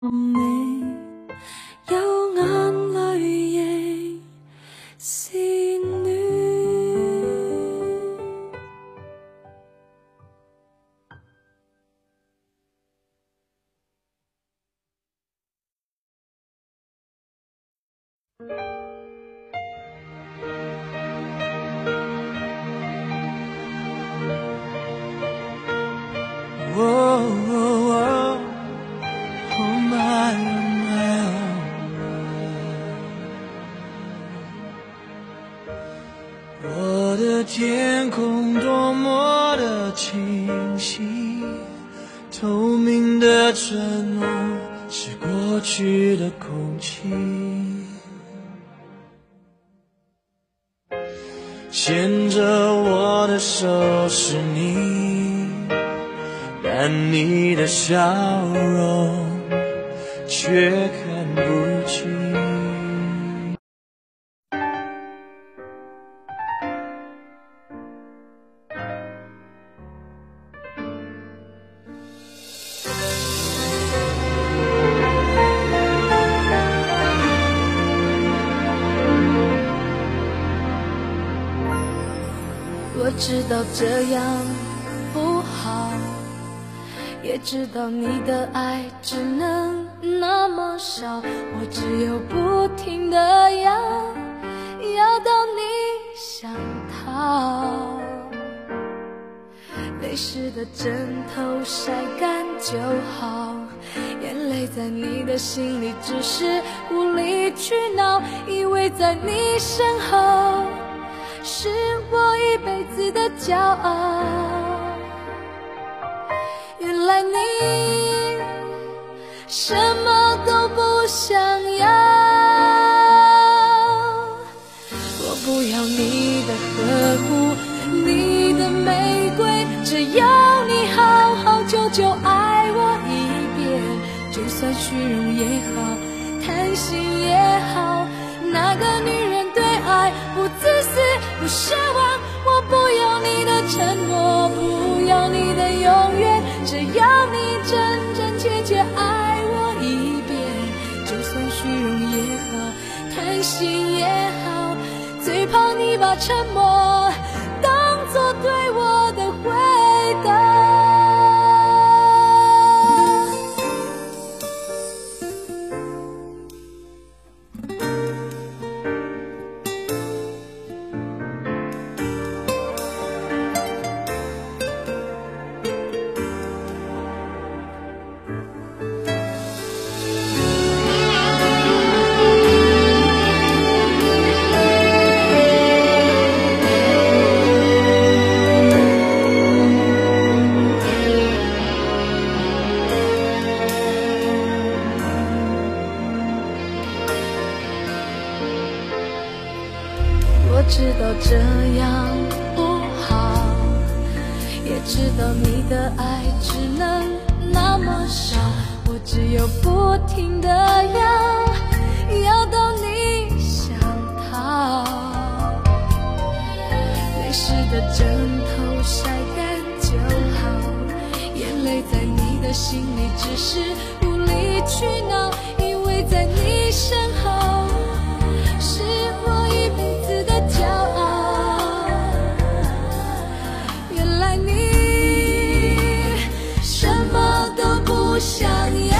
你有眼泪仍是暖。 我的天空多么的清晰，透明的承诺是过去的空气，牵着我的手是你，但你的笑容却看不清。 我知道这样不好，也知道你的爱只能那么少，我只有不停地要到你想逃。泪湿的枕头晒干就好，眼泪在你的心里只是无理取闹，以为在你身后是我一辈子的骄傲，原来你什么都不想要。我不要你的呵护，你的玫瑰，只要你好好久久爱我一遍，就算虚荣也好，贪心也好，那个女人对爱不自私不奢望，我不要你的承诺，不要你的永远，只要你真真切切爱我一遍，就算虚荣也好，贪心也好，最怕你把沉默当作对我的回答。我知道这样不好，也知道你的爱只能那么少，我只有不停地要到你想逃。泪湿的枕头晒干就好，眼泪在你的心里只是无理取闹，因为在你身后是我一辈子的骄傲，原来你什么都不想要。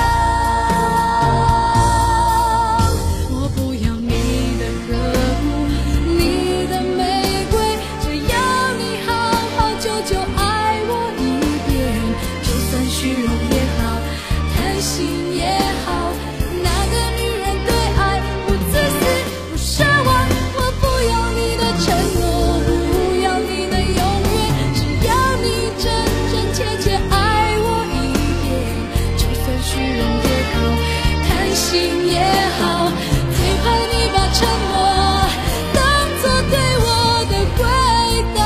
我不要你的呵护，你的玫瑰，只要你好好久久爱我一遍，就算虚荣也好，贪心也好，那个女人对爱不自私不奢望，我不要你的承诺，不要你的永远，只要你真真切切爱我一遍，就算虚荣也好，贪心也好，最怕你把沉默当作对我的回答。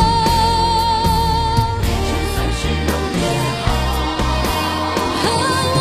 就算虚荣也好，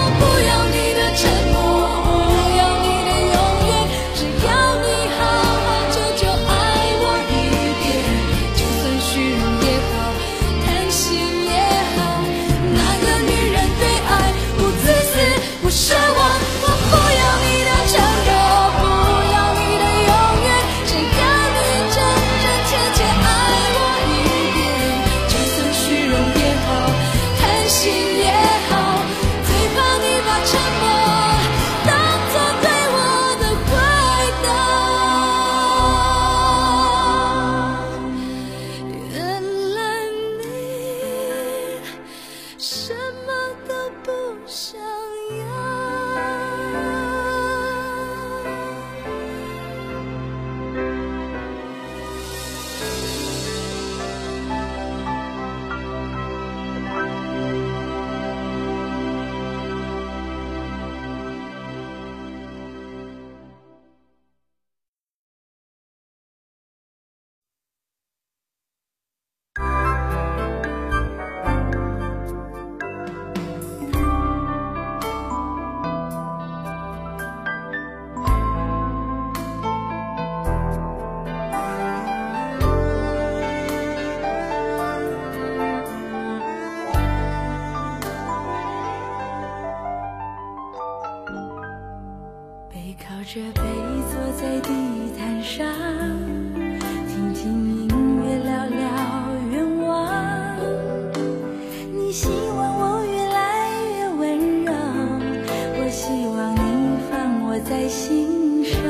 着杯坐在地毯上，听听音乐，聊聊愿望。你希望我越来越温柔，我希望你放我在心上。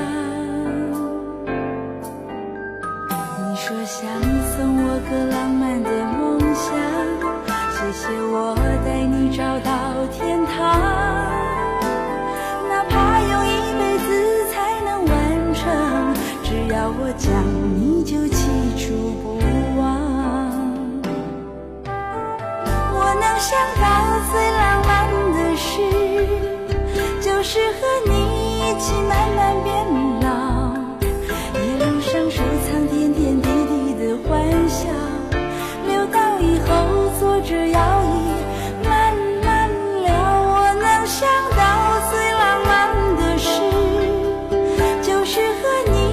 你说想送我个浪漫的梦想，谢谢我带你找到天堂。只要我讲，你就记住不忘。我能想到最浪漫的事，就是和你一起慢慢变老，一路上收藏点点滴滴的欢笑，留到以后坐着摇椅慢慢聊。我能想到最浪漫的事，就是和你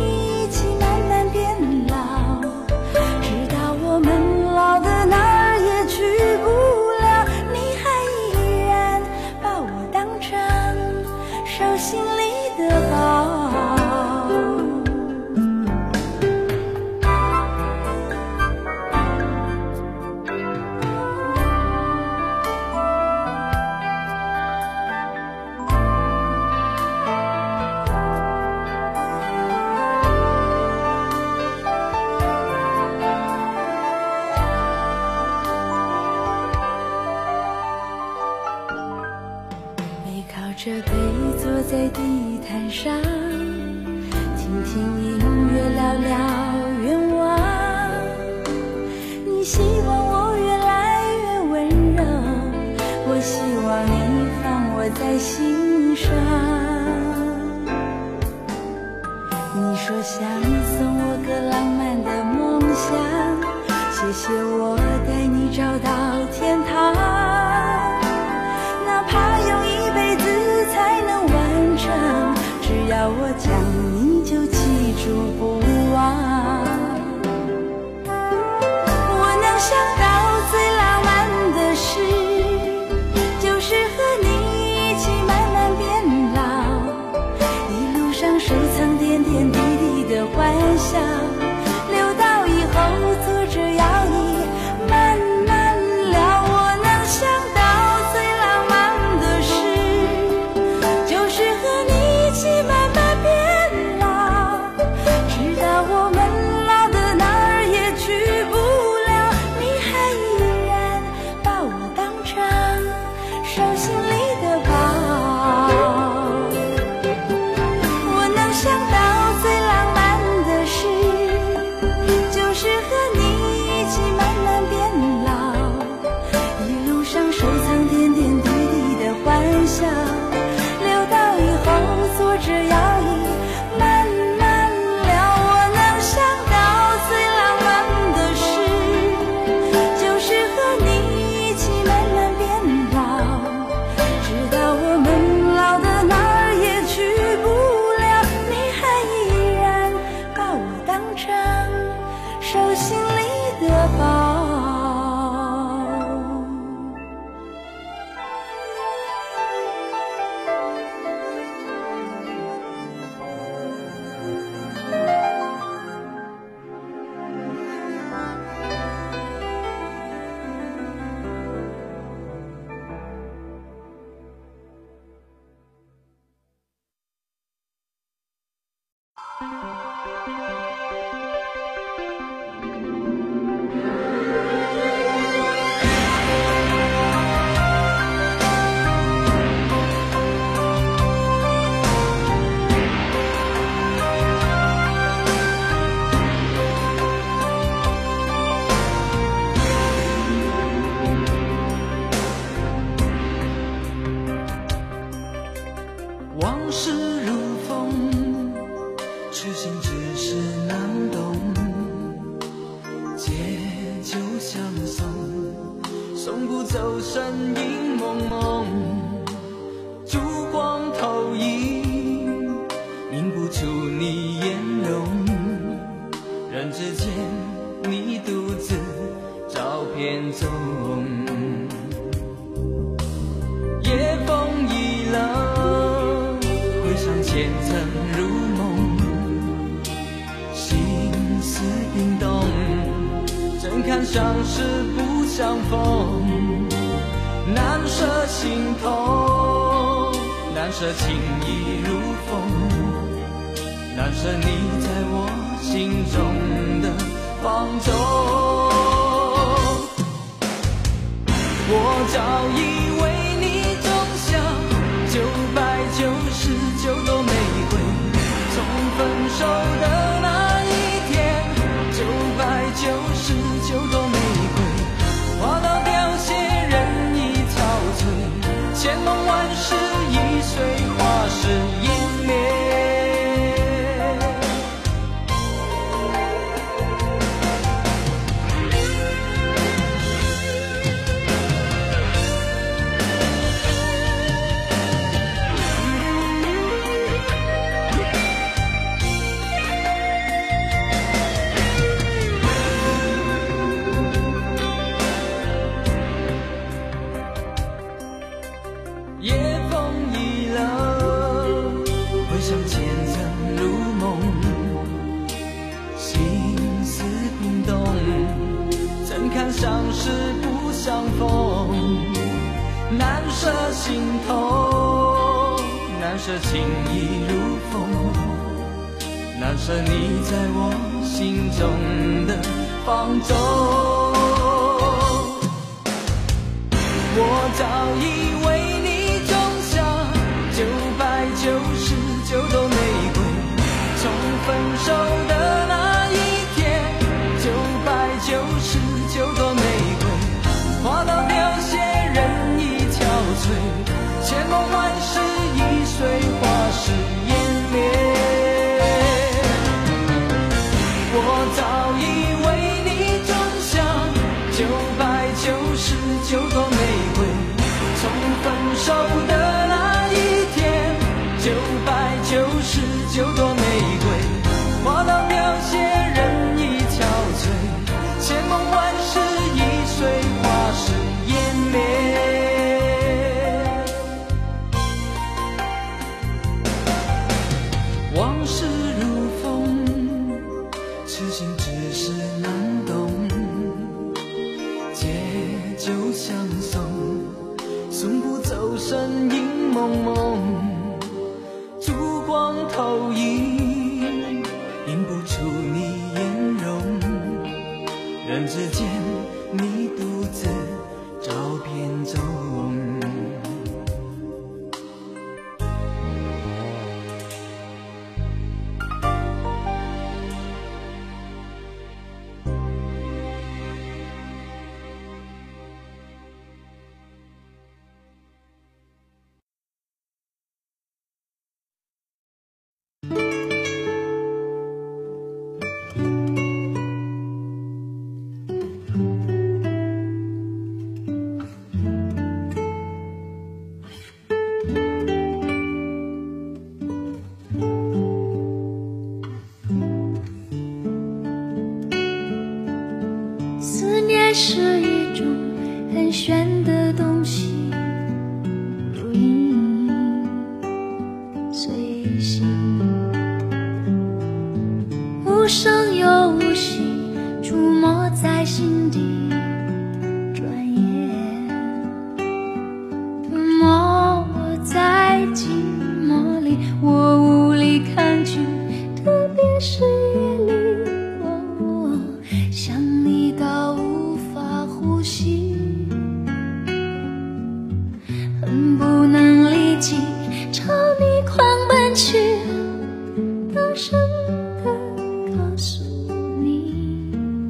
心里的宝。靠着杯坐在地毯上，听听音乐，聊聊愿望。你希望我越来越温柔，我希望你放我在心上。你说想送我个浪漫的梦想，谢谢我带你找到天堂。只要我讲，你就记住不忘。我能想到最浪漫的事，就是和你一起慢慢变老，一路上收藏点点滴滴的欢笑，留到以后坐着摇椅慢慢聊。我能想到最浪漫的事，就是和你慢慢变老，直到我们老的哪儿也去不了，你还依然把我当成手心里的宝。我能想到最浪漫的事，就是和你一起慢慢变老，一路上收藏点点滴滴的欢笑，留到以后坐着摇椅慢慢聊。我能想到最浪漫的事，就是和你一起慢慢变老，直到我们老的哪儿也去不了，你还依然把我当成手心里的宝。 往事如风，痴心只是难懂。借酒相送，送不走身影蒙蒙。烛光投影，映不出你颜容。人之间，你独自照片中。夜风已冷，回想前尘如相识不相逢，难舍心头，难舍情意如风，难舍你在我心中的放纵。我早以为你种下999朵玫瑰，从分手的那一天，999朵玫瑰花到凋谢，人已憔悴，千梦万世已随花事湮灭。夜风已冷，回想前尘如梦，心思冰冻，怎堪相识不相逢，难舍心头，难舍情意如风，难舍你在我心中的放纵。我早以为你种下999朵玫瑰，从分手的那一天，999朵玫瑰花到凋谢，人已憔悴，千梦万世已随花事湮灭。我早以为你种下999朵玫瑰，从分手的那一天，999朵玫瑰花到凋谢，人已憔悴，千梦万世已随花事湮灭。往事如风，痴心只是难懂，借酒相送，送不走身影蒙蒙，烛光投影，映不出你颜容，人之间你独自照片中。 思念是一种很玄的东西，如影随形，无声又无息，触摸在心底，转眼吞没我在寂寞里，我无力抗拒，特别是夜里，想你到无法呼吸，很不能理解，朝你狂奔去，大声地告诉你，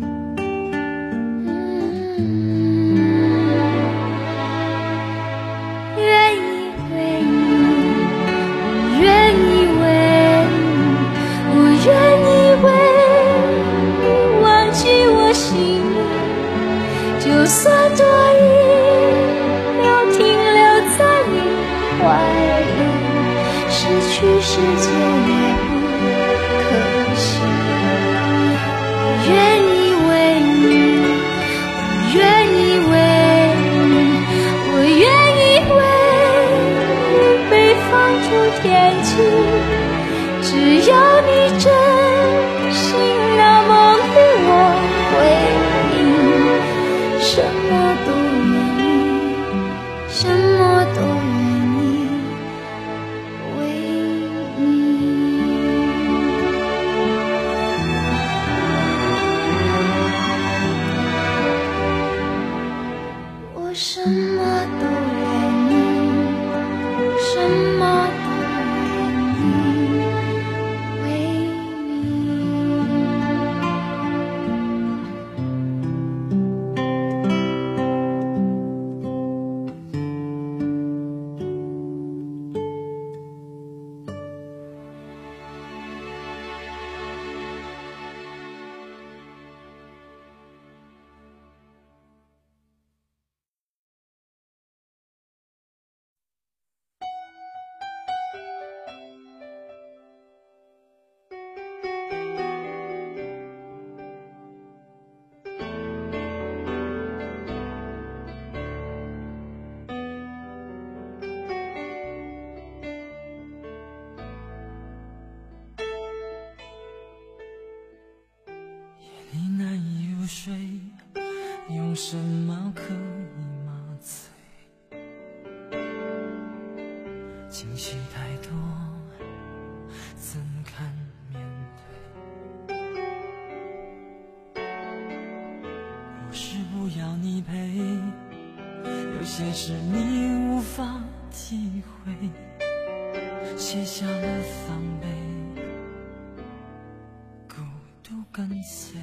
愿意为你，我愿意为你，我愿意为你忘记我心里，就算多一秒停留在你怀里，失去世界也不可惜。我愿意为你，我愿意为你，我愿意为你被放逐天际，只要你真心那梦与我回应。 用什么可以麻醉？情绪太多，怎敢面对？不是不要你陪，有些事你无法体会，卸下了防备，孤独跟随。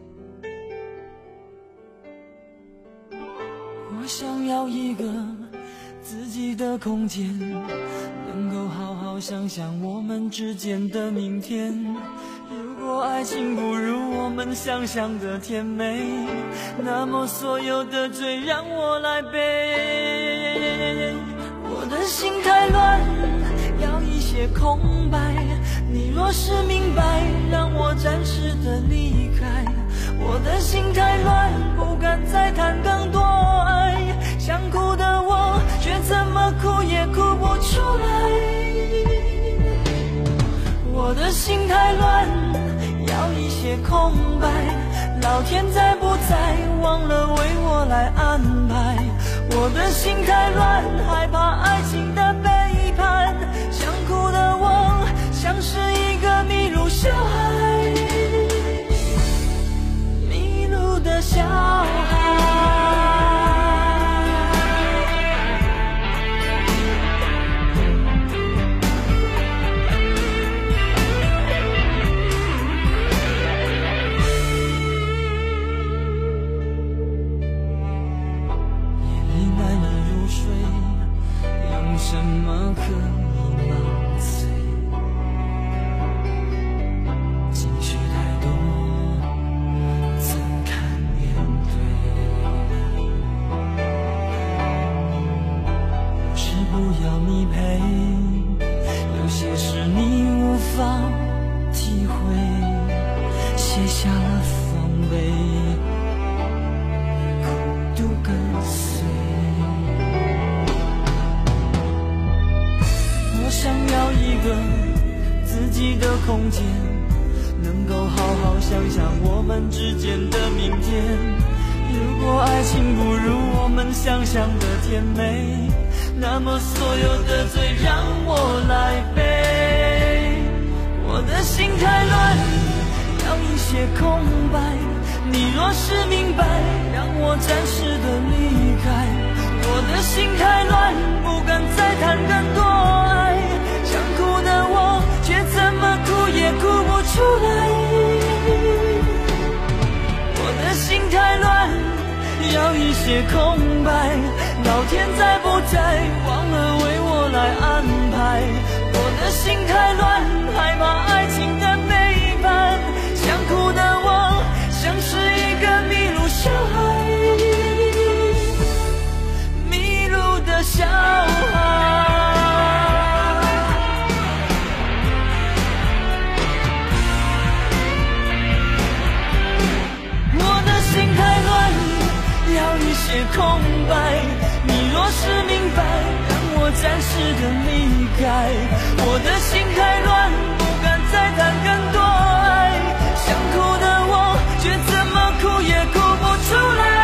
我想要一个自己的空间，能够好好想想我们之间的明天。如果爱情不如我们想象的甜美，那么所有的罪让我来背。我的心太乱，要一些空白，你若是明白，让我暂时的离开。我的心太乱，不敢再谈更多爱，想哭的我却怎么哭也哭不出来。我的心太乱，要一些空白，老天在不在忘了为我来安排。我的心太乱，害怕爱情的背叛，想哭的我像是一个迷路小孩，迷路的小孩。什么可以麻醉？情绪太多，怎敢面对？不是不要你陪，有些事你无法体会，卸下了防备，孤独跟随。我想要一个自己的空间，能够好好想想我们之间的明天。如果爱情不如我们想象的甜美，那么所有的罪让我来背。我的心太乱，要一些空白，你若是明白，让我暂时的离开。我的心太乱，不敢再谈更多爱，想哭的我却怎么哭也哭不出来。我的心太乱，要一些空白，老天在不在忘了为我来安排。我的心太乱，害怕爱情的背叛，想哭的我像是一个迷路小孩，小孩。我的心太乱，要一些空白，你若是明白，让我暂时的离开。我的心太乱，不敢再谈更多爱，想哭的我却怎么哭也哭不出来。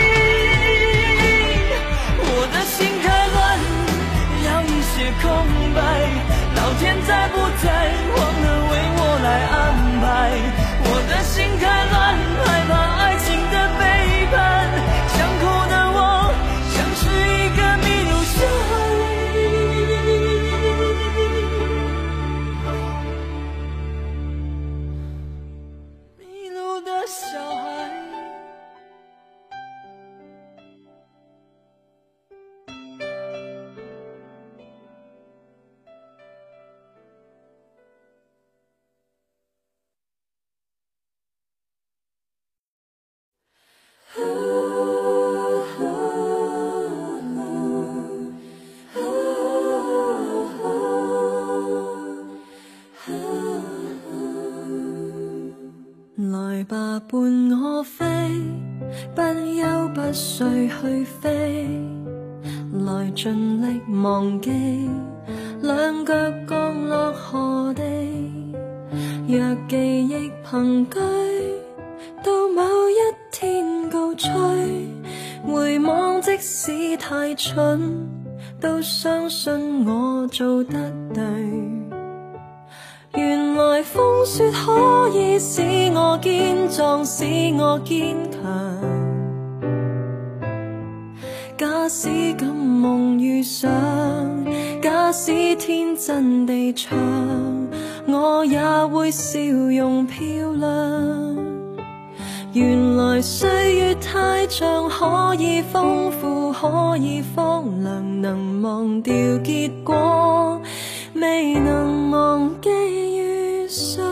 空白，老天在不在忘了为我来安排。我的心太乱，害怕爱情的背叛，想哭的我像是一个迷路小孩，迷路的小孩。 來吧，伴我飛，不休不睡去飛，來盡力忘記，兩腳降落何地。若記憶憑據，到某一天告吹， 使太蠢，都相信我做得对。原来風雪可以使我堅壯，使我堅強。假使敢夢遇上，假使天真地唱，我也會笑容漂亮。原來歲月太長，可以豐富，可以荒涼，能忘掉結果，未能忘記遇上。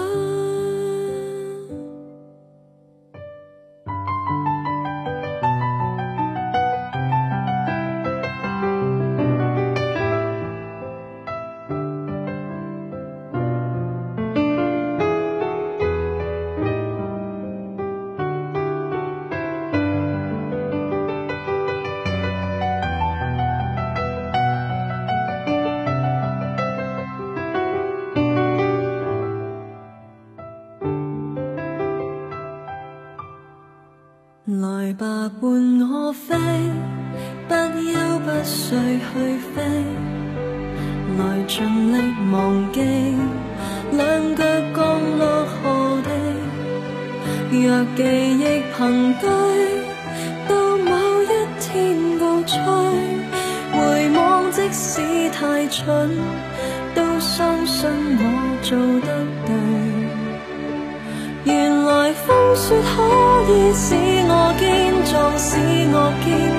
來吧，伴我飛，不休不睡去飛，來盡力忘記兩腳降落何地。若記憶憑據，到某一天告吹，回望即使太蠢，都相信我做得對。原來風雪可以使我堅壯，使我堅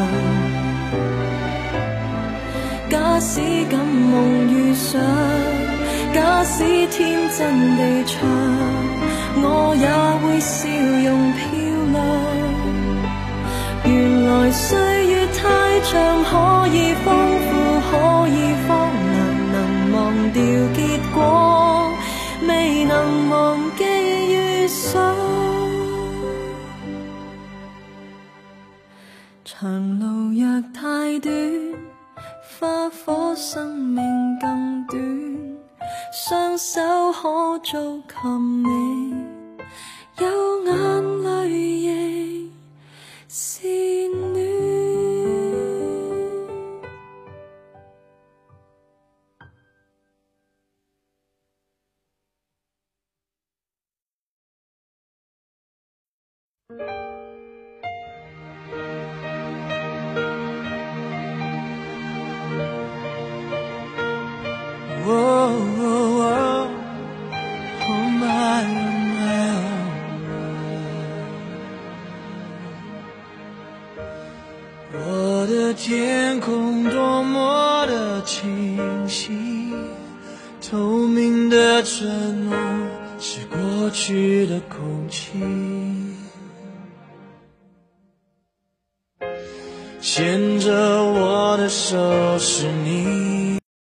強。假使敢夢遇上，假使天真地唱，我也會笑容漂亮。原來歲月太長，可以豐富，可以荒涼，能忘掉結果，未能忘記遇上。長路若太短，花火生命更短，雙手可做琴你，有眼淚亦是暖。 我的天空多么的清晰，透明的承诺是过去的空气，牵着我的手是你。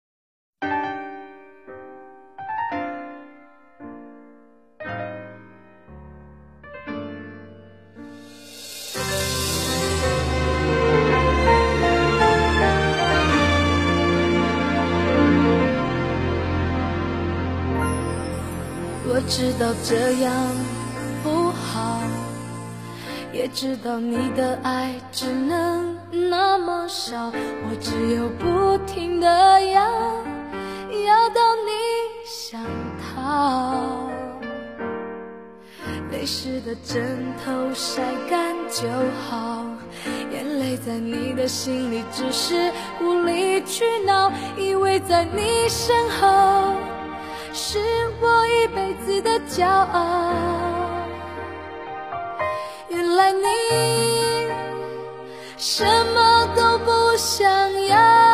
我知道这样不好，也知道你的爱只能那么少，我只有不停地要到你想逃。泪湿的枕头晒干就好，眼泪在你的心里只是无理取闹，以为在你身后是我一辈子的骄傲。原来你什么都不想要，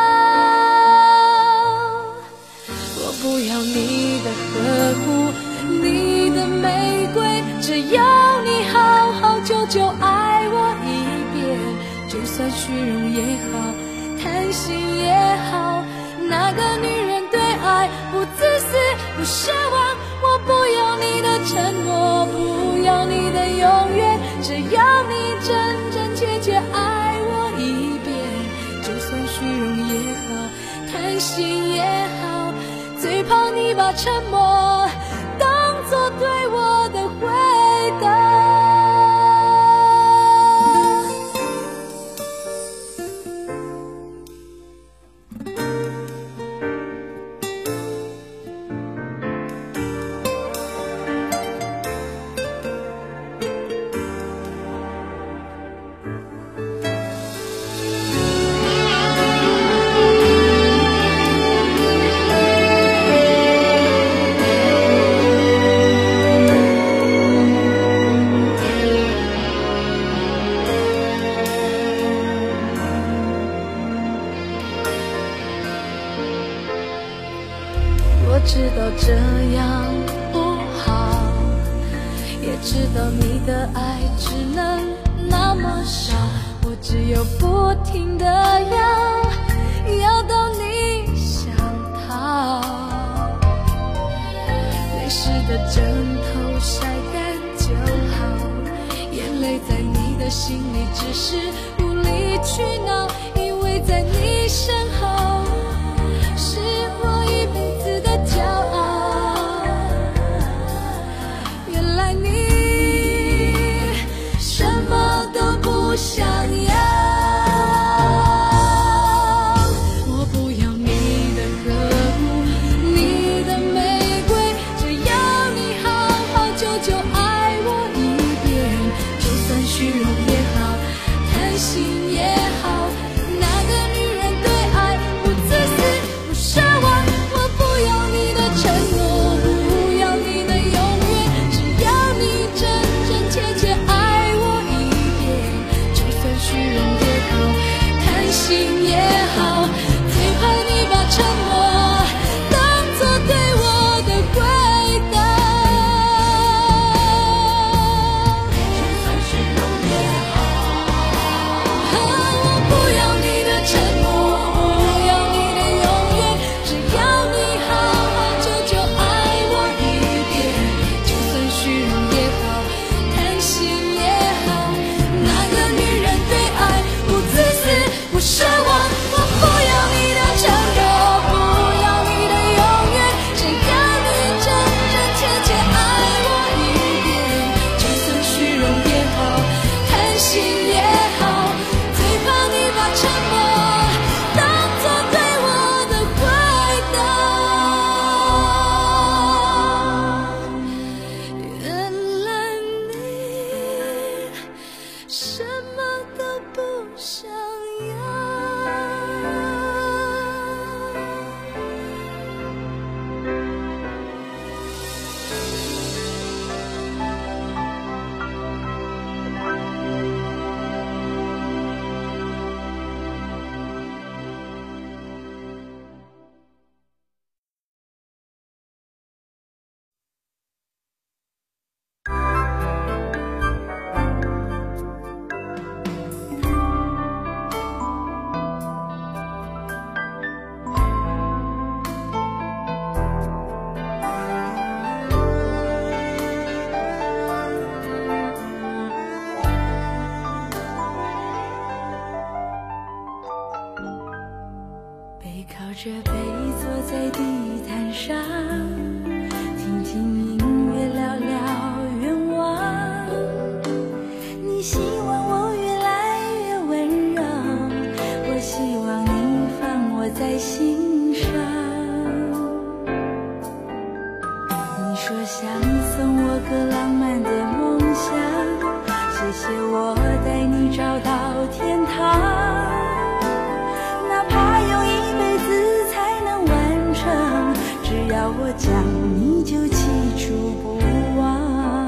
我不要你的呵护，你的玫瑰，只要你好好久久爱我一遍，就算虚荣也好，贪心也好，那个女人对爱不自私不奢望，我不要你的承诺，不要你的永远，只要你真真切切爱我一遍，就算虚荣也好，贪心也好，最怕你把沉默当作对我的回答。 知道这样不好，也知道你的爱只能那么少，我只有不停地要到你想逃。泪湿的枕头晒干就好，眼泪在你的心里只是无理取闹，因为在你身后是我一辈子的骄傲。原来你什么都不想要，我不要你的呵护，你的玫瑰，只要你好好久久爱我一遍，就算虚荣也好，贪心也好，那个女人对爱不自私不奢望，我不要你的承诺，不要你的永远，只要你真真切切爱我一遍，就算虚荣也好，贪心也好，最怕你把沉默当作对我的回答。就算虚荣也好，我不要你的承诺，不要你的永远，只要你好好久久爱我一遍，就算虚荣也好，贪心也好，那个女人对爱不自私不奢望，我不要你的承诺，不要你的永远，只要你真真切切爱我一遍，就算虚荣也好，贪心也好，最怕你把沉默当作对我的回答。原来你什么都不想要。背靠着背坐在地毯上，听听音乐聊聊愿望。你希望我越来越温柔，我希望你放我在心上。你说想送我个浪漫的梦想，谢谢我带你找到天堂，哪怕用一辈子才能完成，只要我讲你就记住不忘。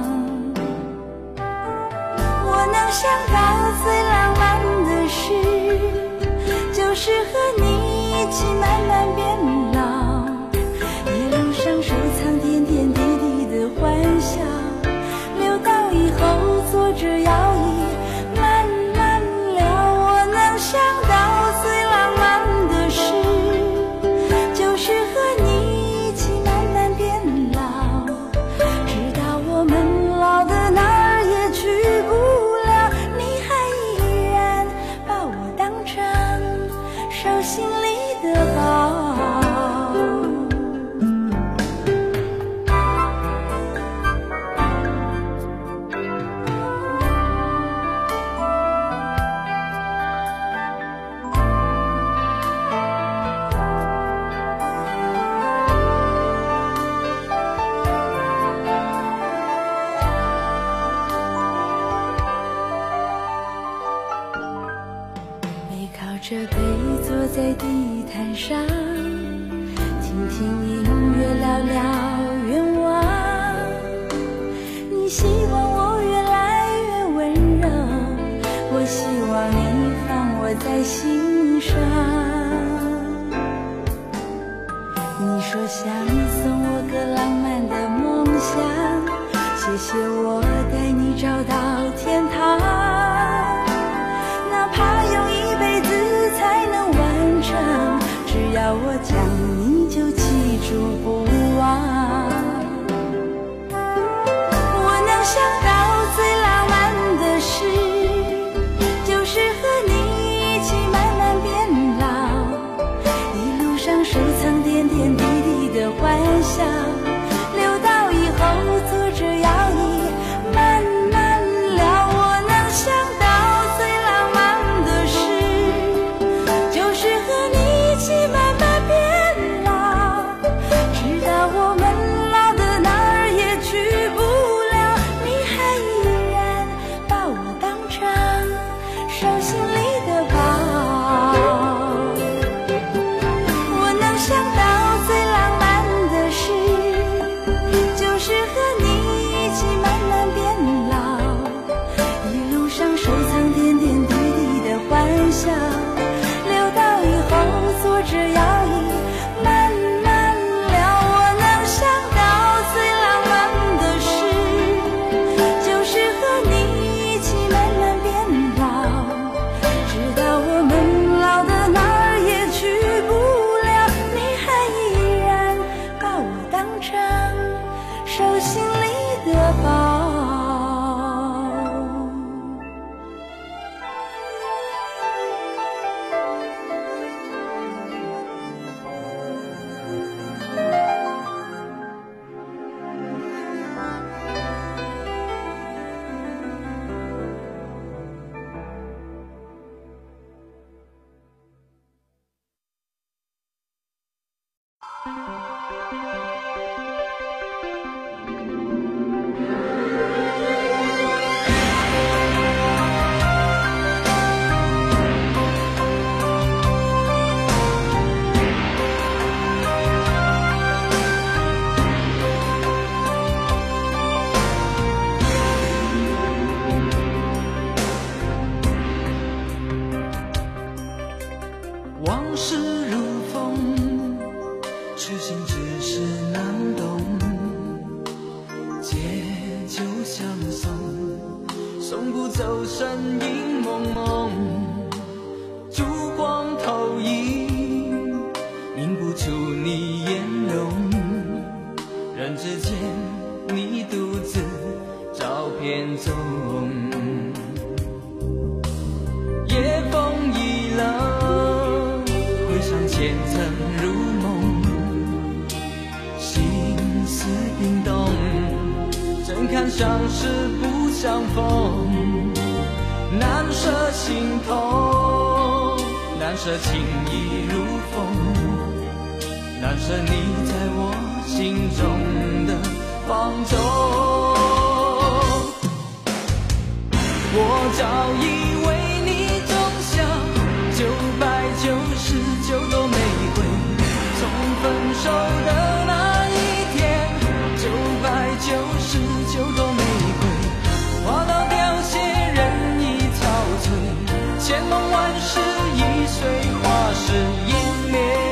我能想到最浪漫的事，就是和你一起慢慢变老，一路上收藏点点滴滴的欢笑，留到以后坐着摇椅慢慢聊。我能想到最浪漫的事，就是和你一起慢慢变老，直到我们老的哪儿也去不了，你还依然把我当成手心里的宝。背靠着背坐在地毯上，听听音乐聊聊愿望。你希望我越来越温柔，我希望你放我在心上。 你说想送我个浪漫的梦想，谢谢我带你找到天堂，哪怕用一辈子才能完成，只要我讲你就记住不忘。我能想到最浪漫的事，就是和你一起慢慢变老，一路上收藏点点滴滴的欢笑，留到以后坐着摇椅慢慢聊。我能想到最浪漫的事，就是和你一起慢慢变老，直到我们老的哪儿也去不了，你还依然把我当成手心里的宝。我能想到最浪漫的事，就是和你一起慢慢变老，一路上收藏点点滴滴的欢笑，留到以后坐着摇椅慢慢聊。我能想到最浪漫的事，就是和你一起慢慢变老，直到我们老的哪儿也去不了，你还依然把我当成手心里的宝。 往事如风，痴心只是难懂，借酒相送，送不走身影蒙蒙，烛光投影，映不出你颜容，人之间你独自照片中，夜风已冷，回想前尘如梦，心思冰冻，怎堪相识不相逢，难舍心痛，难舍情意如风，难舍你在我心中的放纵。我早已为你种下999朵玫瑰，从分手的那一天，999朵玫瑰花到凋谢，人已憔悴，千梦万世已随花事湮灭。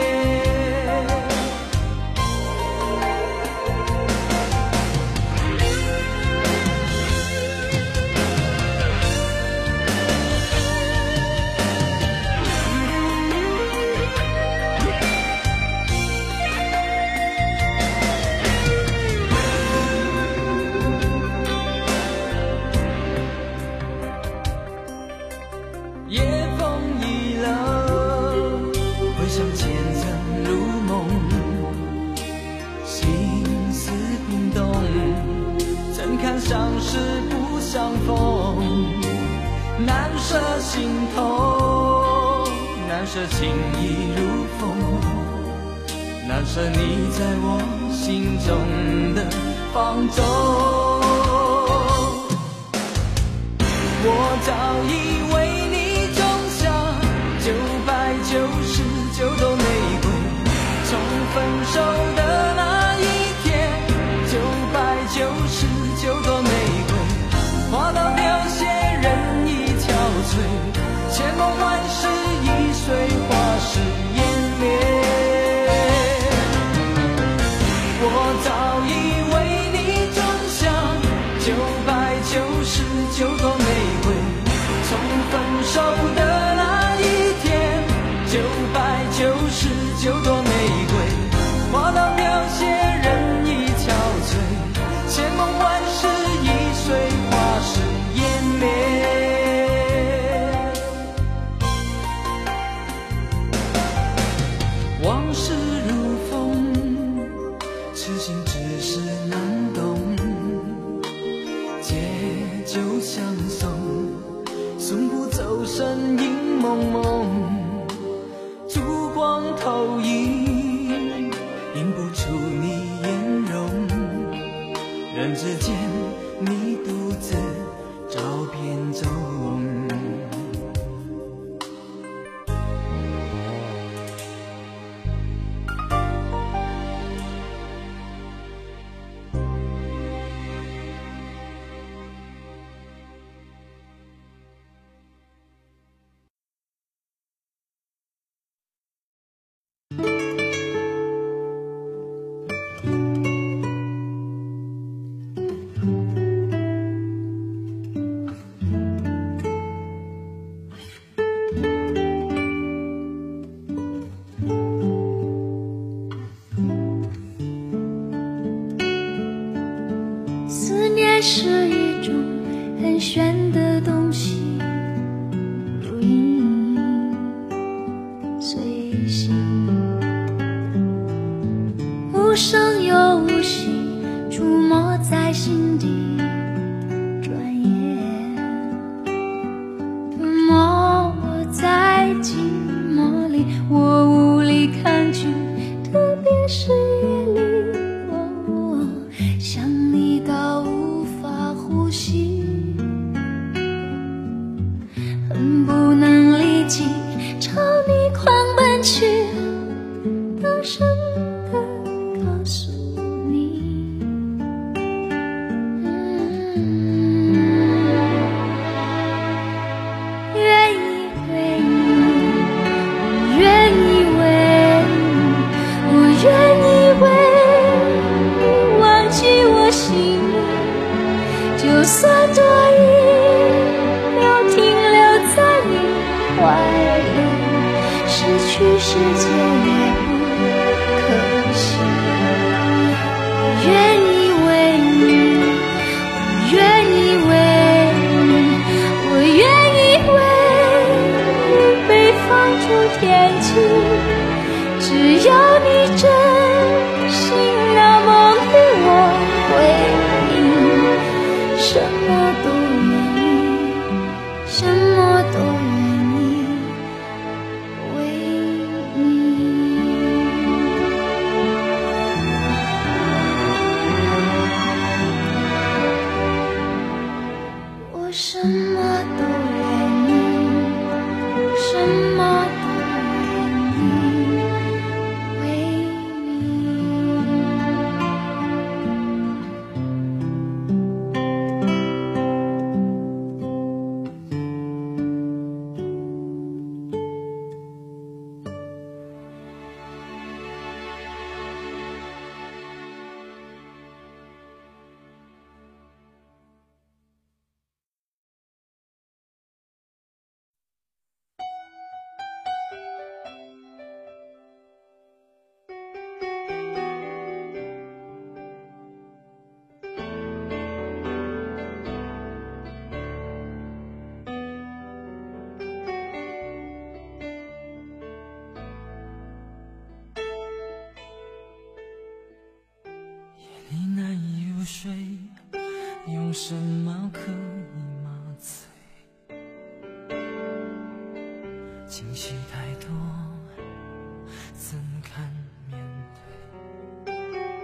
夜风已冷，回想前尘如梦，心思冰冻，怎堪相识不相逢，难舍心痛，难舍情意如风，难舍你在我心中的放纵。我早已为你种下999朵玫瑰，从分手的那一天，999朵玫瑰花到凋谢，人已憔悴，千梦万世已随花事湮灭。 听不出你颜容，人之间你独自照片中。 思念是一种很玄的东西，如影随形，无声又无息，触摸在心底，转眼吞没我在寂寞里，我无力抗拒，特别是夜里，想你到无法呼吸，恨不能立即朝你狂奔去，大声地告诉你，愿意为你，我愿意为你，我愿意为你忘记我心里，就算多一秒停留在你怀里，失去世界也不可惜。我愿意为你，我愿意为你，我愿意为你被放逐天际，只要你真心那么与我回应，什么都愿意，什么都愿意为你。我什么都愿意，什么都愿意为你。 你难以入睡，用什么可以麻醉？情绪太多，怎堪面对？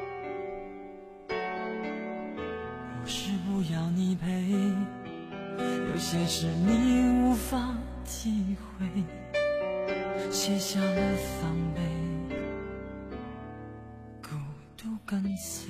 不是不要你陪，有些事你无法体会，卸下了防备，孤独跟随。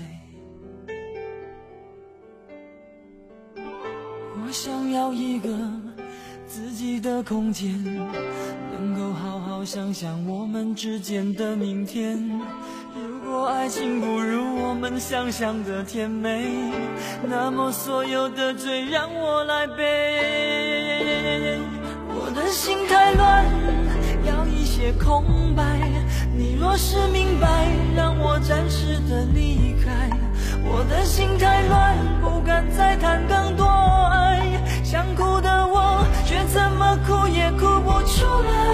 我想要一个自己的空间，能够好好想想我们之间的明天。如果爱情不如我们想象的甜美，那么所有的罪让我来背。我的心太乱，要一些空白，你若是明白，让我暂时的离开。我的心太乱，不敢再谈更多爱，想哭的我却怎么哭也哭不出来。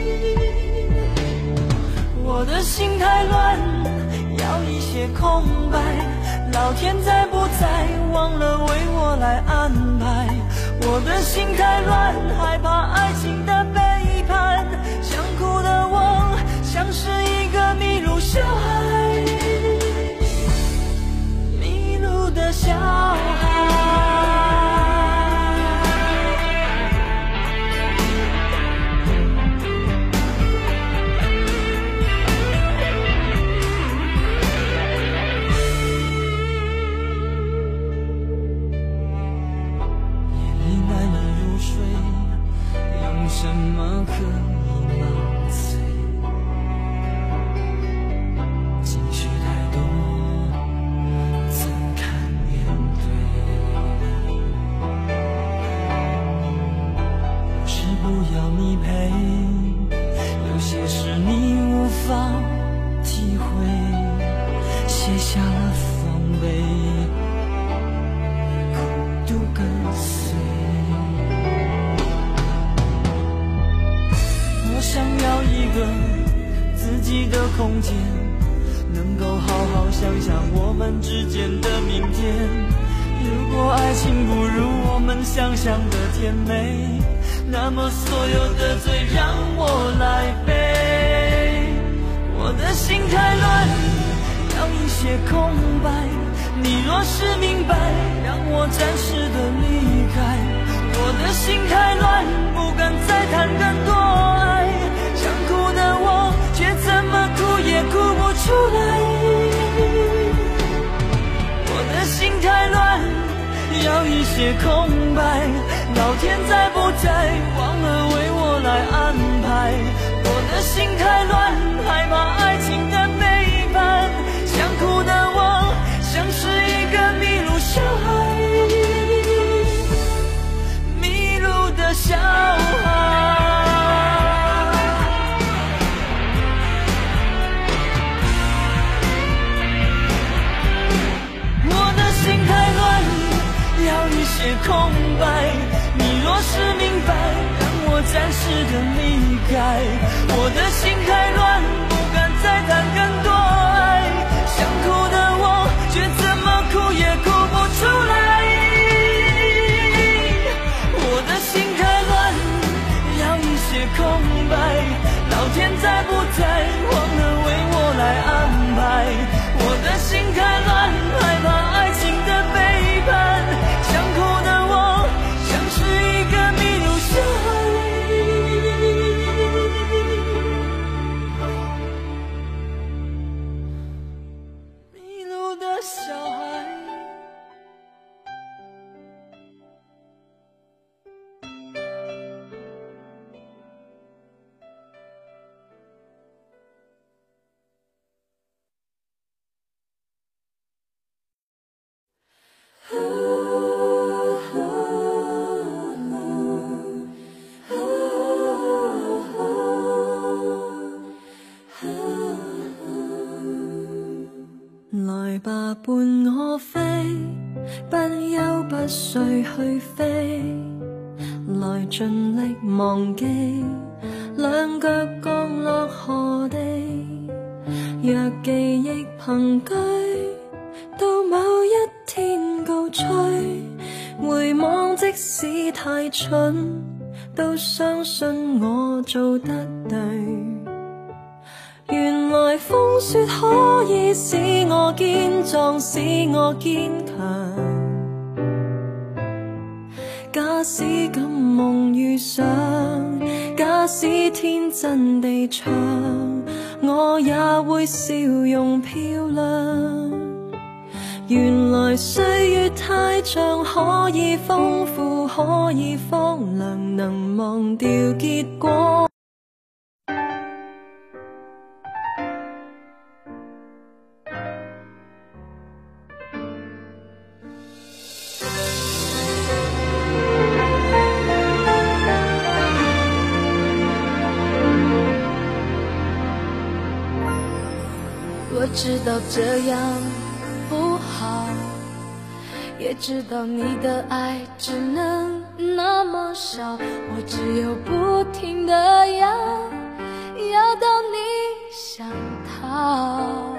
我的心太乱，要一些空白，老天在不在忘了为我来安排。我的心太乱，害怕爱情的背叛，想哭的我像是一个迷路小孩。 卸下了防备，孤独跟随。我想要一个自己的空间，能够好好想想我们之间的明天。如果爱情不如我们想象的甜美，那么所有的罪让我来背。我的心太乱，要一些空白。你若是明白，让我暂时的离开。我的心太乱，不敢再谈更多爱。想哭的我，却怎么哭也哭不出来。我的心太乱，要一些空白。老天在不在，忘了为我来安排。我的心太乱，害怕爱情的背叛。想哭的我，像是一个迷路小孩，迷路的小孩。我的心太乱，要一些空白。你若是明白，让我暂时的离开。我的心太乱，不敢再谈更多爱。想哭的我，却怎么哭也哭不出来。我的心太乱，要一些空白。老天在不在，忘了为我来安排。我的心太乱，害怕爱情的背叛。想哭的我，像是一个迷路小孩，迷路的小孩。 來吧，伴我飛，不休不睡去飛，來盡力忘記，兩腳降落何地。若記憶憑據，到某一天告吹，回望即使太蠢，都相信我做得對。原來風雪可以使我堅壯，使我堅強。假使敢夢遇上，假使天真地唱，我也會笑容漂亮。原來歲月太長，可以豐富，可以荒涼，能忘掉結果。 我知道这样不好，也知道你的爱只能那么少，我只有不停地要到你想逃。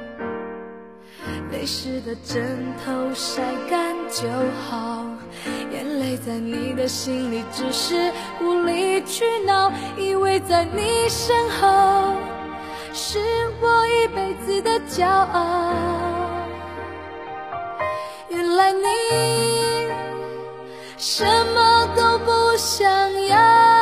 泪湿的枕头晒干就好，眼泪在你的心里只是无理取闹，以为在你身后是我一辈子的骄傲。原来你什么都不想要，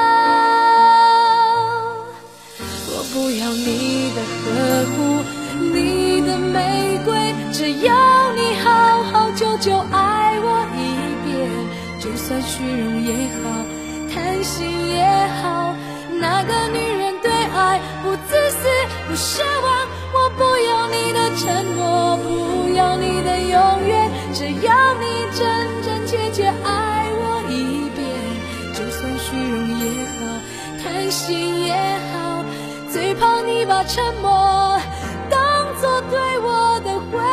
我不要你的呵护，你的玫瑰，只要你好好久久爱我一遍。就算虚荣也好，贪心也好，那个女人对爱不自私不奢望，我不要你的承诺，不要你的永远，只要你真真切切爱我一遍。就算虚荣也好，贪心也好，最怕你把沉默当作对我的回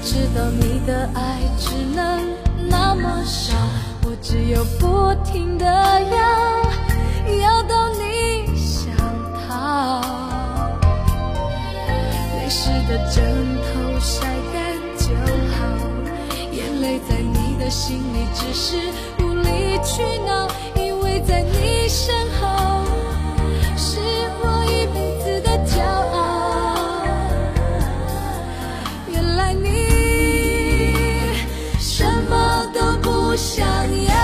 知道你的爱只能那么少，我只有不停地要到你想逃。泪湿的枕头晒干就好，眼泪在你的心里只是无理取闹，因为在你身后是我一辈子的骄傲。原来你什么都不想要，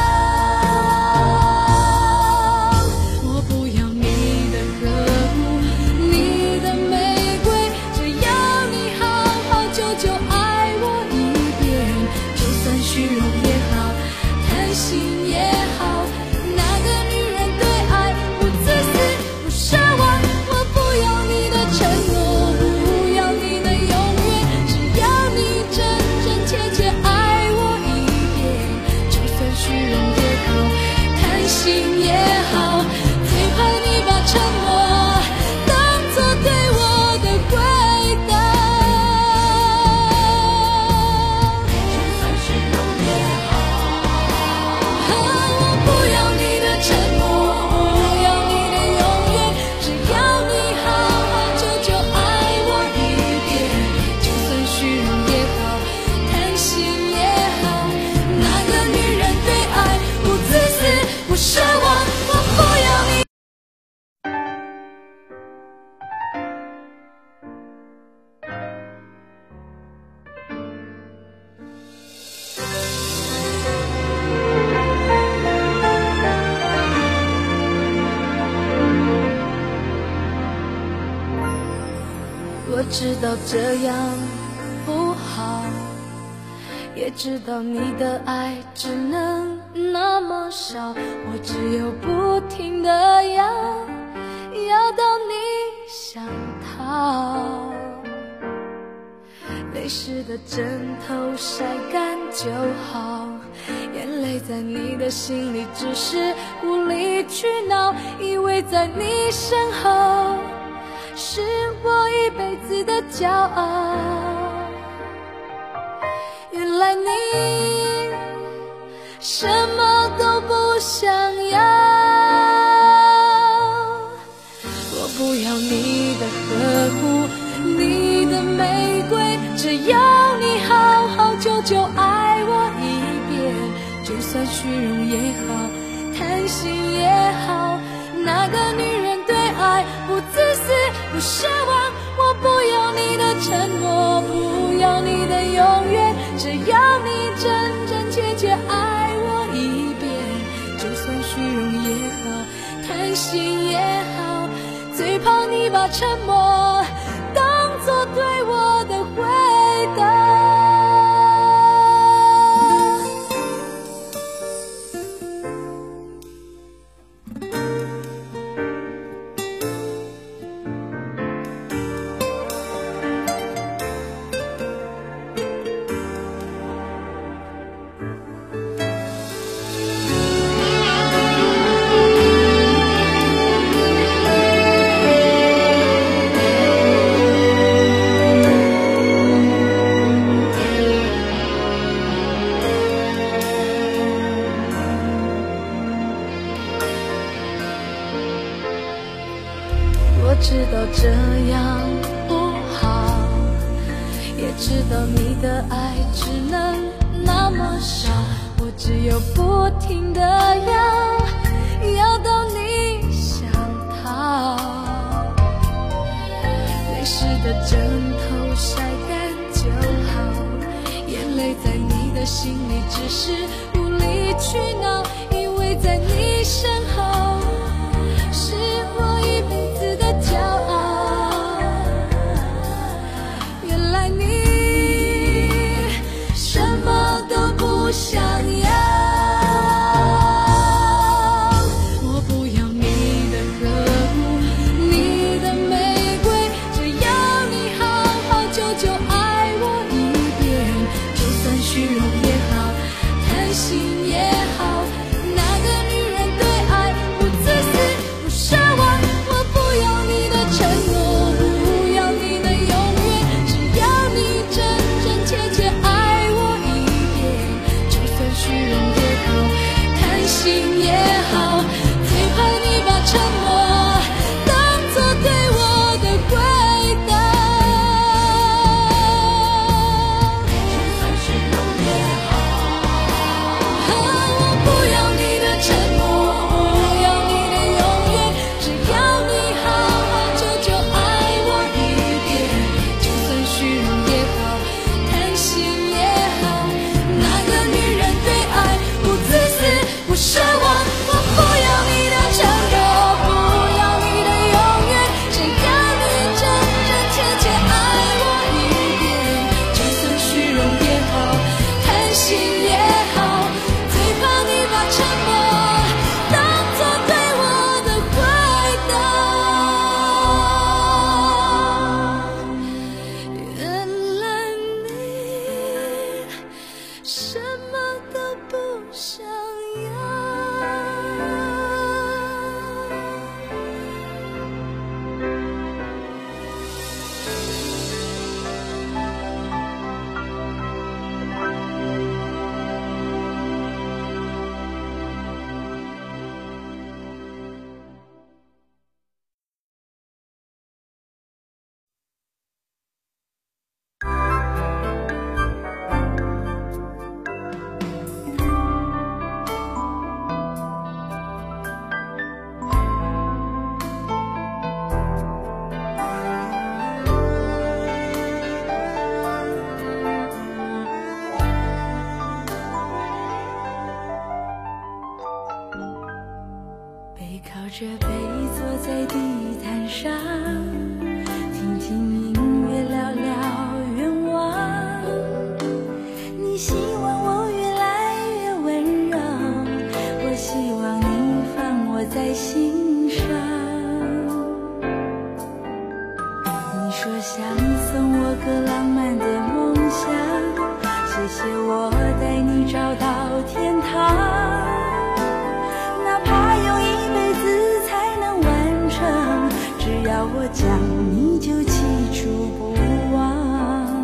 我不要你的呵护，你的玫瑰，只要你好好久久爱我一遍，就算虚荣也好，贪心也好，那个女人对爱不自私不奢望，我不要你的承诺，不要你的永远，只要你真真切切爱我一遍，就算虚荣也好，贪心也好，最怕你把沉默当作对我的回答。就算虚荣也好，我不要你的承诺，不要你的永远，只要你好好久久爱我一遍，就算虚荣也好，贪心也好，那个女人对爱不自私不奢望，我不要你。我知道这样不好，也知道你的爱只能那么少，我只有不停地要到你想逃。泪湿的枕头晒干就好，眼泪在你的心里只是无理取闹，以为在你身后是我一辈子的骄傲。原来你什么都不想要，我不要你的呵护，你的玫瑰，只要你好好久久爱我一遍，就算虚荣也好，贪心也好，那个女人对爱不自私不奢望，我不要你的承诺，不要你的永远，只要你真真切切爱我一遍，就算虚荣也好，贪心也好，最怕你把沉默当作对我的回答。我知道这样不好，也知道你的爱只能那么少，我只有不停地要到你想逃。泪湿的枕头晒干就好，眼泪在你的心里只是无理取闹，因为在你身后是我一辈子的骄傲。原来你什么都不想要，我不要你的呵护，你的玫瑰，只要你好好久久爱我一遍，就算虚荣也好，贪心也好， 什么都不想要。靠着背坐在地毯上，听听音乐，聊聊愿望。你希望我越来越温柔，我希望你放我在心上。你说想送我个浪漫的梦想，谢谢我带你找到天堂。只要我讲，你就记住不忘。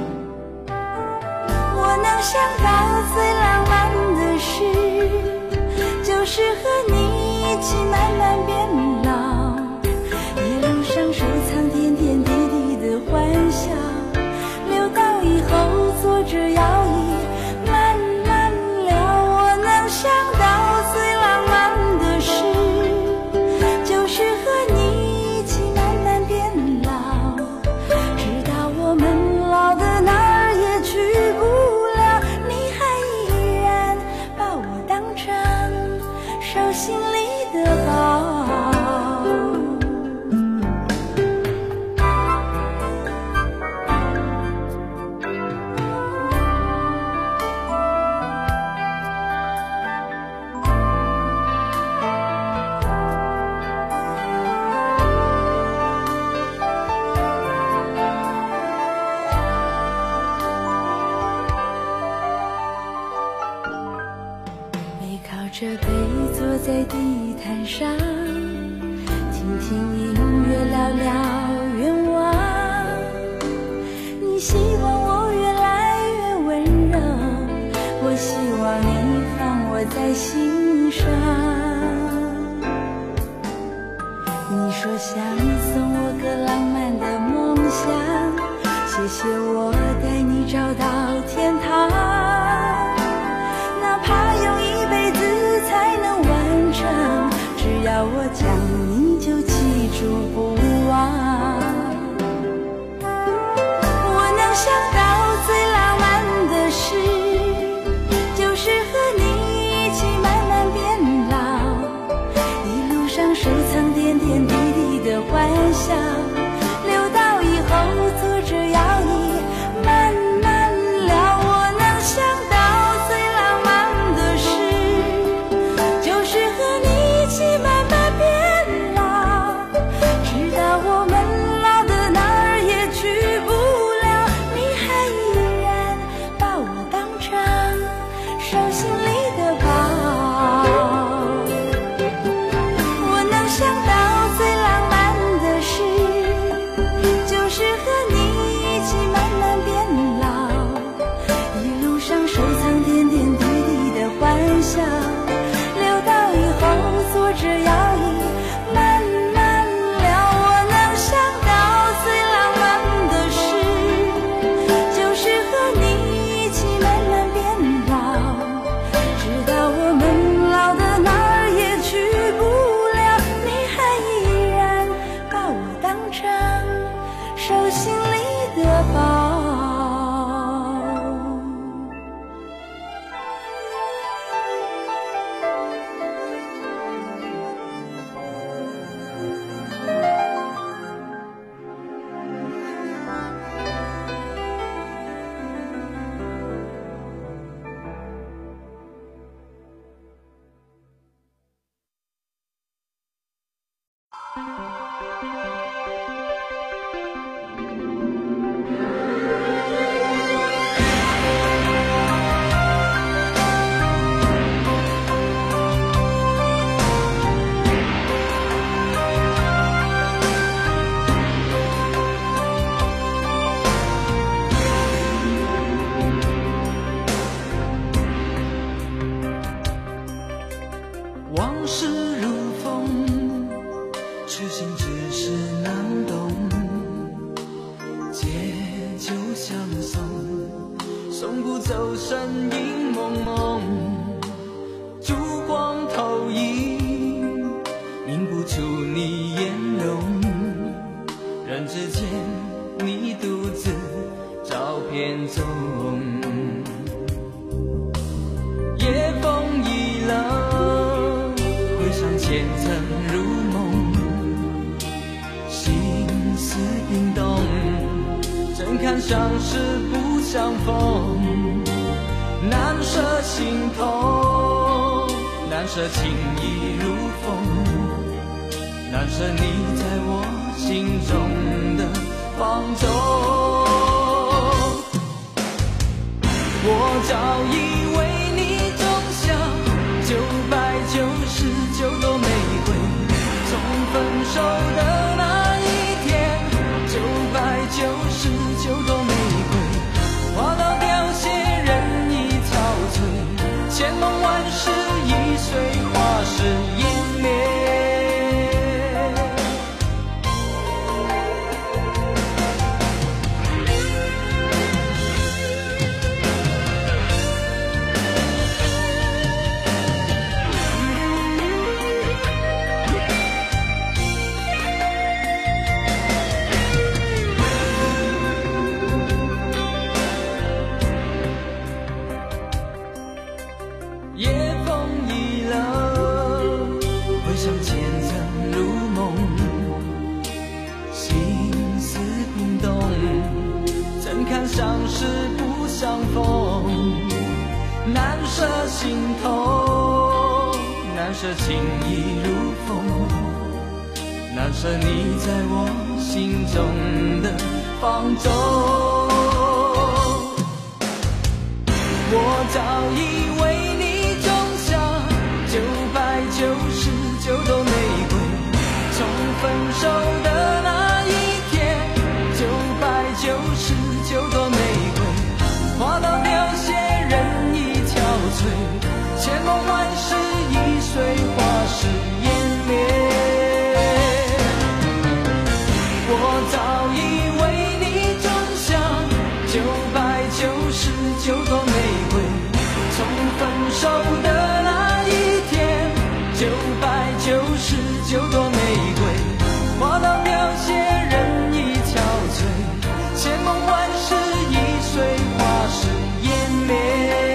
我能想到最浪漫的事，就是和你一起慢慢变老，一路上收藏点点滴滴的欢笑，留到以后坐着摇椅慢慢聊。我能想到最浪漫的事，就是和你心里的宝。背靠着背坐在地毯上，听听音乐，聊聊愿望。你希望我越来越温柔，我希望你放我在心上。你说想送我个浪漫的梦想，谢谢我带你找到天堂。哪怕用一辈子才能完成，只要我讲，你就记住不忘。我能想到最浪漫的事，就是和你一起慢慢变老，一路上收藏点点滴滴的欢笑，留到以后坐着摇椅慢慢聊。我能想到最浪漫的事，就是和你一起慢慢变送不走身影蒙蒙，烛光投影，映不出你颜容。人之间，你独自照片中。夜风已冷，回想前曾如梦，心思冰冻，怎堪相识不相逢，难舍心头，难舍情意如风，难舍你在我心中的放纵。我早已为你种下999朵玫瑰，从分手的那一天，999朵玫瑰花到凋谢，人已憔悴，千梦万世已随花事湮灭。夜风已冷，回想前曾如梦，心思冰冻，怎堪相识不相逢，难舍心头，难舍情意如风，难舍你在我心中的放纵。我早已为你种下999朵玫瑰，从分手的那一天，999朵玫瑰花到凋谢，人已憔悴，千梦万世已随花事湮灭。我早已为你种下999朵玫瑰，从分手的那一天，999朵玫瑰花到凋谢，人已憔悴，千梦万世已随花事湮灭。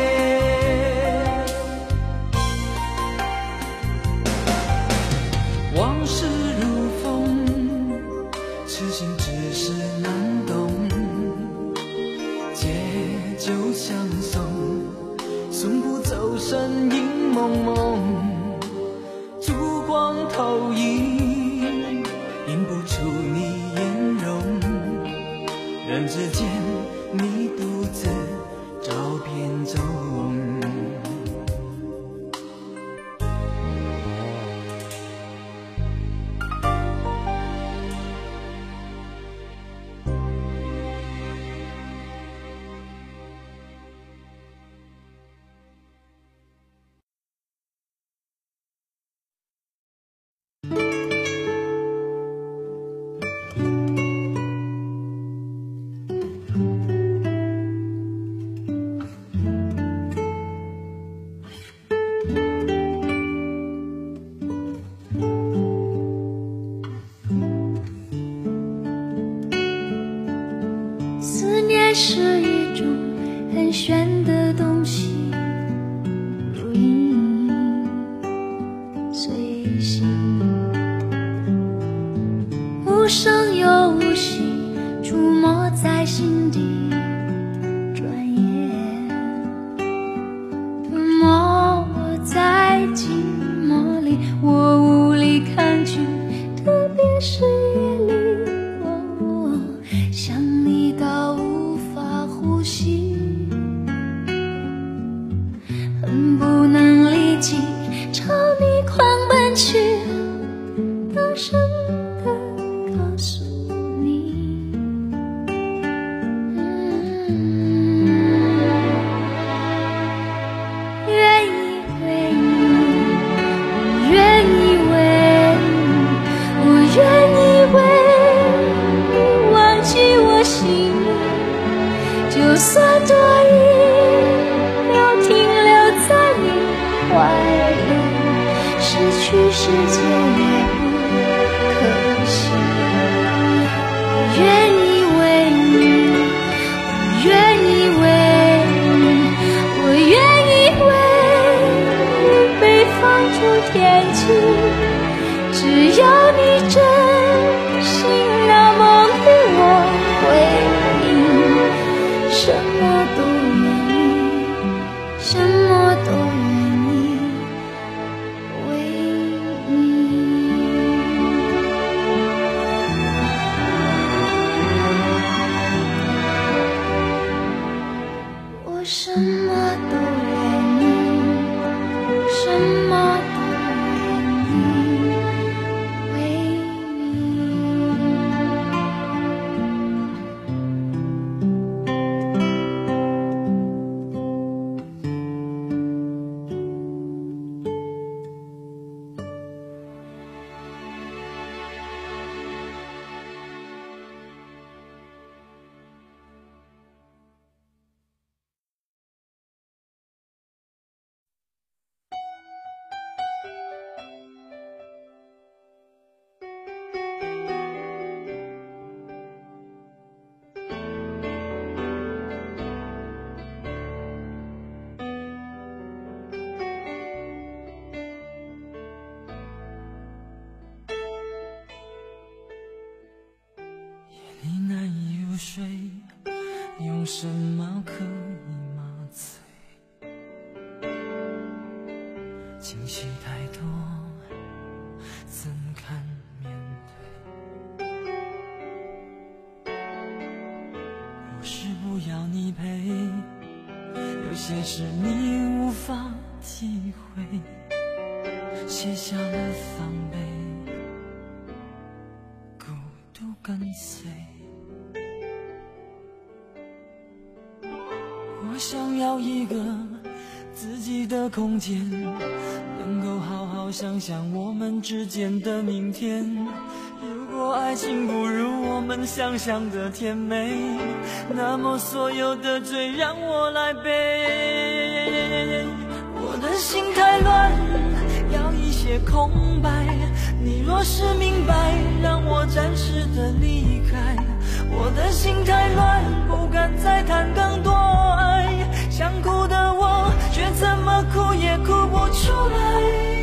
往事如风，痴心只是难懂，借酒相送，送不走身影蒙蒙，烛光投影，映不出你颜容，人之间你独自照片中。 是一种很玄的东西，如影随形，无声又无息，出没在心底，转眼吞没我在寂寞里，我无力抗拒，特别是夜里，想你到无法呼吸，恨不能立即朝你狂奔去，大声地告诉你，愿意为你，我愿意为你，我愿意为你忘记我心里，就算算多余，留停留在你怀里，失去时间也不可惜。我愿意为你，我愿意为你，我愿意为你被放逐天际，只要你真心那梦里我回应，什么都愿意，什么都愿意为你。我什么都愿意，什么都愿意为你。 你难以入睡，用什么可以麻醉？情绪太多，怎堪面对？不是不要你陪，有些事你无法体会，卸下了防备，孤独跟随。我想要一个自己的空间，能够好好想想我们之间的明天。如果爱情不如我们想象的甜美，那么所有的罪让我来背。我的心太乱，要一些空白，你若是明白，让我暂时的离开。我的心太乱，不敢再谈更多爱，想哭的我却怎么哭也哭不出来。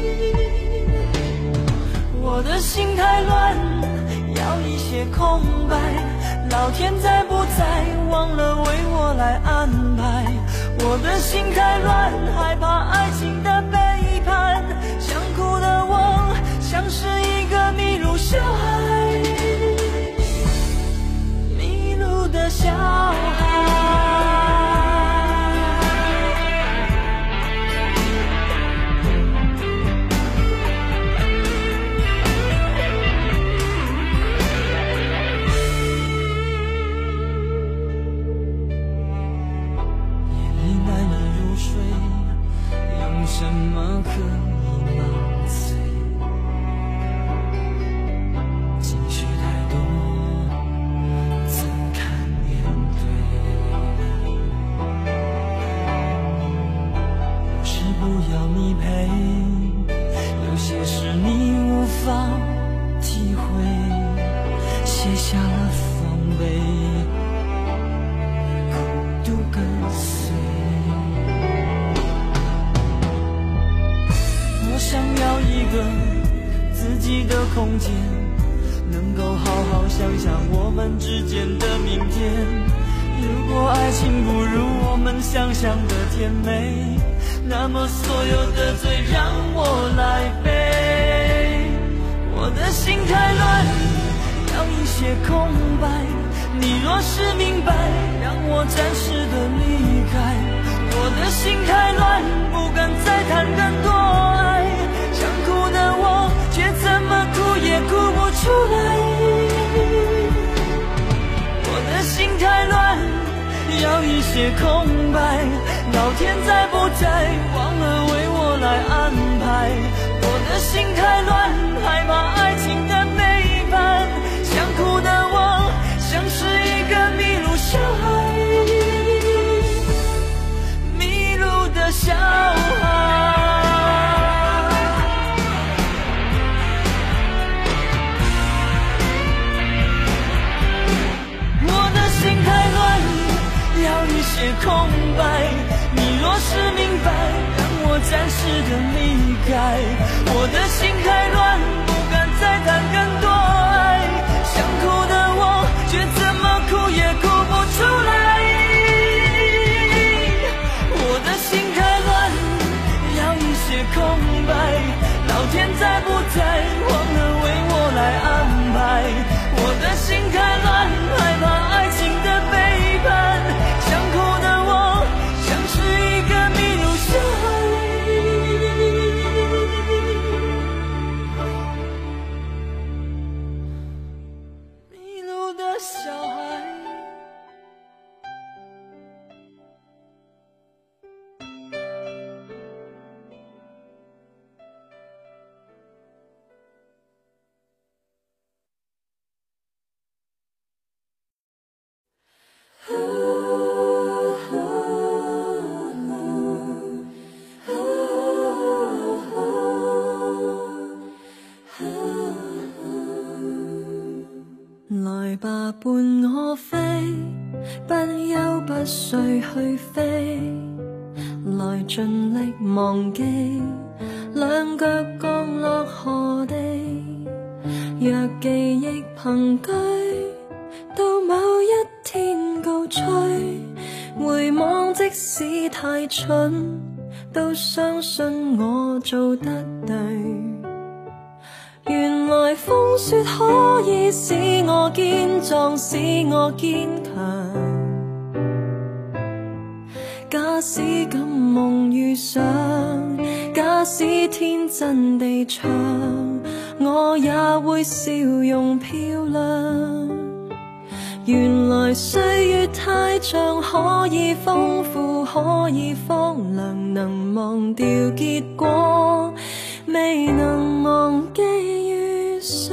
我的心太乱，要一些空白，老天在不在忘了为我来安排。我的心太乱，害怕爱情的背叛，想哭的我像是一个迷路小孩，迷路的小孩。什么可以麻醉？情绪太多，怎堪面对？不是不要你陪，有些事你无法体会，卸下了防备，孤独跟随。想要一个自己的空间，能够好好想想我们之间的明天。如果爱情不如我们想象的甜美，那么所有的罪让我来背。我的心太乱，要一些空白，你若是明白，让我暂时的离开。我的心太乱，不敢再谈更多爱，想哭的我却怎么哭也哭不出来。我的心太乱，要一些空白，老天在不在忘了为我来安排。我的心太乱，害怕爱情的背叛，想哭的我像是一个迷路小孩， 些空白。你若是明白，让我暂时的离开。我的心太乱，不敢再谈更多爱。想哭的我，却怎么哭也哭不出来。我的心太乱，要一些空白。老天在不在，忘了为我来安排。我的心太乱，害怕爱情的背叛。想哭的我，像是一个迷路小孩，迷路的小孩。 來吧，伴我飛，不休不睡去飛，來盡力忘記，兩腳降落何地。若記憶憑據，到某一天告吹，回望即使太蠢，都相信我做得對。原來風雪可以使我堅壯，使我堅強。假使敢夢遇上，假使天真地唱，我也會笑容漂亮。原來歲月太長，可以豐富，可以荒涼，能忘掉結果，未能忘記遇上。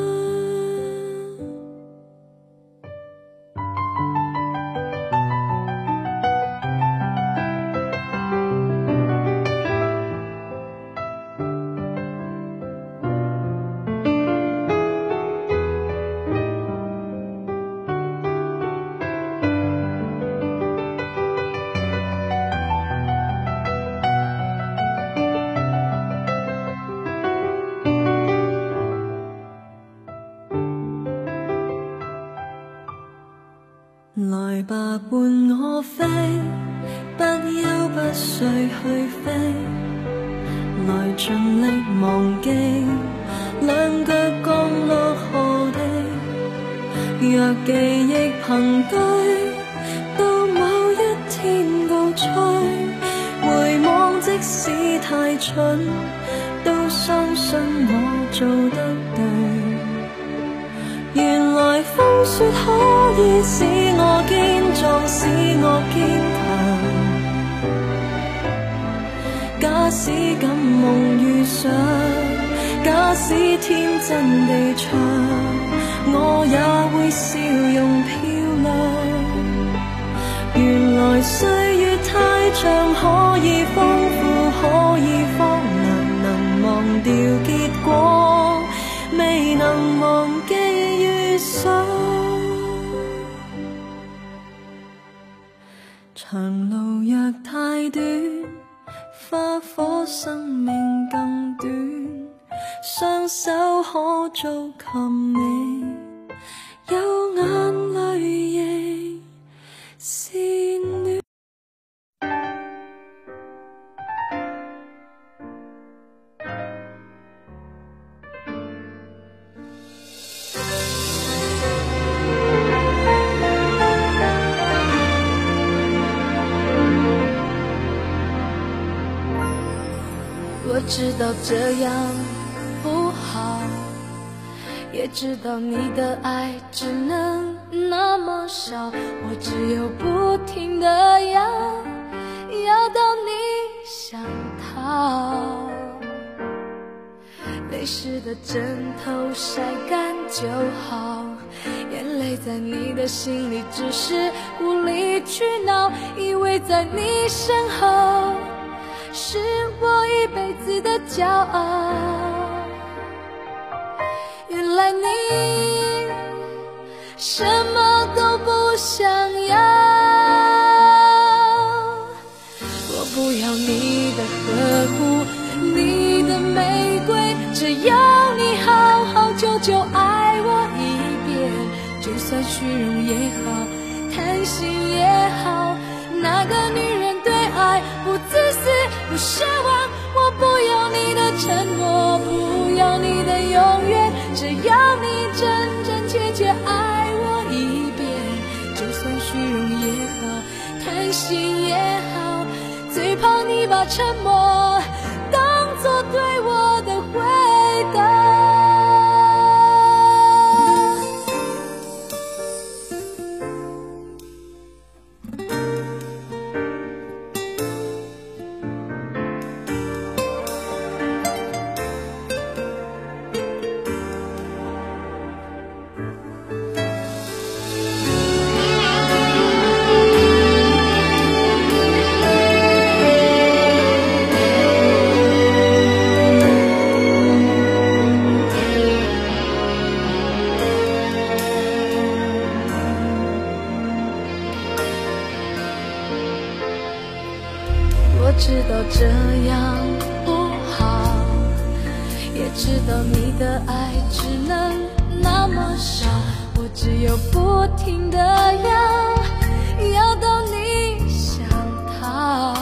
來吧，伴我飛，不休不睡去飛，來盡力忘記，兩腳降落何地。若記憶憑據，到某一天告吹，回望即使太蠢，都相信我做得對。原來風雪可以使我堅壯，使我堅強。假使敢夢遇上，假使天真地唱，我也會笑容漂亮。原來歲月太長，可以豐富，可以荒涼，能忘掉結果，未能忘記遇上。長路若太短，花火生命更短，雙手可做琴尾，有眼淚亦是暖。 我知道这样不好，也知道你的爱只能那么少，我只有不停地要到你想逃。泪湿的枕头晒干就好，眼泪在你的心里只是无理取闹，以为在你身后是我一辈子的骄傲。原来你什么都不想要。 就爱我一遍。就算虚荣也好，贪心也好，那个女人对爱不自私不奢望。我不要你的承诺，不要你的永远，只要你真真切切爱我一遍。就算虚荣也好，贪心也好，最怕你把沉默当作对我的回答。我知道这样不好，也知道你的爱只能那么少，我只有不停地要到你想逃。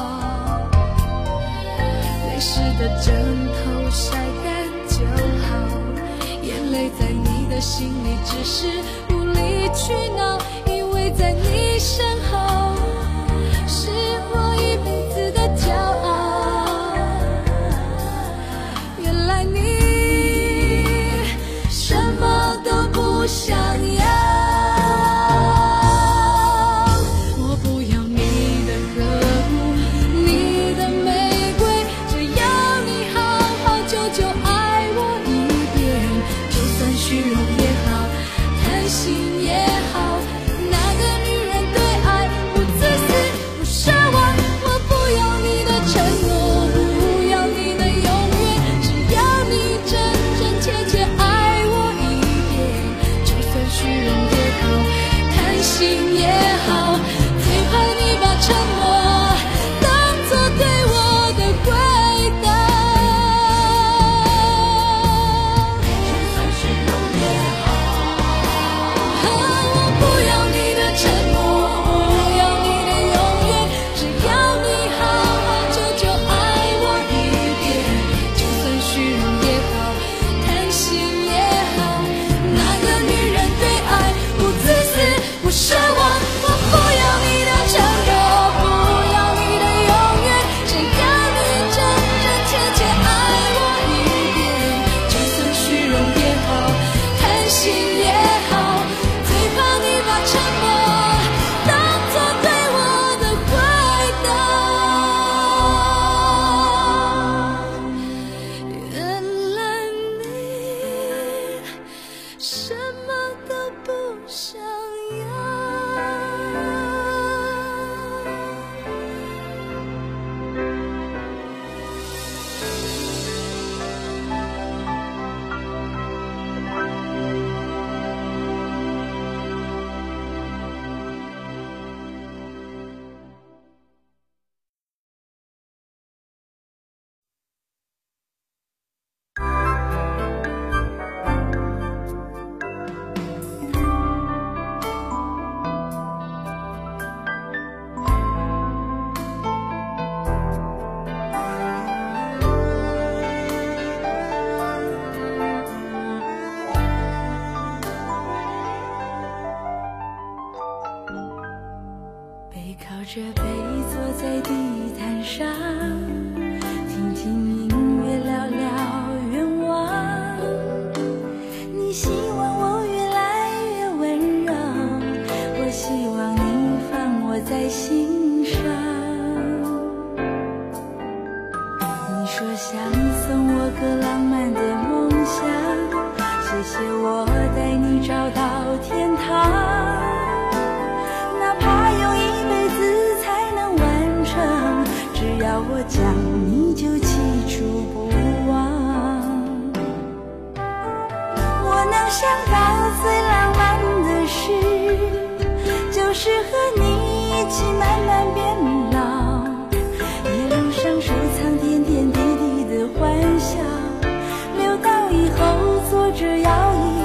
泪湿的枕头晒干就好，眼泪在你的心里只是无理取闹，因为在你身后是我一辈子的骄傲。原来你什么都不想要，我不要你的呵护，你的玫瑰，只要你好好久久爱我一遍。就算虚荣也好，贪心也好，那个女人对爱不自私不奢望。我不要你的承诺，不要你的永远，只要你真真切切爱我一遍。就算虚荣也好，贪心也好，最怕你把沉默当作对我的回答。就算虚荣也好，我不要你的承诺，不要你的永远，只要你好好久久爱我一遍。就算虚荣也好，贪心也好，那个女人对爱不自私不奢望。我不要你的承诺，不要你的永远，只要你真真切切爱我一遍。就算虚荣也好，贪心也好，最怕你把沉默当作对我的回答。原来你什么都不想要。背靠着背坐在地毯上，听听音乐，聊聊愿望。你希望我越来越温柔，我希望你放我在心上。你说想送我个浪漫的梦想，谢谢我带你找到天堂。哪怕用一辈子才能完成，只要我讲你就记住不忘。我能想到最浪漫的事，就是和你一起慢慢变老，一路上收藏点点滴滴的欢笑，留到以后坐着摇椅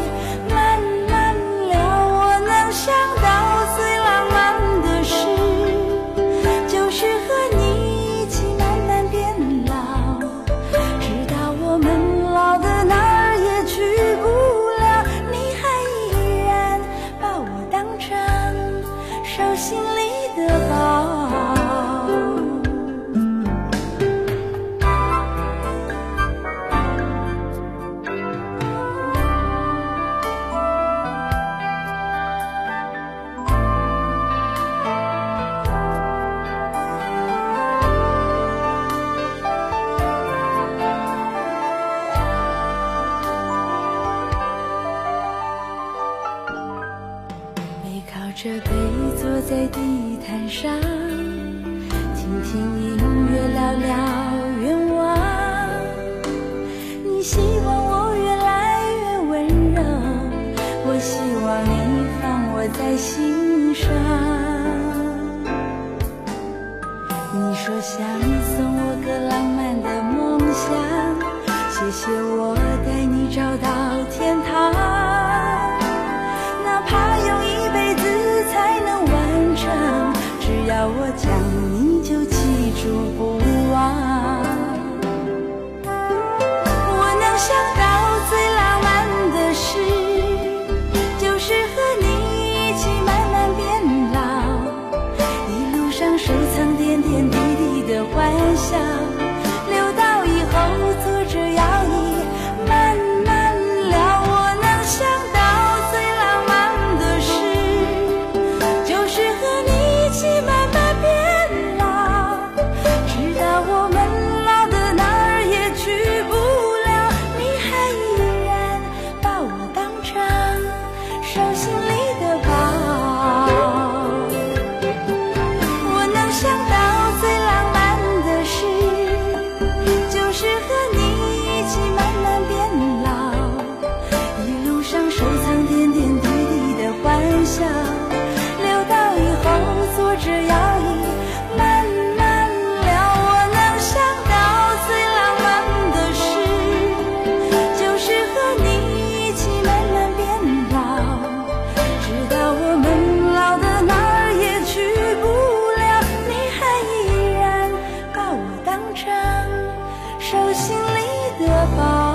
说想送我个浪漫的梦想，谢谢我带你找到天堂，哪怕用一辈子才能完成，只要我讲你就记住不忘。我能想到最浪漫的事，就是和你一起慢慢变老，一路上收藏点点滴滴的欢笑，留到以后坐着摇椅慢慢聊。我能想到最浪漫的事，就是和你一起慢慢变老，直到我们老的哪儿也去不了，你还依然把我当成手心里的宝。我能想到最浪漫的事，就是和你一起慢慢变老，一路上收藏点点滴滴的欢笑，留到以后坐着摇椅慢慢聊。我能想到最浪漫的事，就是和你一起慢慢变老，直到我们老的哪儿也去不了，你还依然把我当成手心里的宝。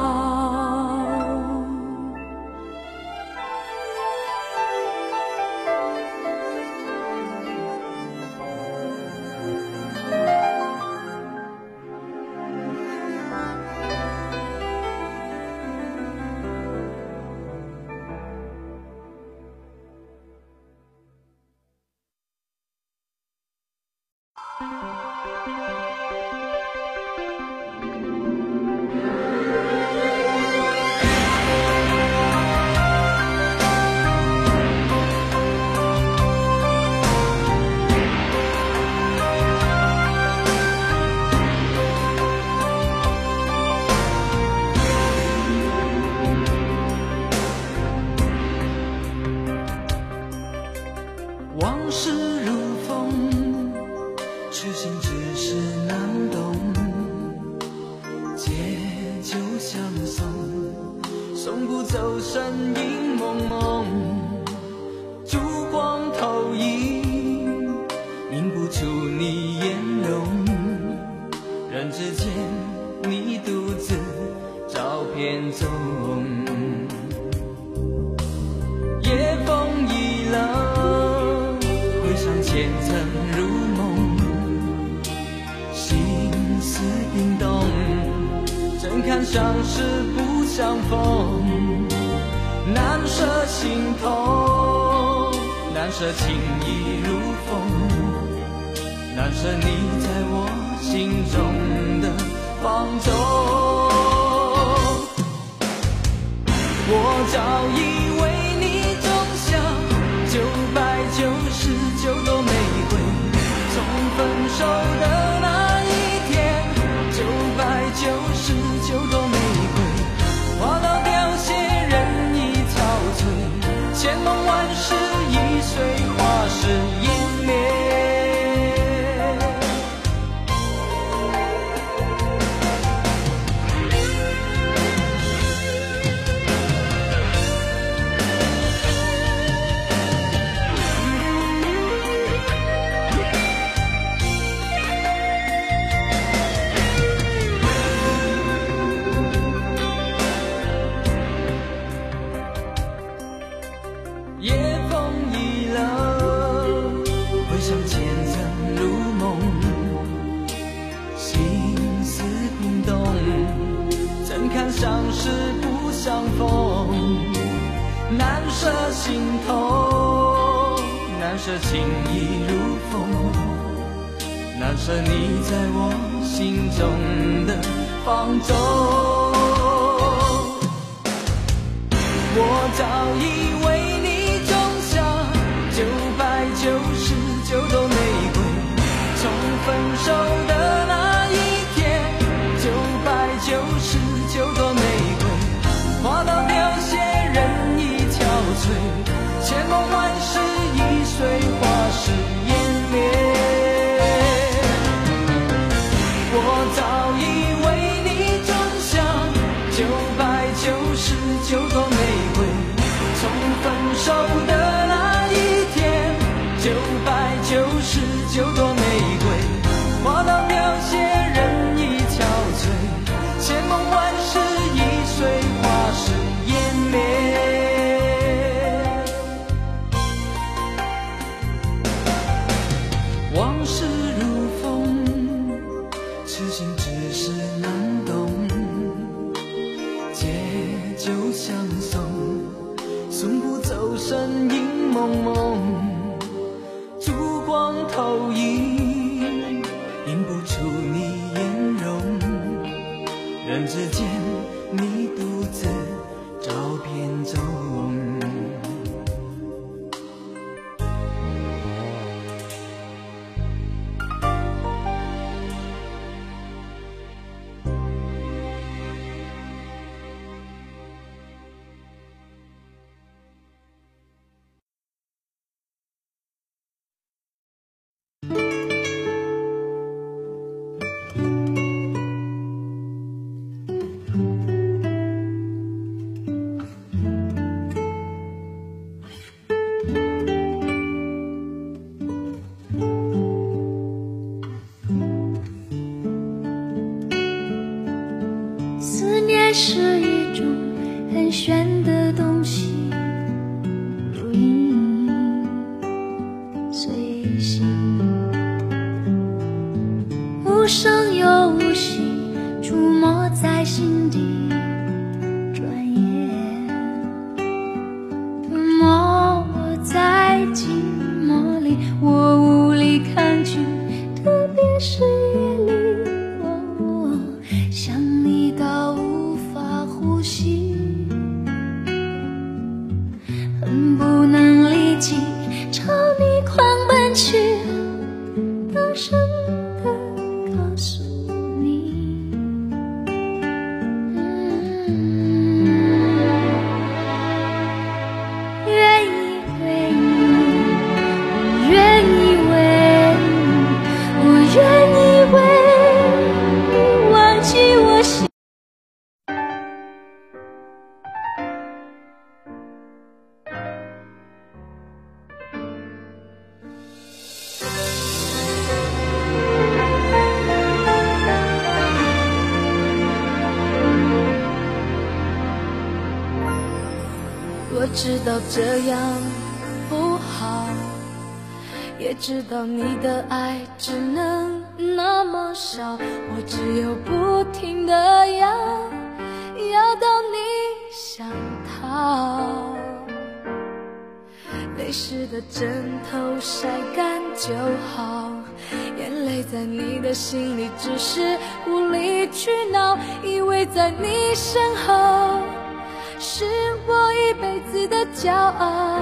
往事如风，痴心只是难懂，借酒相送，送不走身影蒙蒙，烛光投影，映不出你颜容，人之间你独自照片中，夜风已冷，回想前尘如梦，心思冰冻，怎堪相识不相逢，难舍心痛，难舍情意如风，难舍你在我心中的放纵。我早已为你种下999朵玫瑰，从分手的那一天，999朵玫瑰花到凋谢，人已憔悴，千梦万世已随花事湮灭。夜风已冷，回想前尘如梦，心思冰冻，怎堪相识不相逢，难舍心痛，难舍情意如风，难舍你在我心中的放纵。我早已为你种下999朵玫瑰，从分手的那一天，999朵玫瑰花到凋谢，人已憔悴，千梦万世已随花事湮灭。 人之间，你独自照片中。 思念是一种很玄的东西，如影随形，无声又无息，出没在心底。转眼吞没我在寂寞里，我无力抗拒，特别是夜里。想你到无法呼吸，恨不能立即朝你狂奔去，大声地告诉你，愿意为你，我愿意为你，我愿意为你忘记我心。 我知道这样不好，也知道你的爱只能那么少，我只有不停地要到你想逃。泪湿的枕头晒干就好，眼泪在你的心里只是无理取闹，以为在你身后是我一辈子的骄傲，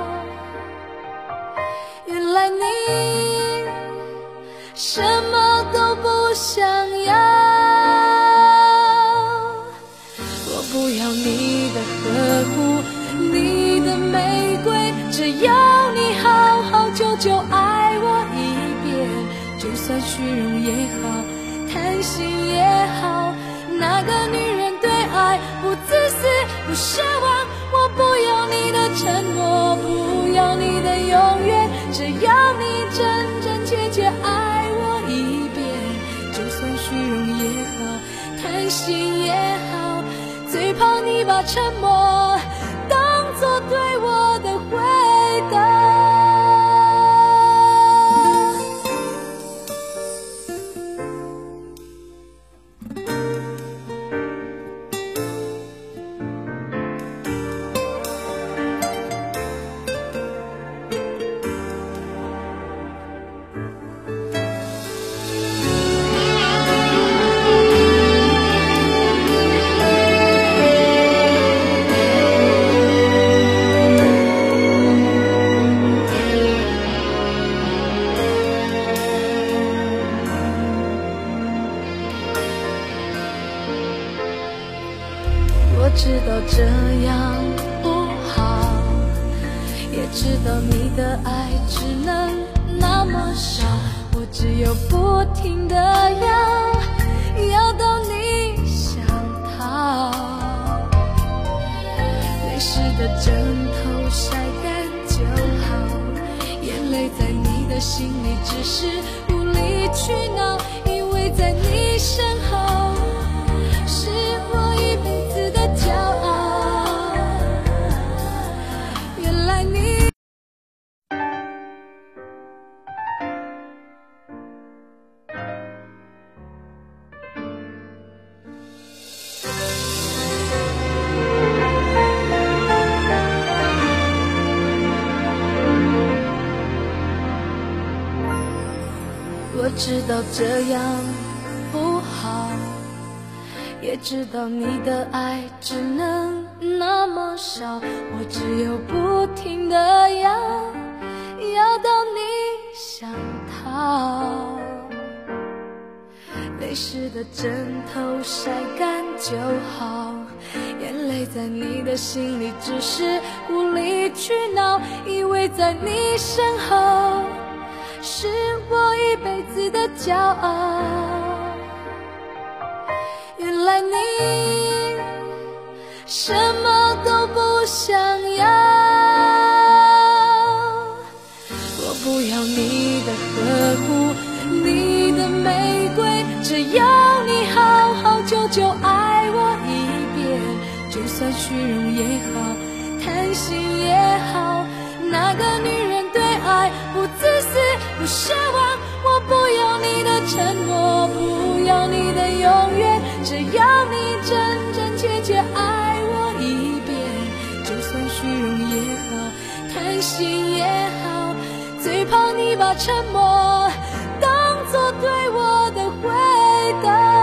原来你什么都不想要。我不要你的呵护，你的玫瑰，只要你好好久久爱我一遍，就算虚荣也好，贪心也好，那个女人对爱不自私不奢望，我不要你的承诺，不要你的永远，只要你真真切切爱我一遍，就算虚荣也好，贪心也好，最怕你把沉默当作对我的回答。我知道这样不好，也知道你的爱只能那么少，我只有不停地要到你想逃。泪湿的枕头晒干就好，眼泪在你的心里只是无理取闹，因为在你身后是我一辈子的骄傲，原来你我知道这样不好， 也知道你的爱只能那么少，我只有不停地要到你想逃。泪湿的枕头晒干就好，眼泪在你的心里只是无理取闹，以为在你身后是我一辈子的骄傲。原来你什么都不想要，我不要你的呵护，你的玫瑰，只要你好好久久爱我一遍，就算虚荣也好，贪心也好，那个女人对爱不自私不奢望，我不要你的承诺，不要你的永远，只要你真真切切爱我一遍，就算虚荣也好，贪心也好，最怕你把沉默当作对我的回答。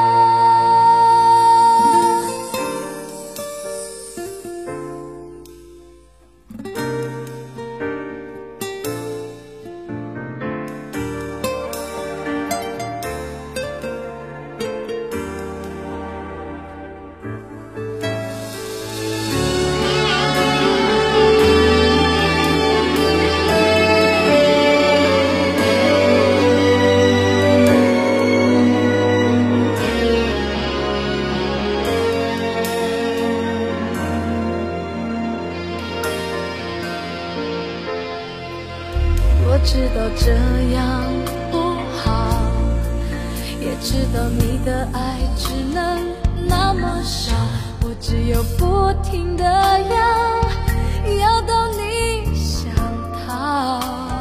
我知道这样不好，也知道你的爱只能那么少，我只有不停地要到你想逃。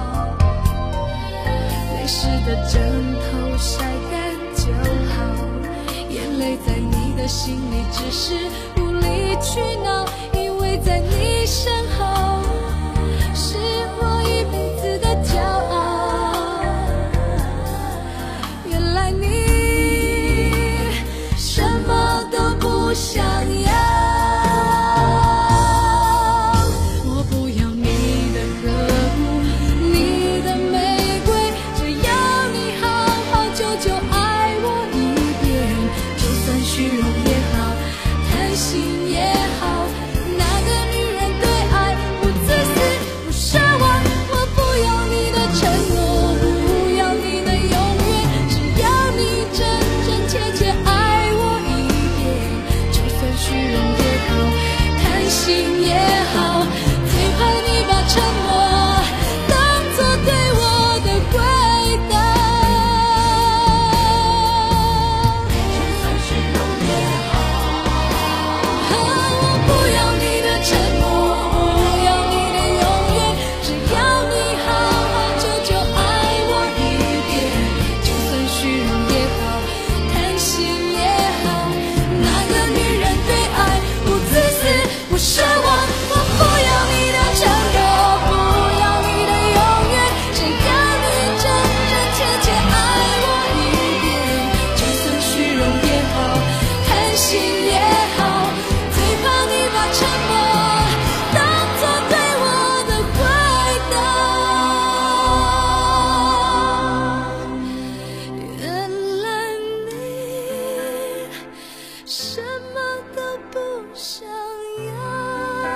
泪湿的枕头晒干就好，眼泪在你的心里只是无理取闹，以为在你身后是我一辈子的骄傲。原来你什么都不想要，我不要你的呵护，你的玫瑰，只要你好好久久爱我一遍，就算虚荣也好，贪心也好，那个女人对爱不自私不奢望，我不要你的承诺，不要你的永远，只要你真真切切爱我一遍，就算虚荣也好，贪心也好，最怕你把沉默当作对我的回答。就算虚荣也好，我不要你的承诺，不要你的永远，只要你好好久久爱我一遍，就算虚荣也好，贪心也好，那个女人对爱不自私不奢望，我不要你的承诺，不要你的永远，只要你真真切切爱我一遍，就算虚荣也好，贪心也好，最怕你把沉默当作对我的回答。原来你什么都不想要。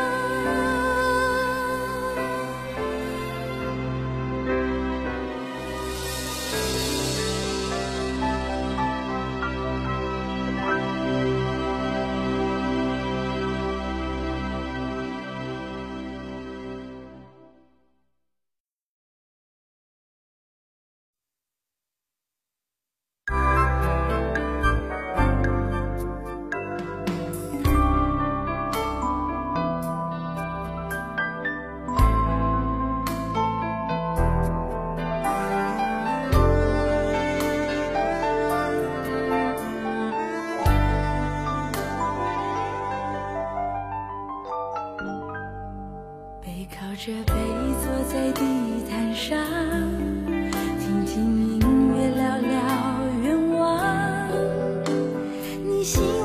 背靠着背坐在地毯上，听听音乐，聊聊愿望。你心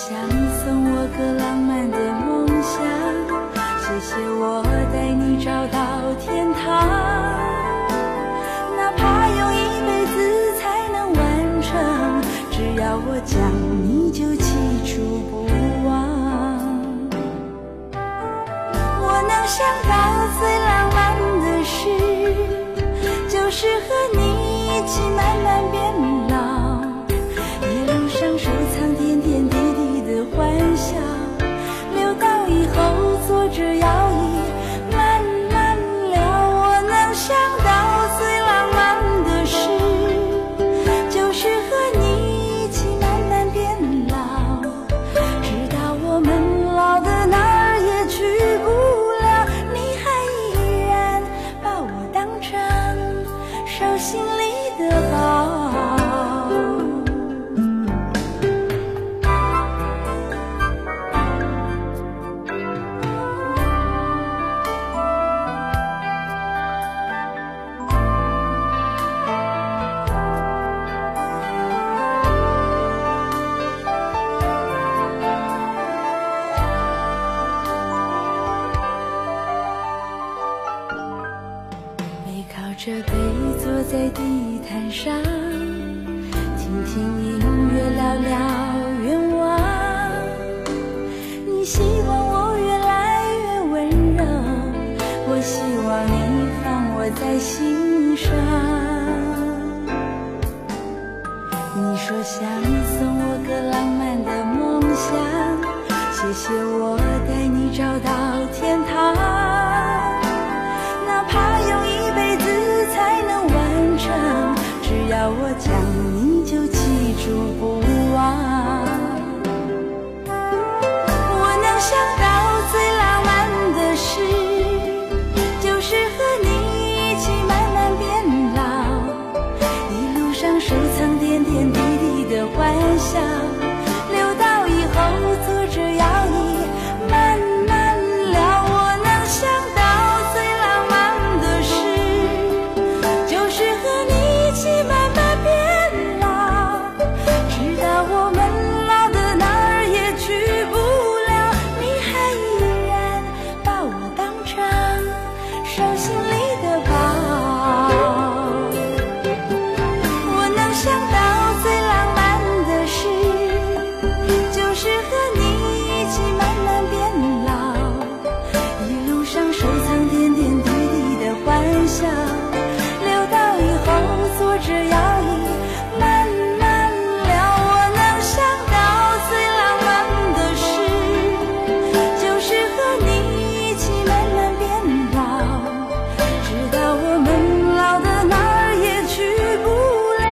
想送我个浪漫的梦想，谢谢我带你找到天堂，哪怕用一辈子才能完成，只要我讲你就记住不忘。我能想到最浪漫的事，就是和你一起慢慢变老，一路上收藏点点滴滴的欢笑，留到以后坐着摇椅慢慢聊。我能想到最浪漫的事，就是和你一起慢慢变老，直到我们老的哪儿也去不了，你还依然把我当成手心里的宝。这杯坐在地毯上，听听音乐，聊聊愿望。你希望我越来越温柔，我希望你放我在心上。你说想送我个浪漫的梦想，谢谢我带你找到天堂，哪怕用一辈子才能完成，只要我讲你就记住不忘。我能想到最浪漫的事，就是和你一起慢慢变老，一路上收藏点点滴滴的欢笑，留到以后坐着摇椅慢慢聊。我能想到最浪漫的事，就是和你一起慢慢变老，直到我们老的哪儿也去不了，你还依然把我当成手心里的宝。我能想到最浪漫的事，就是和你一起慢慢变老，一路上收藏点点滴滴的欢笑，留到以后坐着摇椅慢慢聊。我能想到最浪漫的事，就是和你一起慢慢变老，直到我们老的哪儿也去不了。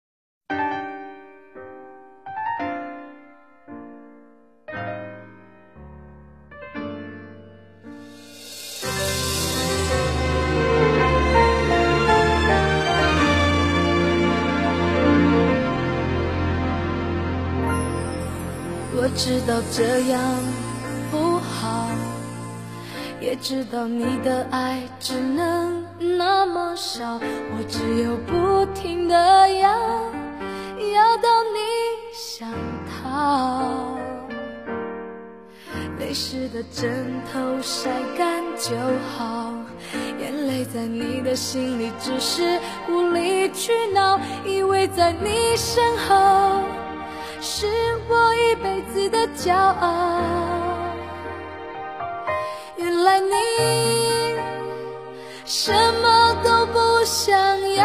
我知道这样不好，也知道你的爱只能那么少，我只有不停地要到你想逃。泪湿的枕头晒干就好，眼泪在你的心里只是无理取闹，以为在你身后是我一辈子的骄傲，原来你什么都不想要。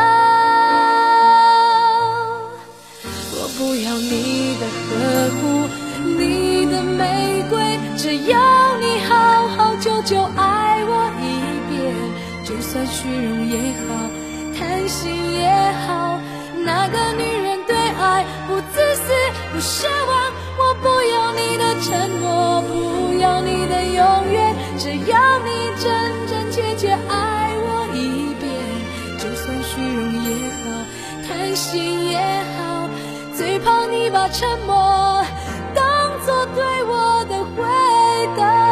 我不要你的呵护，你的玫瑰，只要你好好久久爱我一遍，就算虚荣也好，贪心也好，那个女人对爱不自私不奢望。我不要你的承诺，不要你的永远，只要你真真切切爱我一遍，就算虚荣也好，贪心也好，最怕你把沉默当作对我的回答。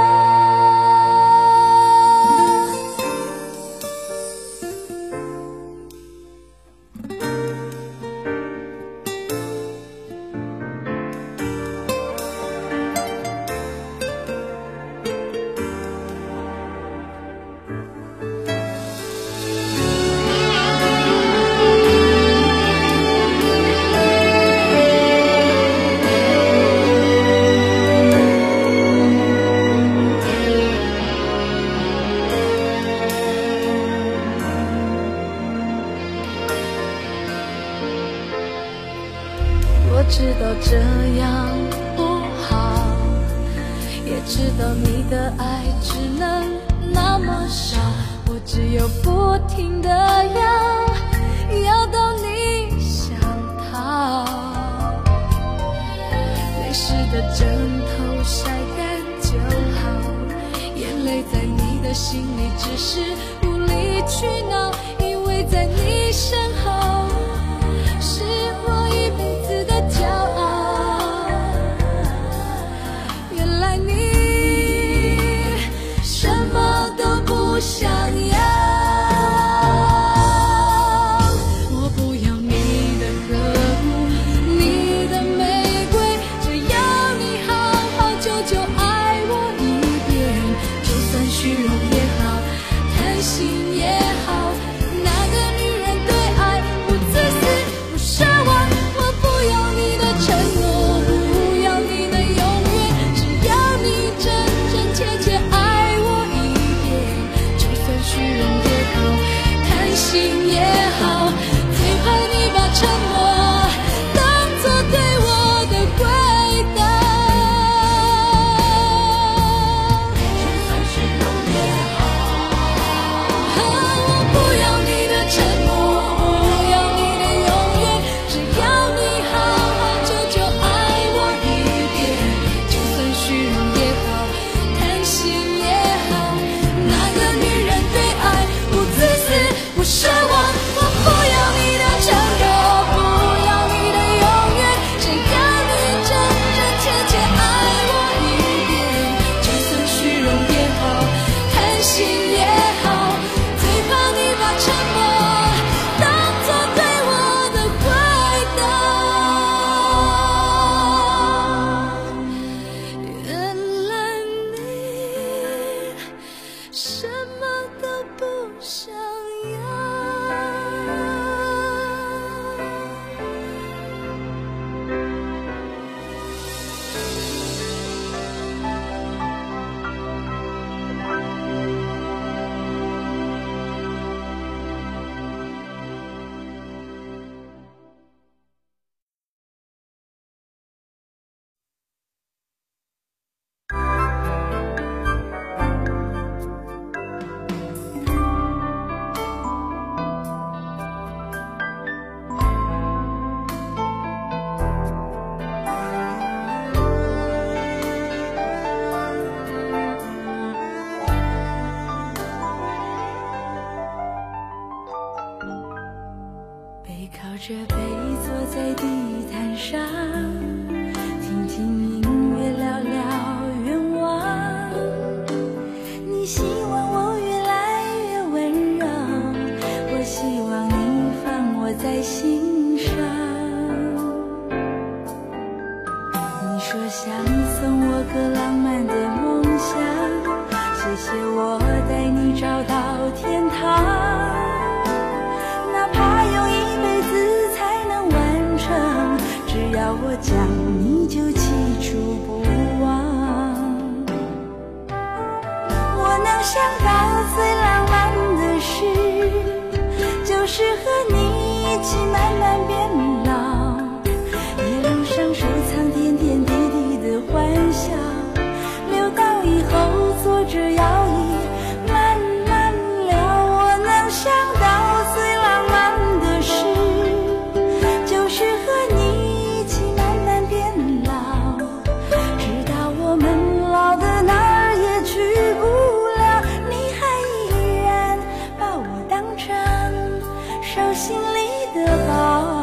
这样不好，也知道你的爱只能那么少，我只有不停地要到你想逃。泪湿的枕头晒干就好，眼泪在你的心里只是无理取闹，因为在你身后是我一辈子的骄傲。原来你什么都不想要，我不要你的呵护，你的玫瑰，只要你好好久久爱我一遍，就算虚荣也好，贪心也好，那个女人对爱不自私不奢望，我不要你的承诺，不要你的永远，只要你真真切切爱我一遍，就算虚荣也好，贪心也好，最怕你把沉默当作对我的回答。就算虚荣也好，我不要你的承诺，不要你的永远，只要你好好久久爱我一遍，就算虚荣也好，贪心也好，那个女人对爱不自私不奢望，我不要你的承诺，不要你的永远，只要你真真切切爱我一遍，就算虚荣也好，贪心也好，最怕你把沉默当作对我的回答。原来你什么都不想要。背靠着背坐在地毯上，听听音乐聊聊愿望。你希望我越来越温柔，我希望你放我在心上。你说想送我个浪漫的梦想，谢谢我带你找到天堂。哪怕用一辈子才能完成，只要我讲你就记住不忘。我能想到最浪漫的事，就是和你一起慢慢变老，一路上收藏点点滴滴的欢笑，留到以后坐着摇椅慢慢聊。我能想到最浪漫的事，就是和你一起慢慢变老，直到我们老的哪儿也去不了，你还依然把我当成手心里的宝。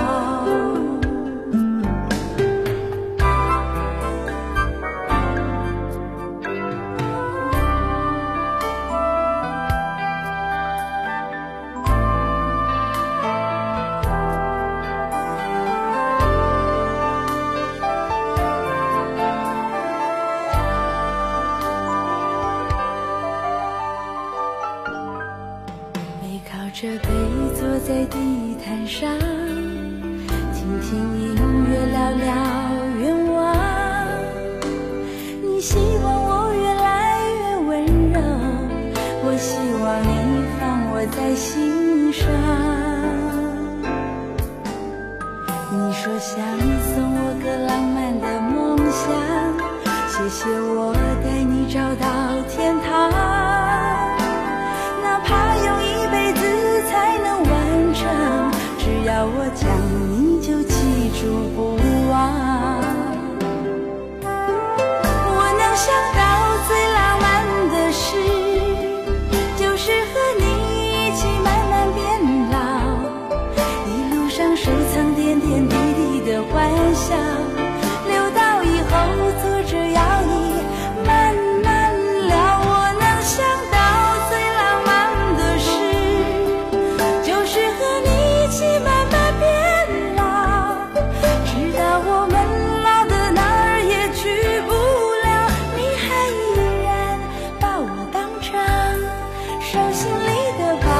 背靠着背坐在地毯上，听听音乐聊聊愿望。你希望我越来越温柔，我希望你放我在心上。你说想送我个谢谢我带你找到天堂，哪怕用一辈子才能完成，只要我讲你就记住不忘。我能想到最浪漫的事，就是和你一起慢慢变老，一路上收藏点点滴滴的欢笑，留到以后坐着摇椅慢慢聊。我能想到最浪漫的事，就是和你一起慢慢变老，直到我们老的哪儿也去不了，你还依然把我当成手心里的宝。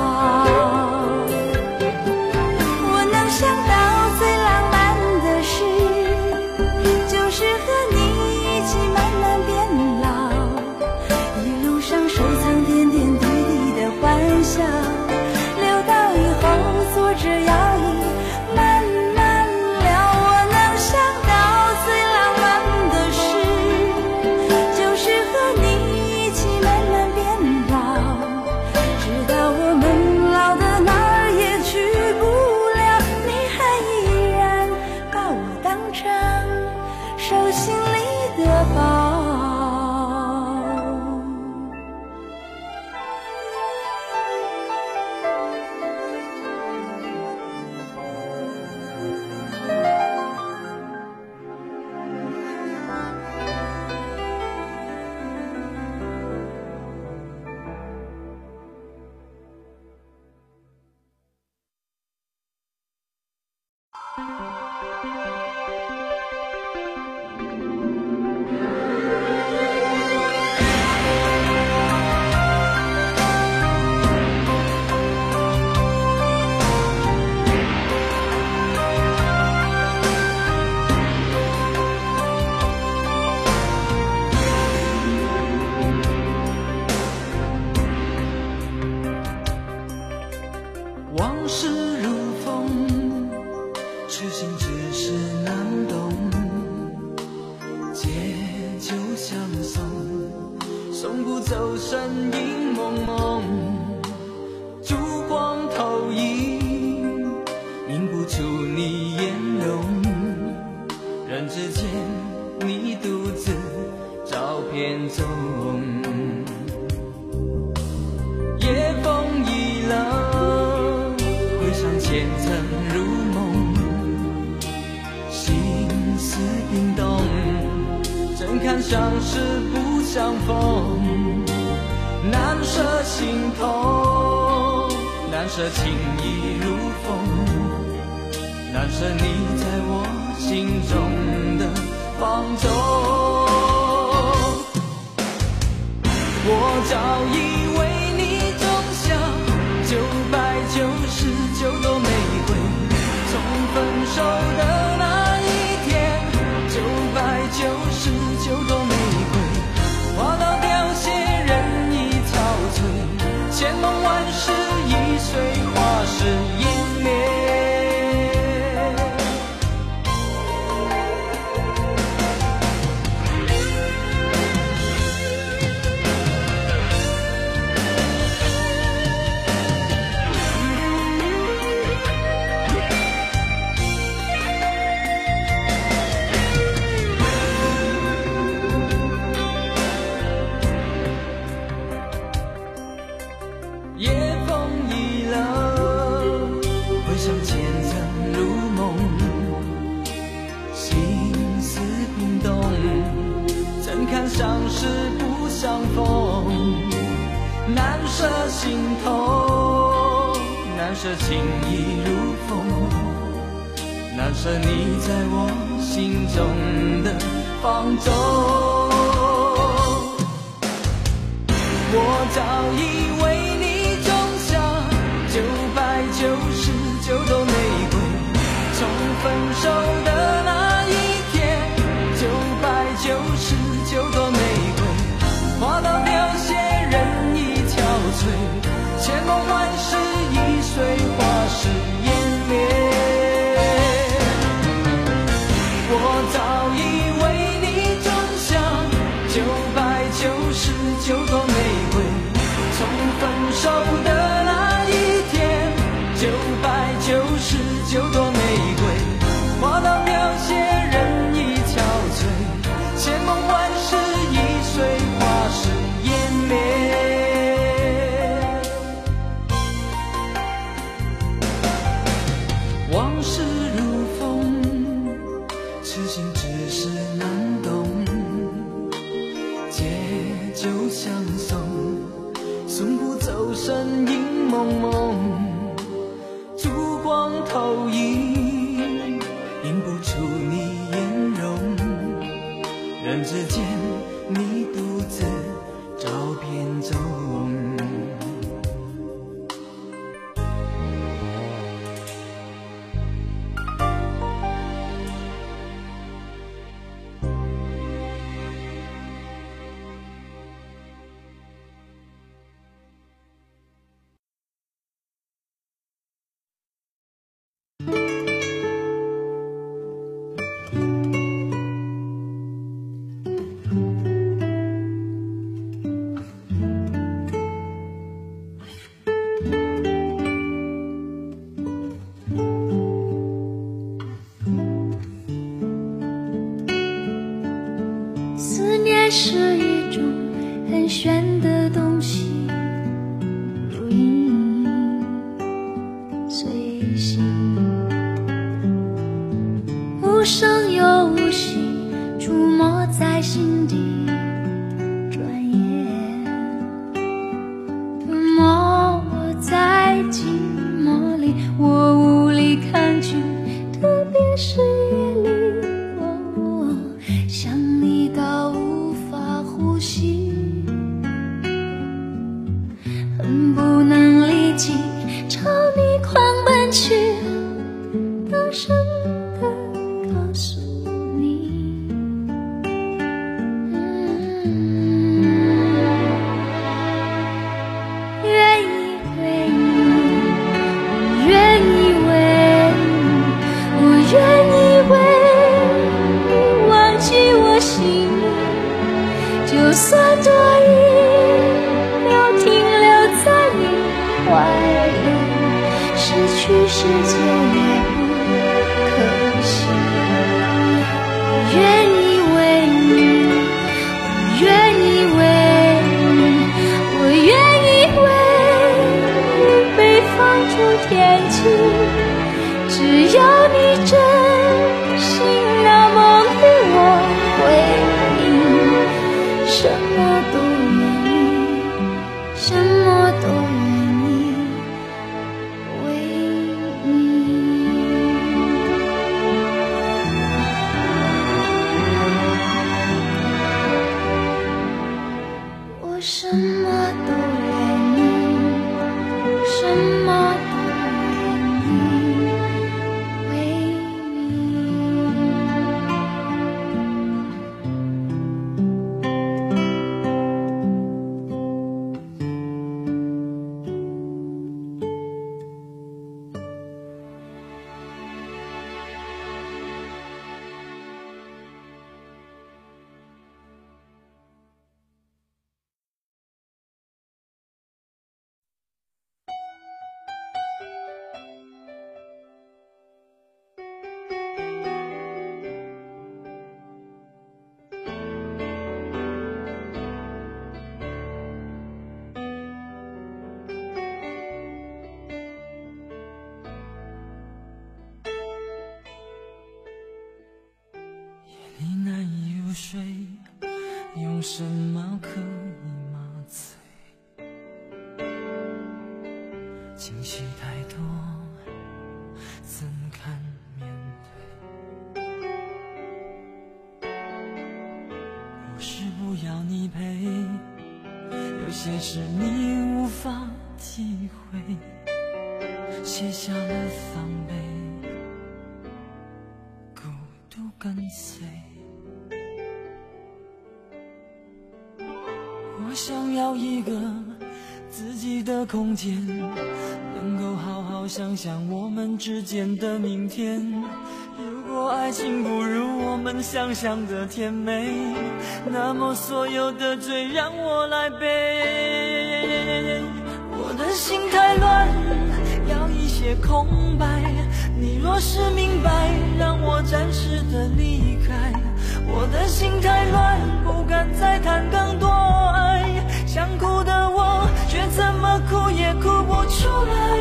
我能想到最浪漫的事，就是和你一起慢慢变老，一路上收藏点点滴滴的欢笑，留到以后坐着摇椅慢慢聊。我能想到最浪漫的事，就是和你一起慢慢变老，直到我们老的哪儿也去不了，你还依然把我当成手心里的宝。 往事如风，痴心只是难懂，借酒相送，送不走身影蒙蒙，烛光投影，映不出你颜容，人之间你独自照片中，夜风已冷，回想前尘如梦，心思冰冻，怎堪相识不相逢，难舍心痛，难舍情意如风，难舍你在我心中的放纵。我早已为你种下999朵玫瑰，从分手的那一天，999朵玫瑰花到凋谢，人已憔悴，千梦万世已随花事湮灭。夜风已冷，回想前尘如梦，心思冰冻，怎堪相识不相逢，难舍心痛，难舍情意如风，难舍你在我心中的放纵。我早已为你种下999朵玫瑰，从分手的那一天，999朵玫瑰花到凋谢，人已憔悴，千梦万世已随花事湮灭。我早已为你种下你独自照片中。 思念是一种很玄的东西，如影随形，无声又无息，出没在心底。转眼吞没我在寂寞里，我无力抗拒，特别是夜里。想你到无法呼吸，恨不能立即朝你狂奔去，大声地告诉你，愿意为你，我愿意为你，我愿意为你忘记我心，就算多一秒停留在你怀里，失去世界也不可惜。我愿意为你，我愿意为你，我愿意为你被放逐天际，只要你真心那么对我回应，什么都愿意，什么都愿意为你。我什么都愿意，什么都愿意为你。 你难以入睡，用什么可以麻醉？情绪太多，怎堪面对？不是不要你陪，有些事你无法体会，卸下了防备，孤独跟随。我想要一个自己的空间，能够好好想想我们之间的明天。如果爱情不如我们想象的甜美，那么所有的罪让我来背。我的心太乱，要一些空白。你若是明白，让我暂时的离开。我的心太乱，不敢再谈更多爱。想哭的我，却怎么哭也哭不出来。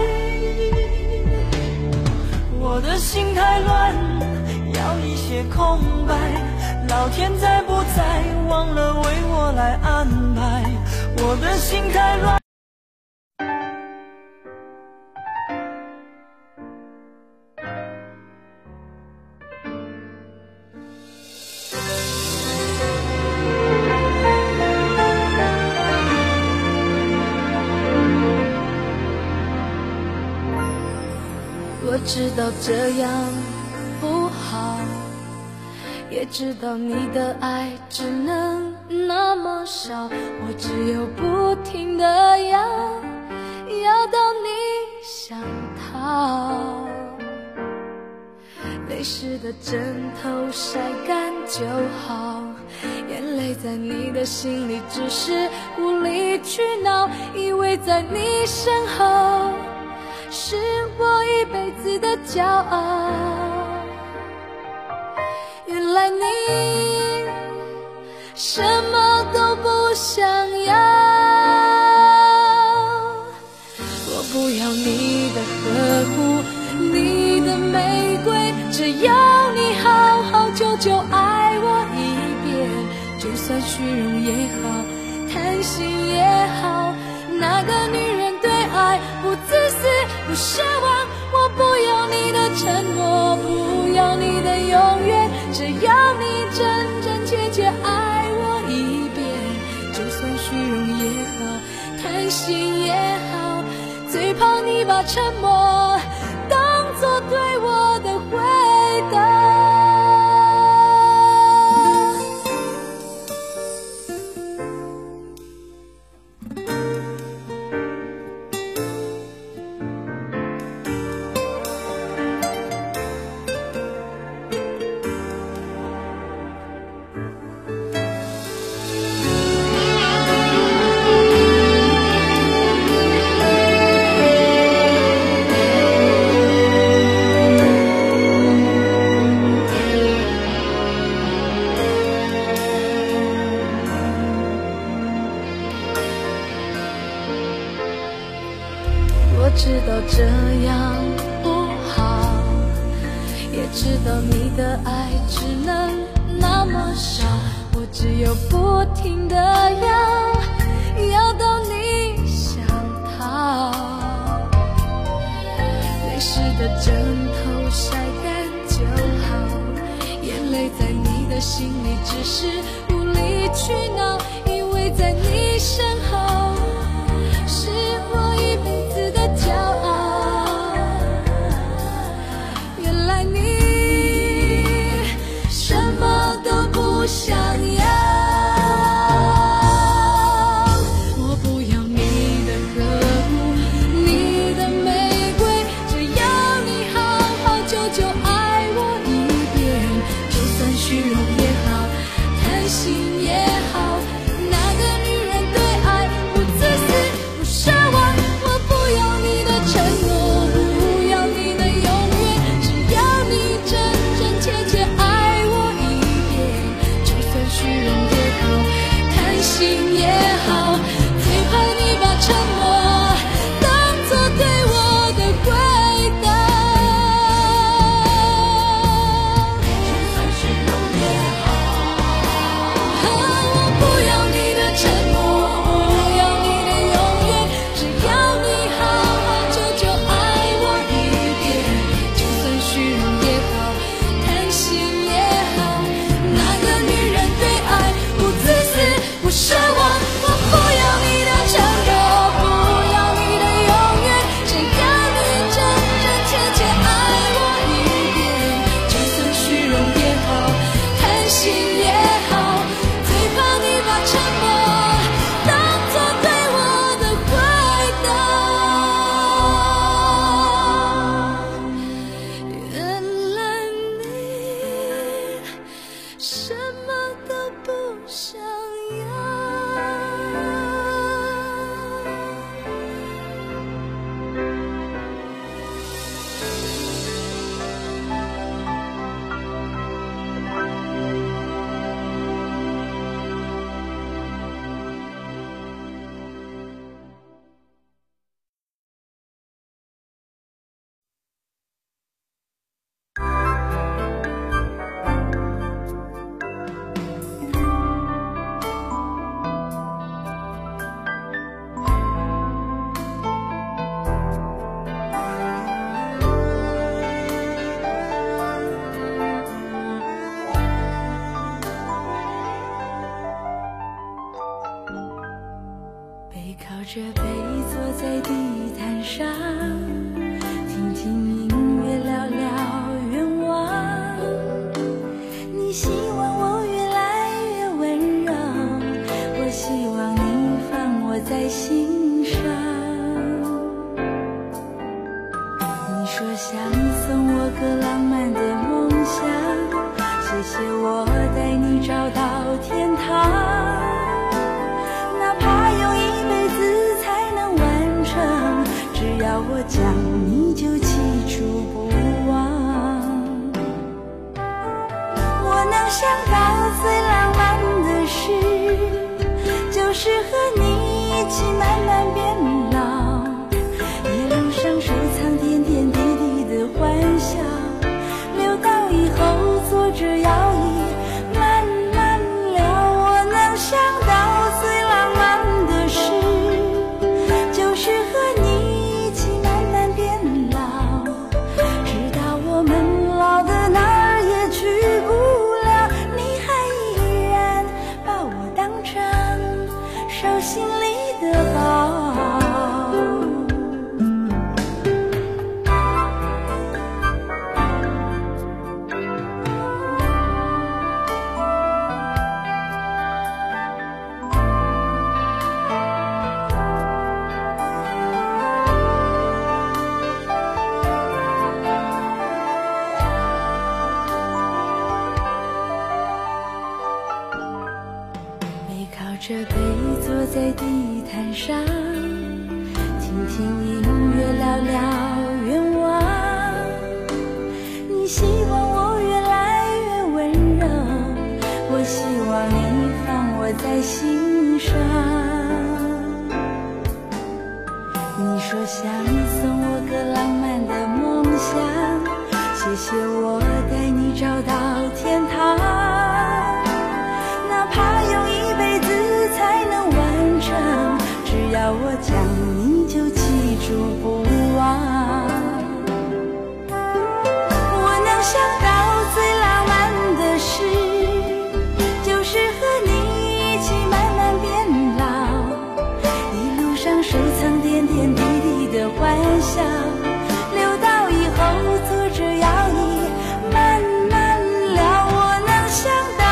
我的心太乱，要一些空白。老天在不在，忘了为我来安排。我的心太乱。 道这样不好，也知道你的爱只能那么少，我只有不停地要到你想逃。泪湿的枕头晒干就好，眼泪在你的心里只是无理取闹，以为在你身后是我一辈子的骄傲。原来你什么都不想要，我不要你的呵护，你的玫瑰，只要你好好久久爱我一遍，就算虚荣也好，贪心也好，那个女人对爱不自私不奢望，我不要你的承诺，不要你的永远，只要你真真切切爱我一遍，就算虚荣也好，贪心也好，最怕你把沉默当作对我的回答。我知道这样不好，也知道你的爱只能那么少，我只有不停地要到你想逃。泪湿的枕头晒干就好，眼泪在你的心里只是无理取闹，以为在你身后是我一辈子的骄傲。原来你什么都不想要，我不要你的呵护，你的玫瑰，只要你好好久久爱我一遍，就算虚荣也好，贪心也好，那个女人对爱不自私不奢望，我不要你的承诺，不要你的永远，只要你真真切切爱我一遍，就算虚荣也好，贪心也好，最怕你把沉默当作对我的回答。就算虚荣也好，我不要你的承诺，不要你的永远，只要你好好久久爱我一遍，就算虚荣也好，贪心也好，那个女人对爱不自私不奢望，我不要你的承诺，不要你的永远，只要你真真切切爱我一遍，就算虚荣也好，贪心也好，最怕你把沉默当作对我的回答。原来你什么都不想要。背靠着背坐在地毯上，听听音乐，聊聊想到最浪漫的事，就是和你一起慢慢变老，一路上收藏点点滴滴的欢笑，留到以后坐着摇椅慢慢聊。我能想到最浪漫的事，就是和你一起慢慢变老，直到我们老的哪儿也去不了，你还依然把我当成手心里的宝。这杯坐在地毯上，听听音乐，聊聊愿望。你希望我越来越温柔，我希望你放我在心上。你说想送我个浪漫的梦想，谢谢我带你找到天堂，哪怕用一辈子才能完成，只要我讲你就记住不忘。我能想到最浪漫的事，就是和你一起慢慢变老，一路上收藏点点滴滴的欢笑，留到以后坐着摇椅慢慢聊。我能想到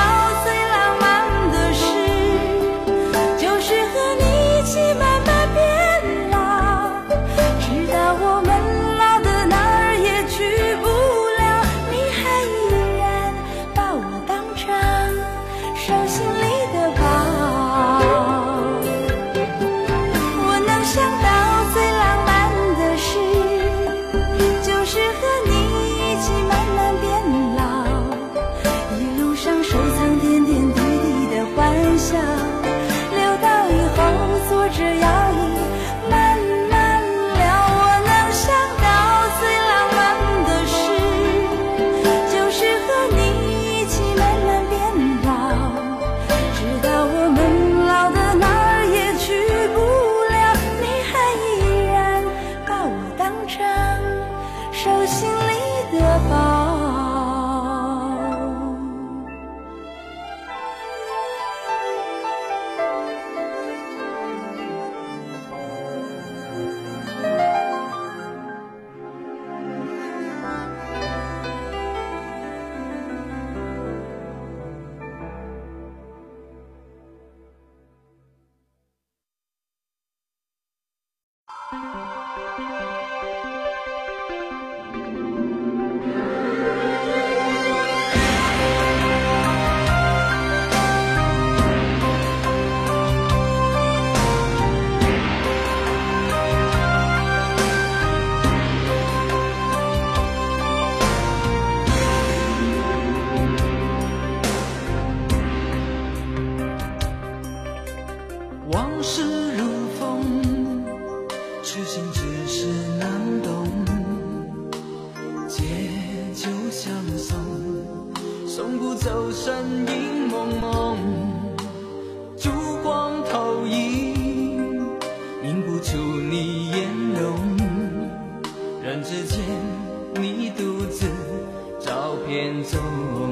往事如风，痴心只是难懂，借酒相送，送不走身影蒙蒙，烛光投影，映不出你颜容，人之间你独自照片中，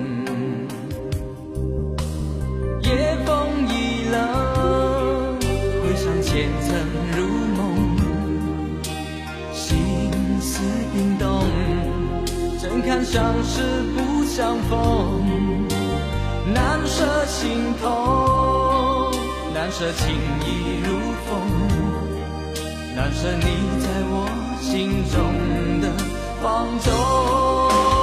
夜风已冷，回想前尘如梦，心思冰冻，怎堪相识不相逢，难舍心痛，难舍情意如风，难舍你在我心中的放纵。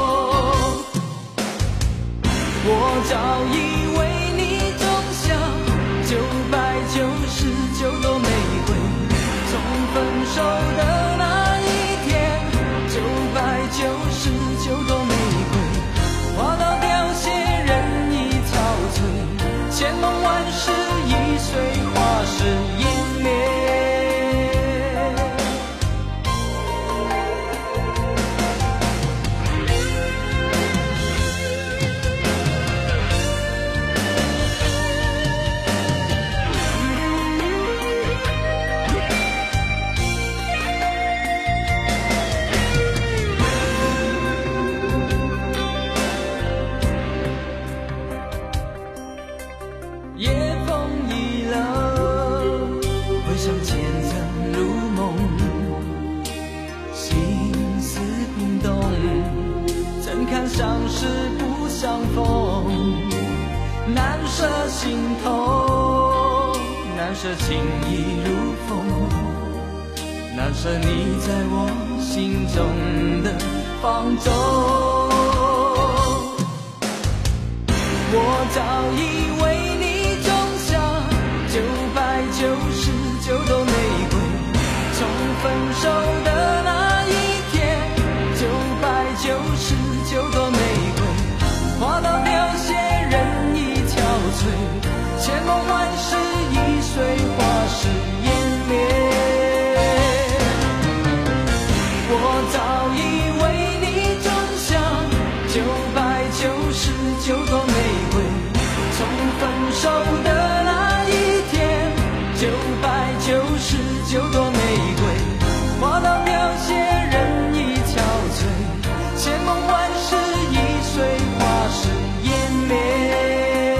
我早已为你种下999朵玫瑰，从分手的那一天，999朵玫瑰花到凋谢，人已相逢，难舍心头，难舍情意如风，难舍你在我心中的放纵。我早已为你种下999朵玫瑰，从分手的那一天，999朵玫瑰花到凋谢，人已憔悴，千梦万世易碎，花时湮灭。我早已为你种下999朵玫瑰，从分手的那一天，999朵玫瑰花到凋谢，人已憔悴，千梦万世易碎，花时湮灭。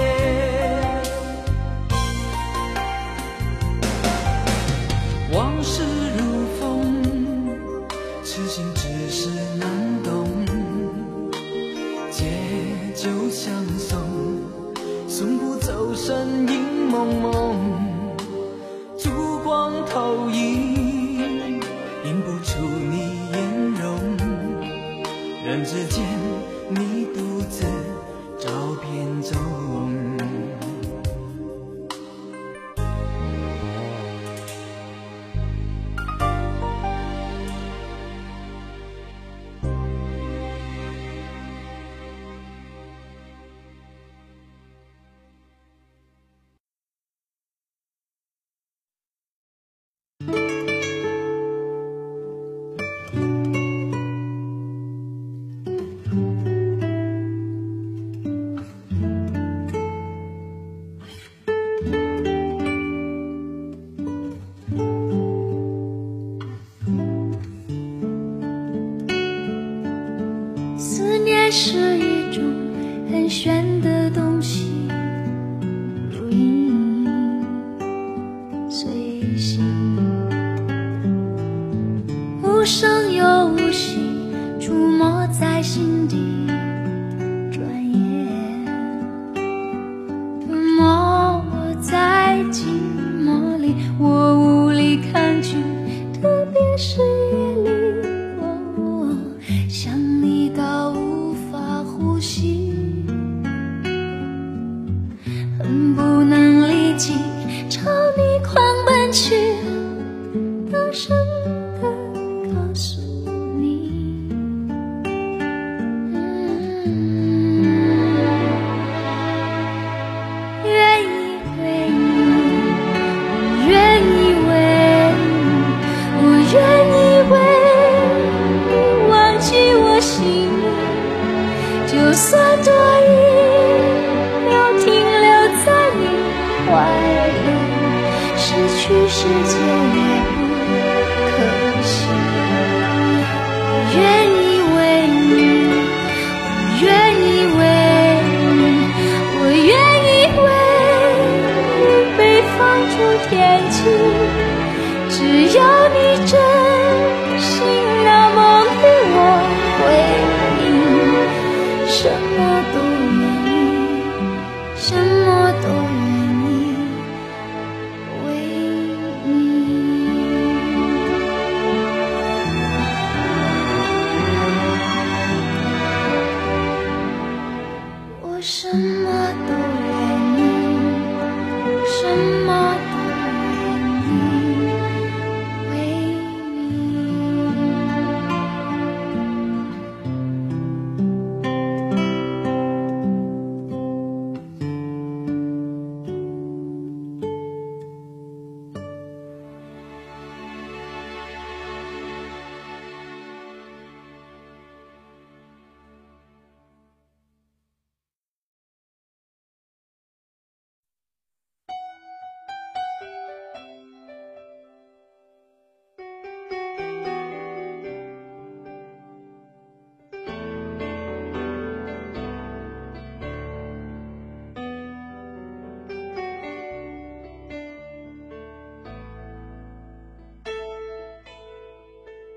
往事如风，痴心只是难懂，借酒相送，送不走身影蒙蒙，烛光投影，映不出你颜容，人之间你独自照片中。 思念是一种很玄的东西，如影随形，无声又无息，出没在心底，转眼吞没我在寂寞里，我无力抗拒，特别是夜里，想你到无法呼吸，恨不能立即朝你狂奔去，大声地告诉你，愿意为你，我愿意为你，我愿意为你忘记我心里，就算多一秒停留在你怀里，失去世界也不可惜。我愿意为你，我愿意为你，我愿意为你被放逐天际，只要你真心那么对我回应，什么都愿意，什么都愿意为你。我什么都愿意，什么都愿意为你。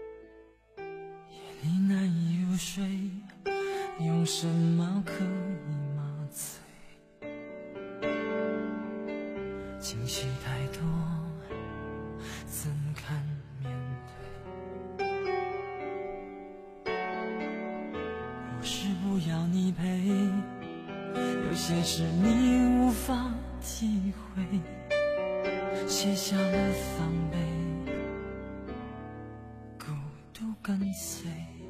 你难以入睡，用什么可情绪太多，怎堪面对？不是不要你陪，有些事你无法体会，卸下了防备，孤独跟随。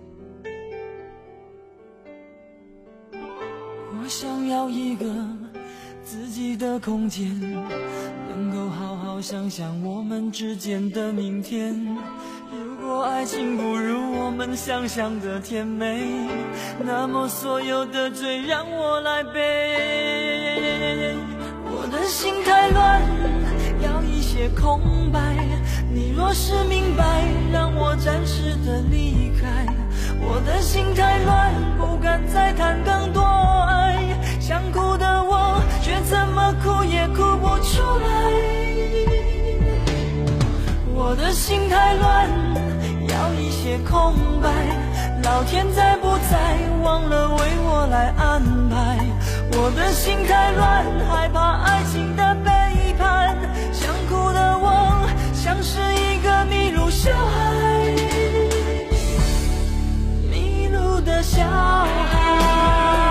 我想要一个自己的空间，能够好好想想我们之间的明天。如果爱情不如我们想象的甜美，那么所有的罪让我来背。我的心太乱，要一些空白，你若是明白，让我暂时的离开。我的心太乱，不敢再谈更多爱，想哭的我却怎么哭也哭不出来。我的心太乱，要一些空白，老天在不在忘了为我来安排。我的心太乱，害怕爱情的背叛，想哭的我像是一个迷路小孩，迷路的小孩。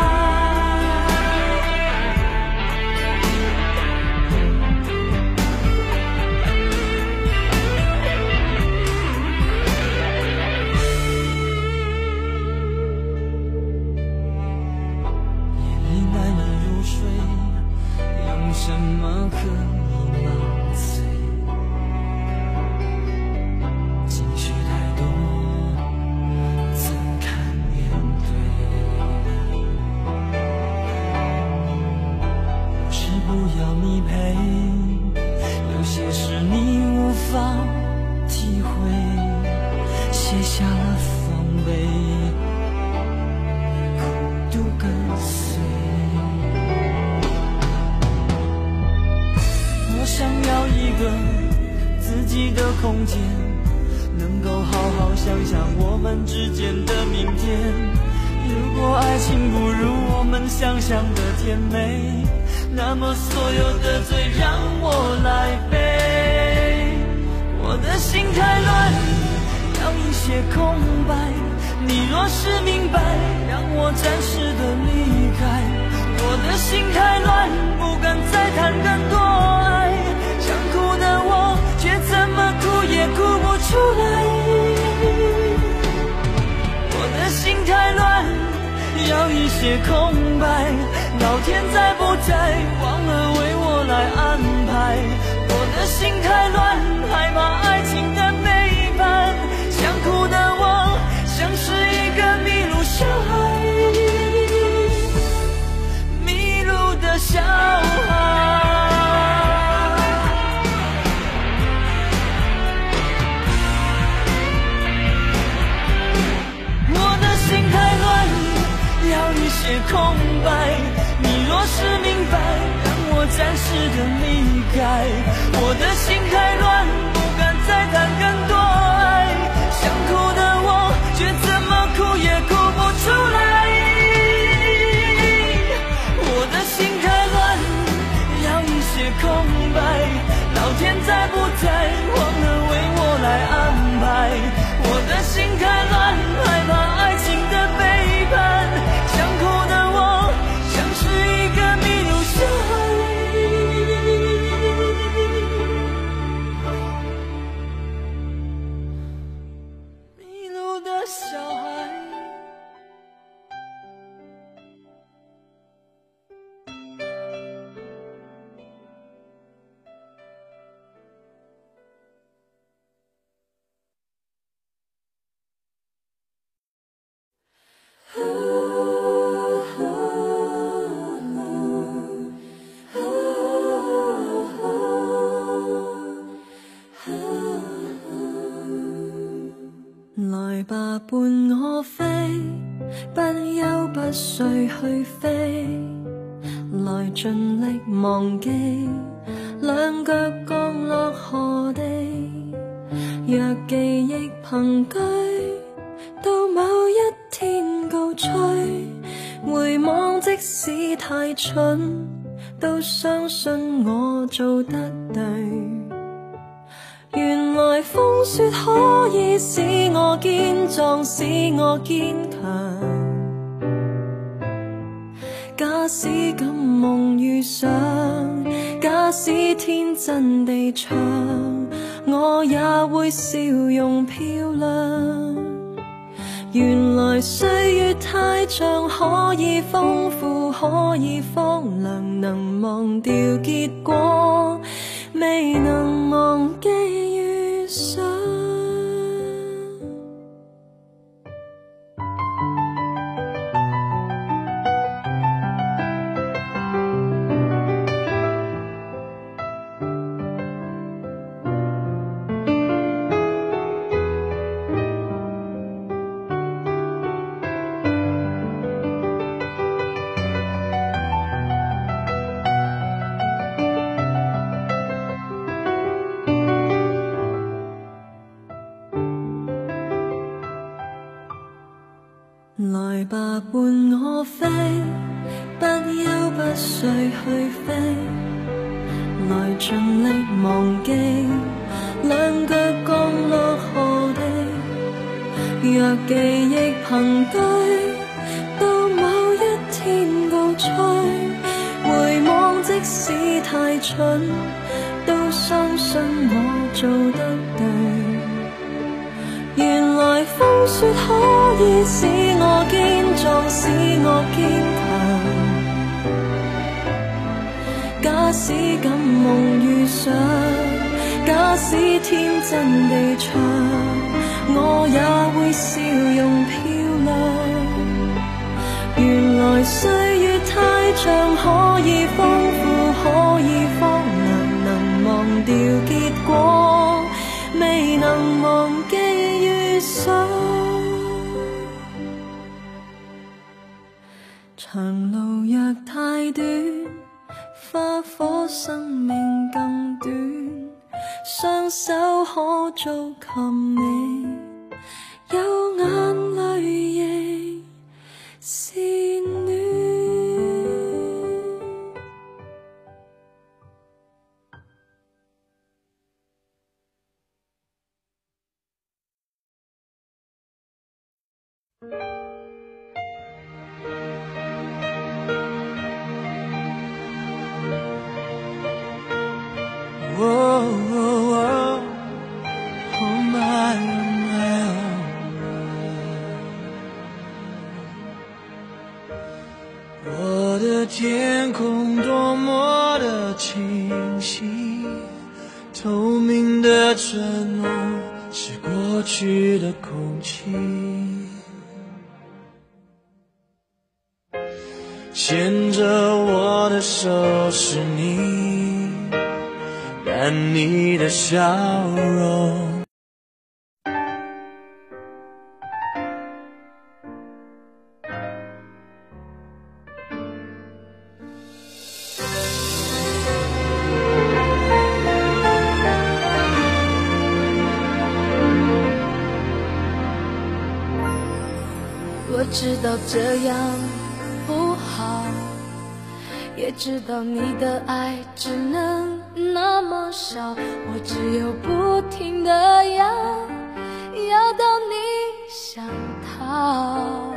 什么可以麻醉？情绪太多，怎堪面对？不是不要你陪，有些事你无法体会，卸下了防备，孤独跟随。我想要一个自己的空间，能够好好想想我们之间的明天。如果爱情不如我们想象的甜美，那么所有的罪让我来背。我的心太乱，要一些空白，你若是明白，让我暂时的离开。我的心太乱，不敢再谈更多爱，想哭的我却怎么哭也哭不出来。我的心太乱，要一些空白，老天在不在忘了为我来安排。我的心太乱，害怕爱情的背叛，想哭的我像是一个迷路小孩，小孩。我的心太乱，要一些空白，你若是明白，让我暂时的离开。我的心太乱，不敢再谈更多爱，想哭的我却怎么哭也哭不出来。空白，老天在不在忘了为我来安排。我的心太乱，害怕爱情的背叛，想哭的我像是一个迷路小孩，迷路的小孩。 來吧，伴我飛，不休不睡去飛，來盡力忘記，兩腳降落何地。若記憶憑據，到某一天告吹，回望即使太蠢， 都相信我做得對。原來風雪可以使我堅壯，使我堅強。假使敢夢遇上，假使天真地唱，我也會笑容漂亮。原來歲月太長，可以豐富，可以荒涼，能忘掉結果，未能忘記遇上。來吧，伴我飛，不休不睡去飛，來盡力忘記兩腳降落何地。若記憶憑據，到某一天告吹，回望即使太蠢，都相信我做得對。原來風雪可以使我堅壯，使我堅強。假使敢夢遇上，假使天真地唱，我也會笑容漂亮。原來歲月太長，可以豐富，可以荒涼，能忘掉結果，未能忘記遇上。長路若太短，花火生命更短，雙手可做琴尾，有眼淚亦是暖。 我的天空多么的清晰，透明的承诺是过去的空气，牵着我的手是你，但你的笑容我知道这样不好，也知道你的爱只能那么少，我只有不停地要到你想逃。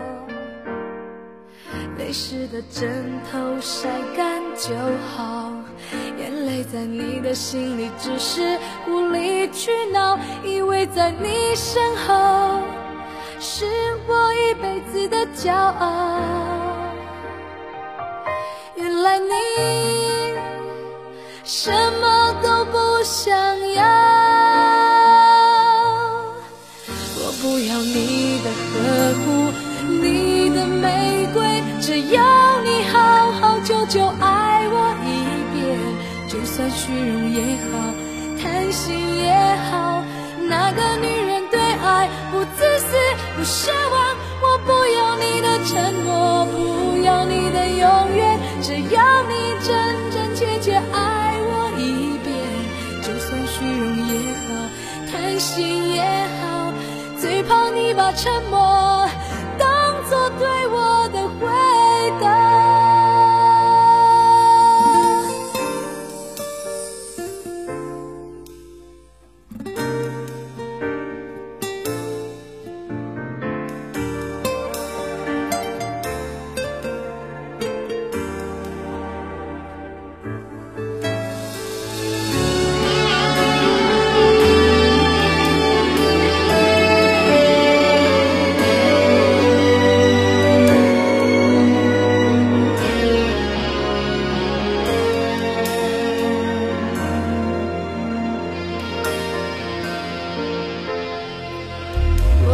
泪湿的枕头晒干就好，眼泪在你的心里只是无理取闹，以为在你身后是我一辈子的骄傲。原来你什么都不想要，我不要你的呵护，你的玫瑰，只要你好好久久爱我一遍，就算虚荣也好，贪心也好，那个女人对爱不自私不奢望，我不要你的承诺，不要你的永远，只要你真真切切爱我一遍，就算虚荣也好，贪心也好，最怕你把沉默当作对我的回答。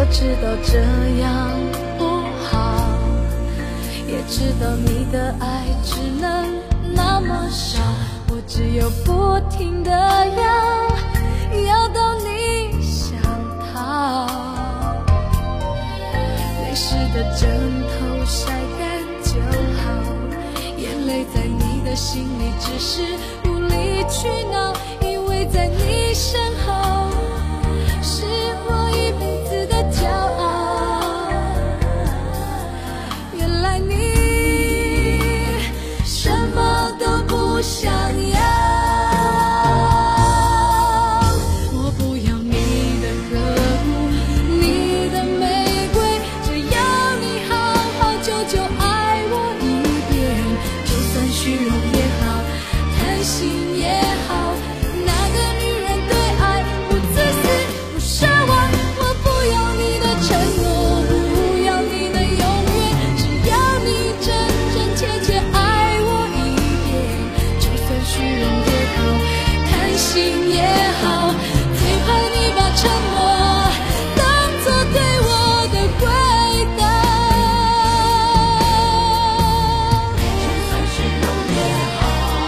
我知道这样不好，也知道你的爱只能那么少，我只有不停地要到你想逃。泪湿的枕头晒干就好，眼泪在你的心里只是无理取闹，因为在你身后是我一辈子的骄傲。原来你什么都不想要，我不要你的呵护，你的玫瑰，只要你好好久久爱我一遍，就算虚荣也好，贪心也好，那个女人对爱不自私不奢望，我不要你的承诺，不要你的永远，只要你真真切切爱我一遍，就算虚荣也好，贪心也好，最怕你把沉默当作对我的回答。就算虚荣也好，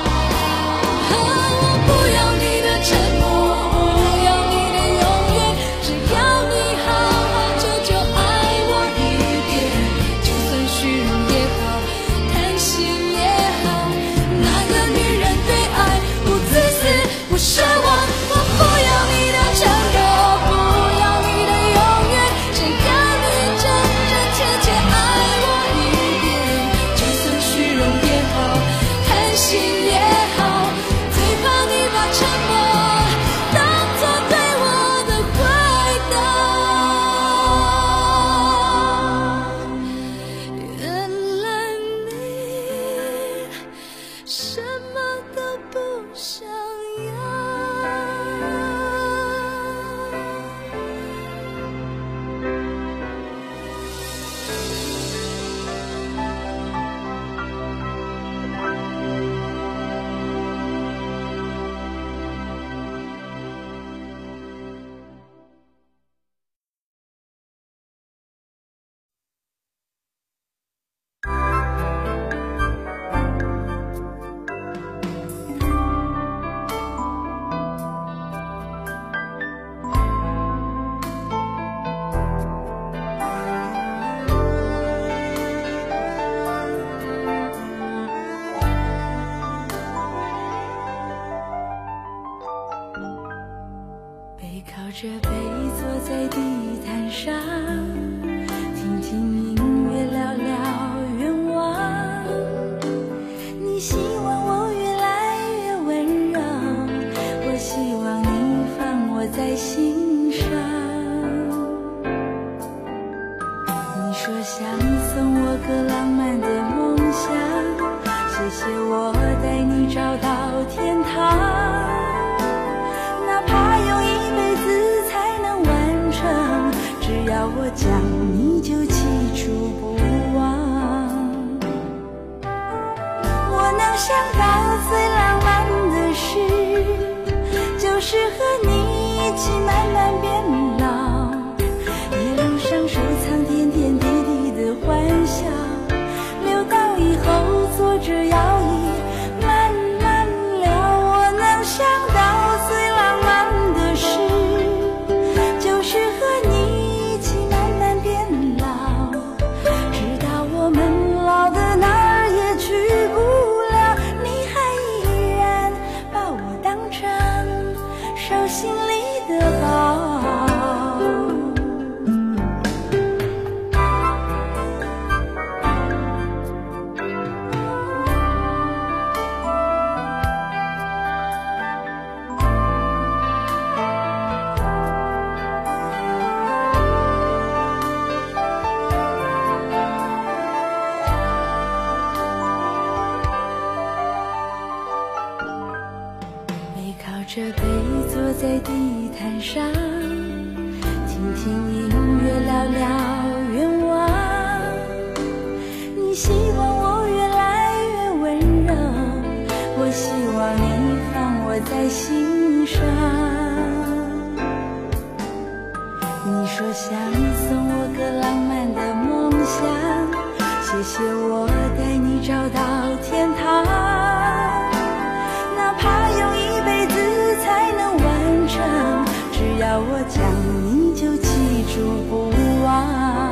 我不要你的承诺，不要你的永远，只要你好好久久爱我一遍，就算虚荣也好，贪心也好，那个女人对爱不自私不奢望，我不要你的承诺，不要你的永远，只要你真真切切爱我一遍，就算虚荣也好，贪心也好，最怕你把沉默当作对我的回答。原来你什么都不想要。背靠着背坐在地毯上，听听音乐聊聊愿望。你希望我越来越温柔，我希望你放我在心上。你说想送我个浪漫的梦想，谢谢我带你找到天堂。哪怕用一辈子才能完成，只要我讲你就记住不忘。我能想到最浪漫的事，就是和你一起慢慢变老，一路上收藏点点滴滴的欢笑，留到以后坐着摇椅慢慢聊。我能想到最浪漫的事，就是和你一起慢慢变老，直到我们老的哪儿也去不了，你还依然把我当成手心里的宝。着背坐在地毯上，听听音乐聊聊愿望。你希望我越来越温柔，我希望你放我在心上。你说想送个浪漫的梦想，谢谢我带你找到天堂，哪怕用一辈子才能完成，只要我讲你就记住不忘。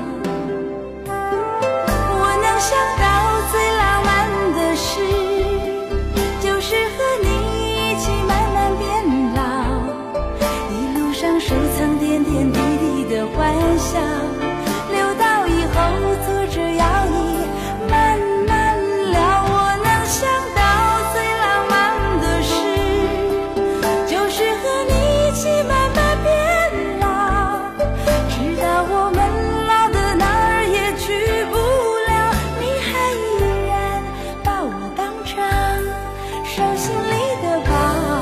我能想到最浪漫的事，就是和你一起慢慢变老，一路上收藏点点滴滴的欢笑，留到以后坐着摇椅慢慢聊。我能想到最浪漫的事，就是和你一起慢慢变老，直到我们老的哪儿也去不了，你还依然把我当成手心里的宝。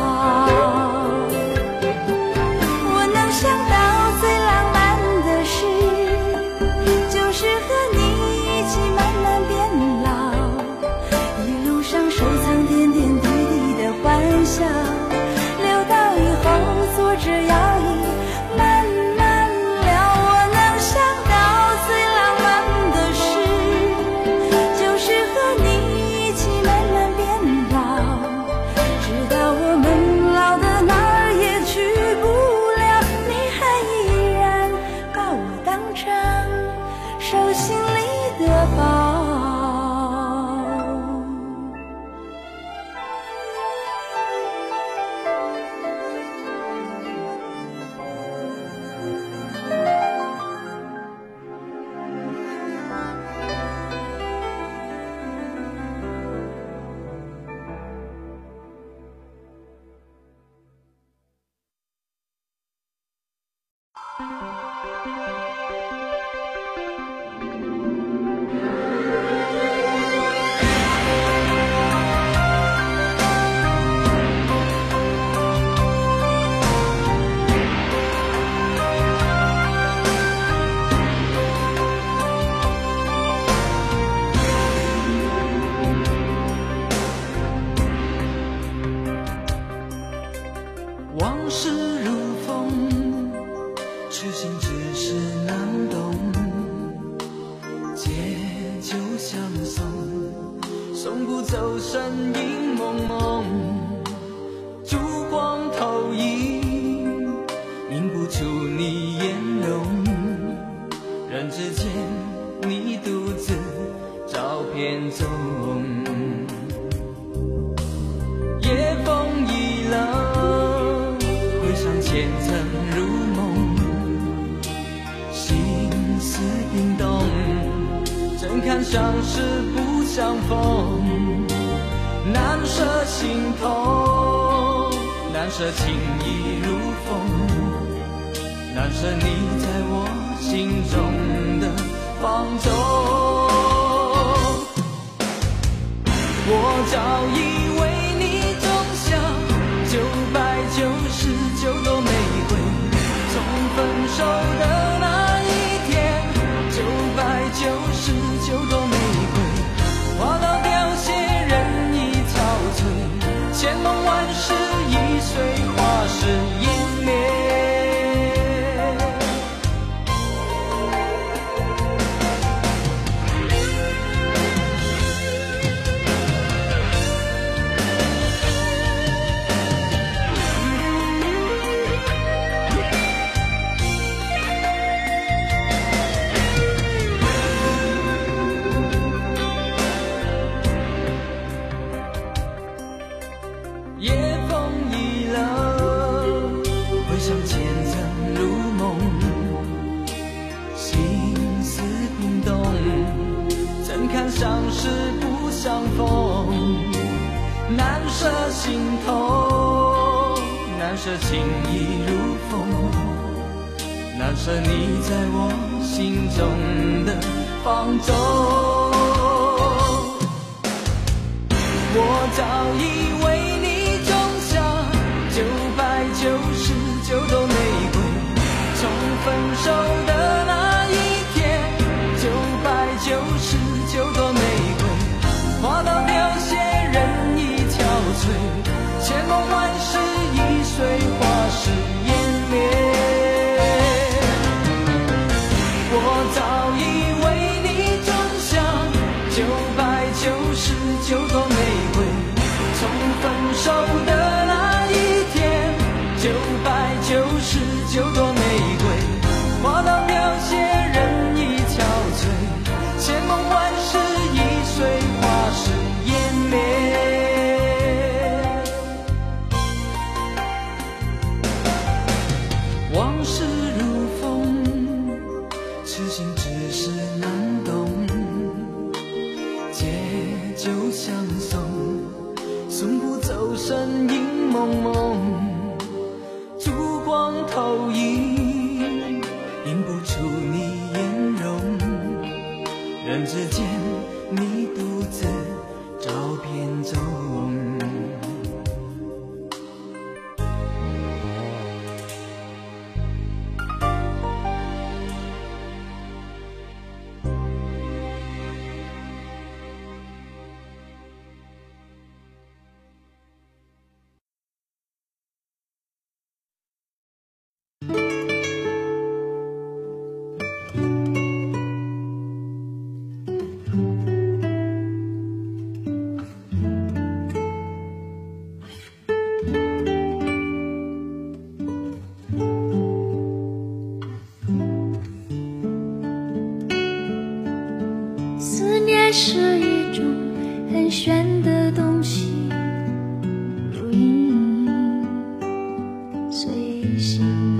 我能想到最浪漫的事，就是和你一起慢慢变老，一路上收藏点点滴滴的欢笑，留到以后坐着摇椅慢慢聊。我能想到最浪漫的事，就是和你一起慢慢变老，直到我们老的哪儿也去不了，你还依然把我当成手心里的宝。 往事如风，痴心只是难懂，借酒相送，送不走身影蒙蒙，烛光投影，映不出你颜容，人之间你独自照片中，夜风已冷，回想前曾如梦，心思冰冻，怎堪相识不相逢，难舍心痛，难舍情意如风，难舍你在我心中的放纵。我早已为你种下999朵玫瑰，从分手的那一天，999朵玫瑰花到凋谢，人已憔悴，千梦万世已随花事湮灭。夜风已冷，回想前曾如梦，心思冰冻，怎堪相识不相逢，难舍心痛，难舍情意如风，难舍你在我心中的放纵。我早已为你种下999朵玫瑰，从分手的那一天，999朵玫瑰花到凋谢，人已憔悴，千梦万世已随花事湮灭。我旅行，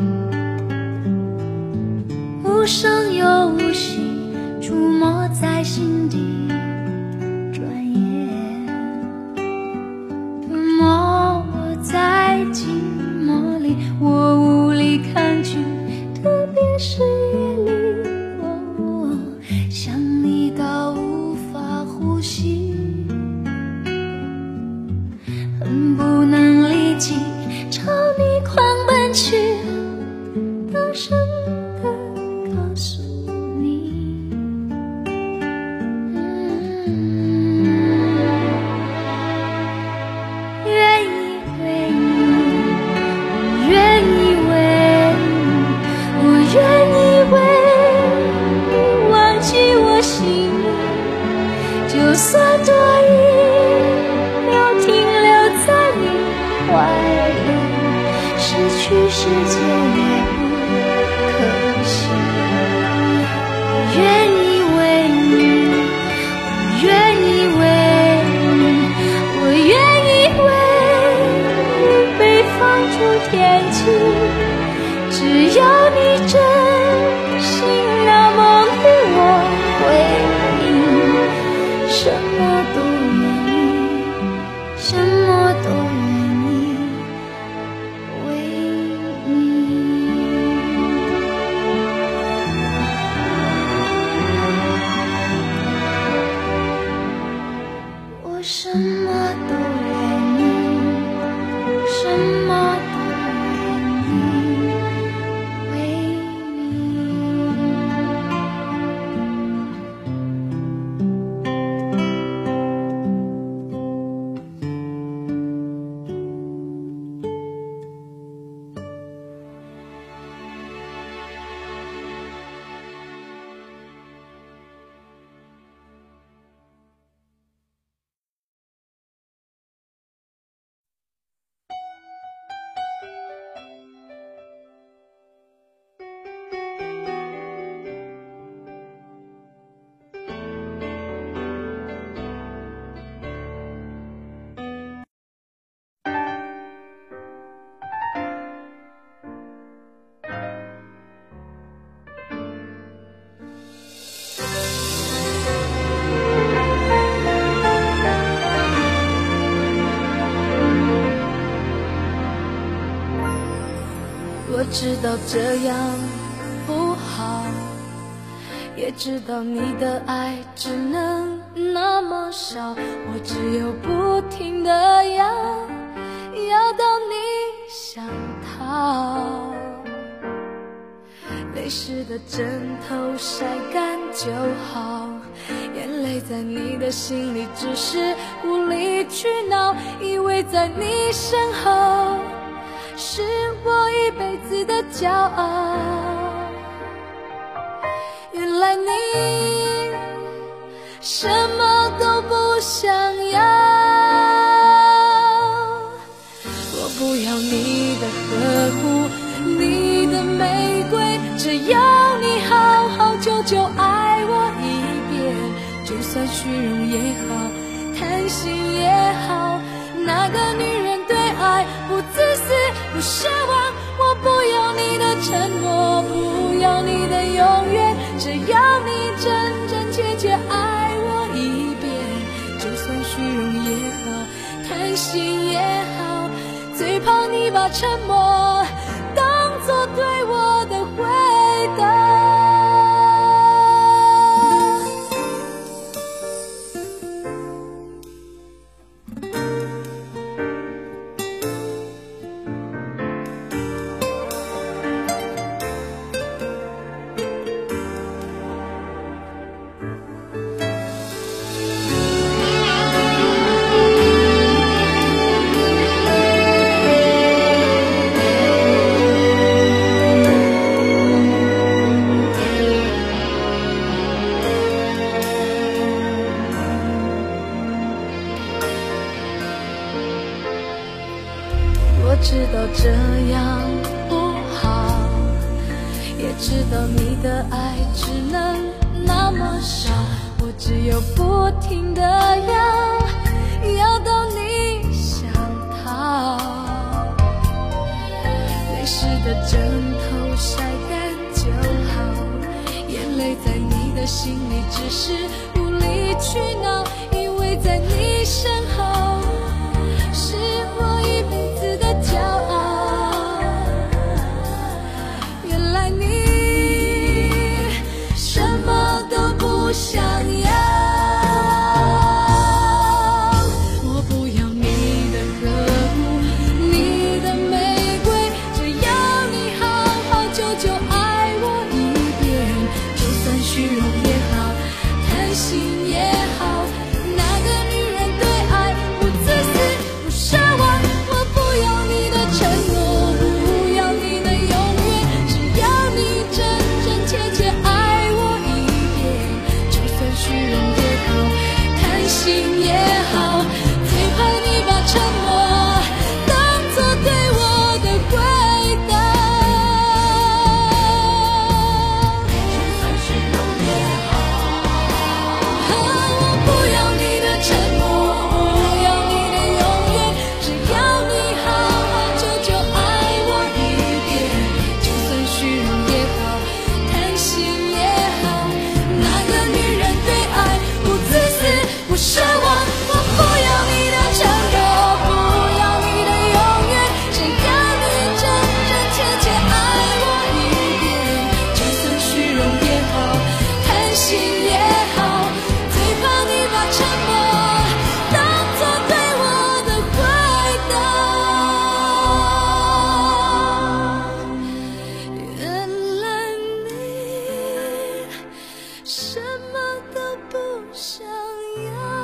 无声又无息，触摸在心底，转眼吞没我在寂寞里，我无力抗拒，特别是夜里，想你到无法呼吸，恨不能立即朝你狂奔去，大声地告诉你，愿意为你，我愿意为你，我愿意为你忘记我心里，就算多一秒停留在你怀里，失去世界也不可惜。我愿意为你，我愿意为你，我愿意为你被放逐天际，只要你真心那么对我回应，什么都愿意，什么都愿意为你。我什么都愿意，什么都愿意为你。我知道这样不好，也知道你的爱只能那么少，我只有不停地要到你想逃。泪湿的枕头晒干就好，眼泪在你的心里只是无理取闹，以为在你身后是我一辈子的骄傲，原来你什么都不想要。我不要你的呵护，你的玫瑰，只要你好好久久爱我一遍，就算虚荣也好，贪心也好，那个女人对爱不自私不奢望，我不要你的承诺，不要你的永远，只要你真真切切爱我一遍，就算虚荣也好，贪心也好，最怕你把沉默当作对我的回答。我知道这样不好，也知道你的爱只能那么少，我只有不停地要到你想逃。泪湿的枕头晒干就好，眼泪在你的心里只是无理取闹，因为在你身后是我一辈子的骄傲。原来你什么都不想要，我不要你的呵护，你的玫瑰，只要你好好久久爱我一遍，就算虚荣也好，贪心也好，那个女人对爱不自私不奢望，我不要你的承诺，不要你的永远，只要你真真切切爱我一遍，就算虚荣也好，贪心也好，最怕你把沉默当作对我的回答。就算虚荣也好，我不要你的承诺，不要你的永远，只要你好好久久爱我一遍，就算虚荣也好，贪心也好，那个女人对爱不自私不奢望，我不要你的承诺，不要你的永远，只要你真真切切爱我一遍，就算虚荣也好，贪心也好，最怕你把沉默当作对我的回答。原来你什么都不想要。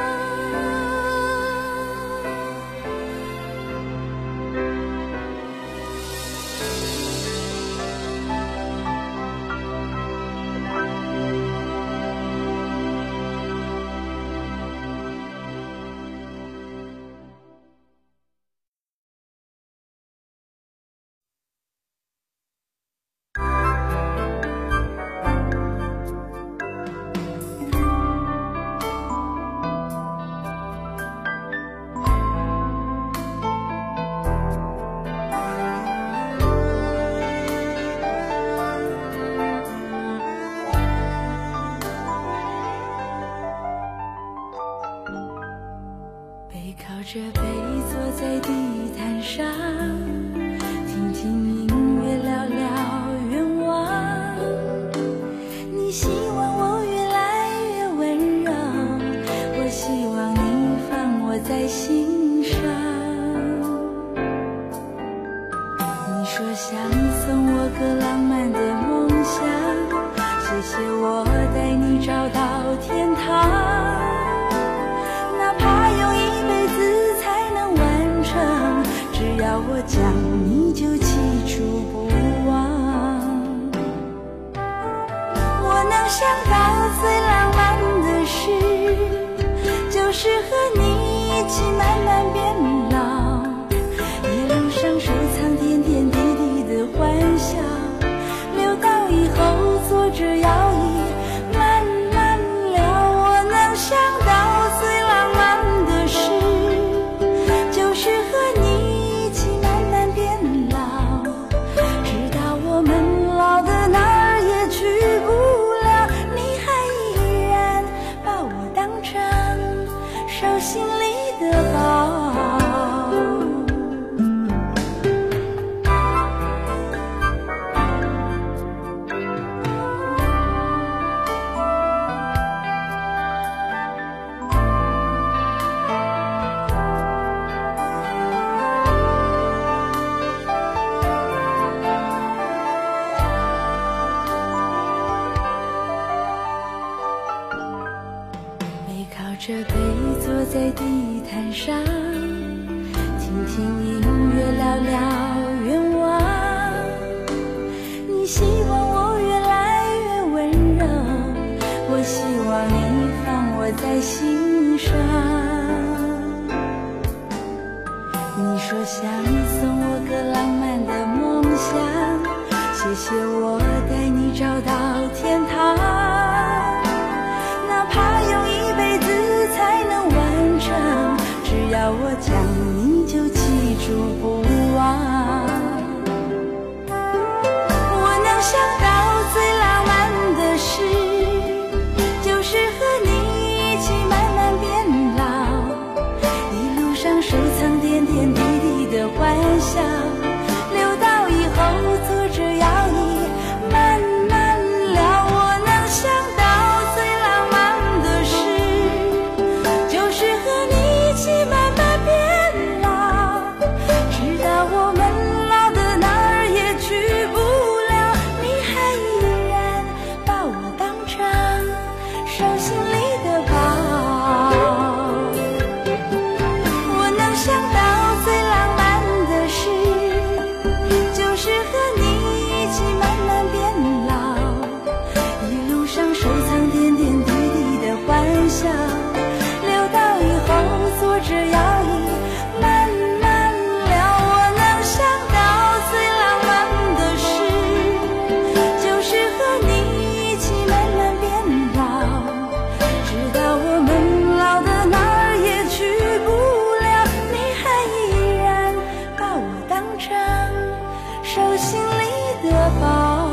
背靠着背坐在地毯上，听听音乐聊聊愿望。你希望我越来越温柔，我希望你放我在心上。你说想送我个浪漫的梦想，谢谢我带你找到天堂。哪怕用一辈子才能完成，只要我讲你就记住不忘。我能想到最浪漫的事，就是和你一起慢慢变老，一路上收藏点点滴滴的欢笑，留到以后坐着摇椅慢慢聊。我能想到最浪漫的事，就是和你一起慢慢变老，直到我们老的哪儿也去不了，你还依然把我当成手心里的宝。着背坐在地毯上，听听音乐聊聊愿望。你希望我越来越温柔，我希望你放我在心上。你说想送我个浪漫的梦想，谢谢我带你找到天堂。哪怕用一辈子才能完成，只要我讲你就记住不忘。 手心里的宝。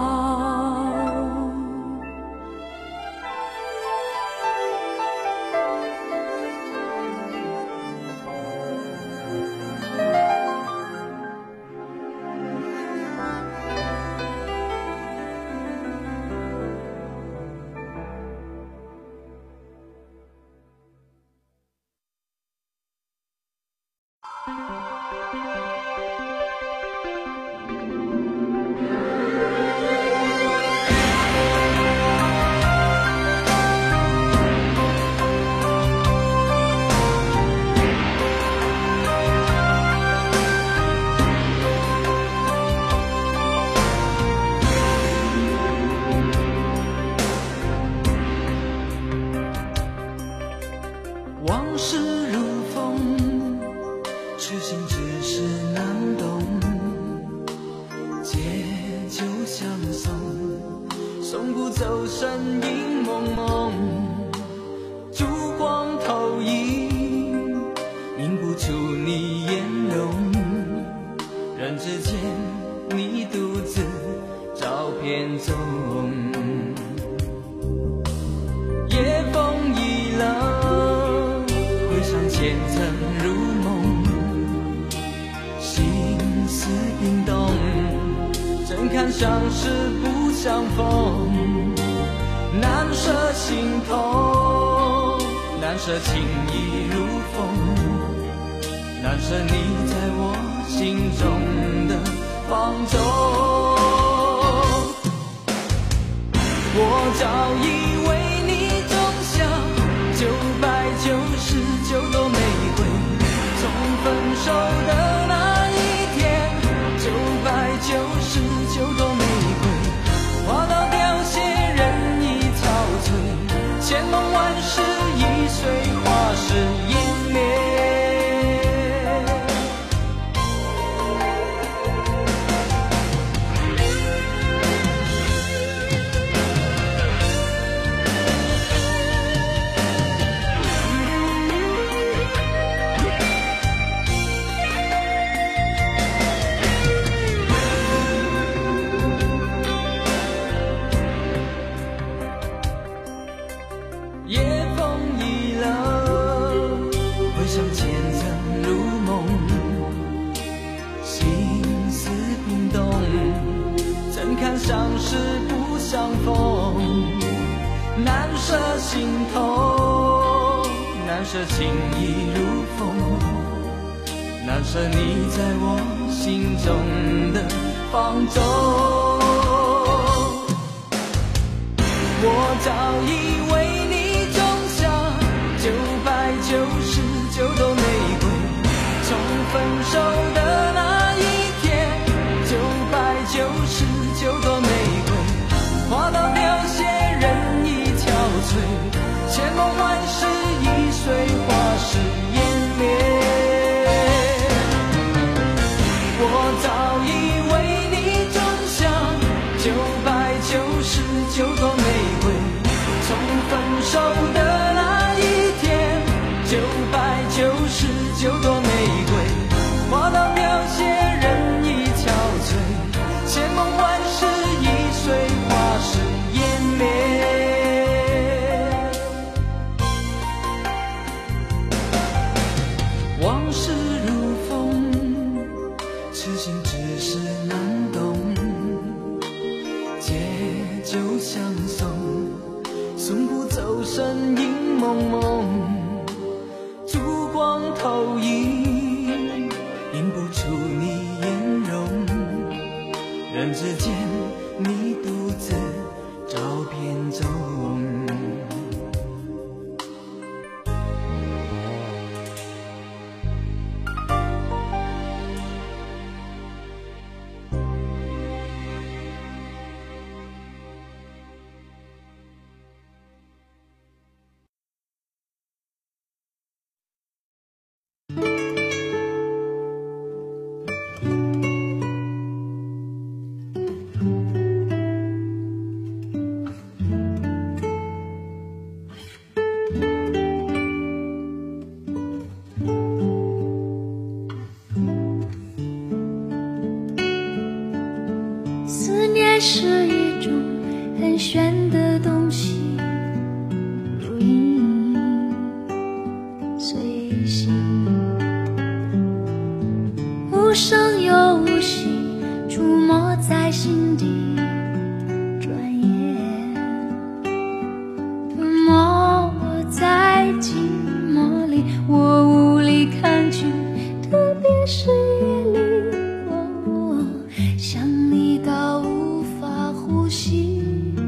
往事如风，痴心只是难懂。借酒相送，送不走身影蒙蒙。烛光投影，映不出你颜容。人之间，你独自照片中。夜风已冷，回想前曾如梦，心思冰冻，怎堪相识不相逢？难舍心痛，难舍情意如风，难舍你在我心中的放纵。我早以为你种下999朵玫瑰，从分手的那一天，999朵玫瑰花到凋谢，人已憔悴，千梦万世已随花事湮灭。夜风已冷，回想前曾如梦，心思冰冻，怎堪相识不相逢？难舍心痛，难舍情意如风，难舍你在我心中的放纵。我早以为你种下999朵玫瑰，从分手的那一天，999朵玫瑰花到凋谢，人已憔悴，千梦万世已随花事湮灭。我早以为你种下999朵玫瑰，从分手的那一天，999朵玫瑰花到凋谢，人已憔悴，千梦万世已随花事湮灭。往事如风，痴心只是难懂。借酒相送，送不走身影蒙蒙。烛光投影，映不出你颜容。人之间，你独自照片中。 是一种很玄的东西，如影随形，无声又无息，触摸在心底，转眼吞没我在寂寞里，我无力抗拒，特别是夜里，想你到无法呼吸，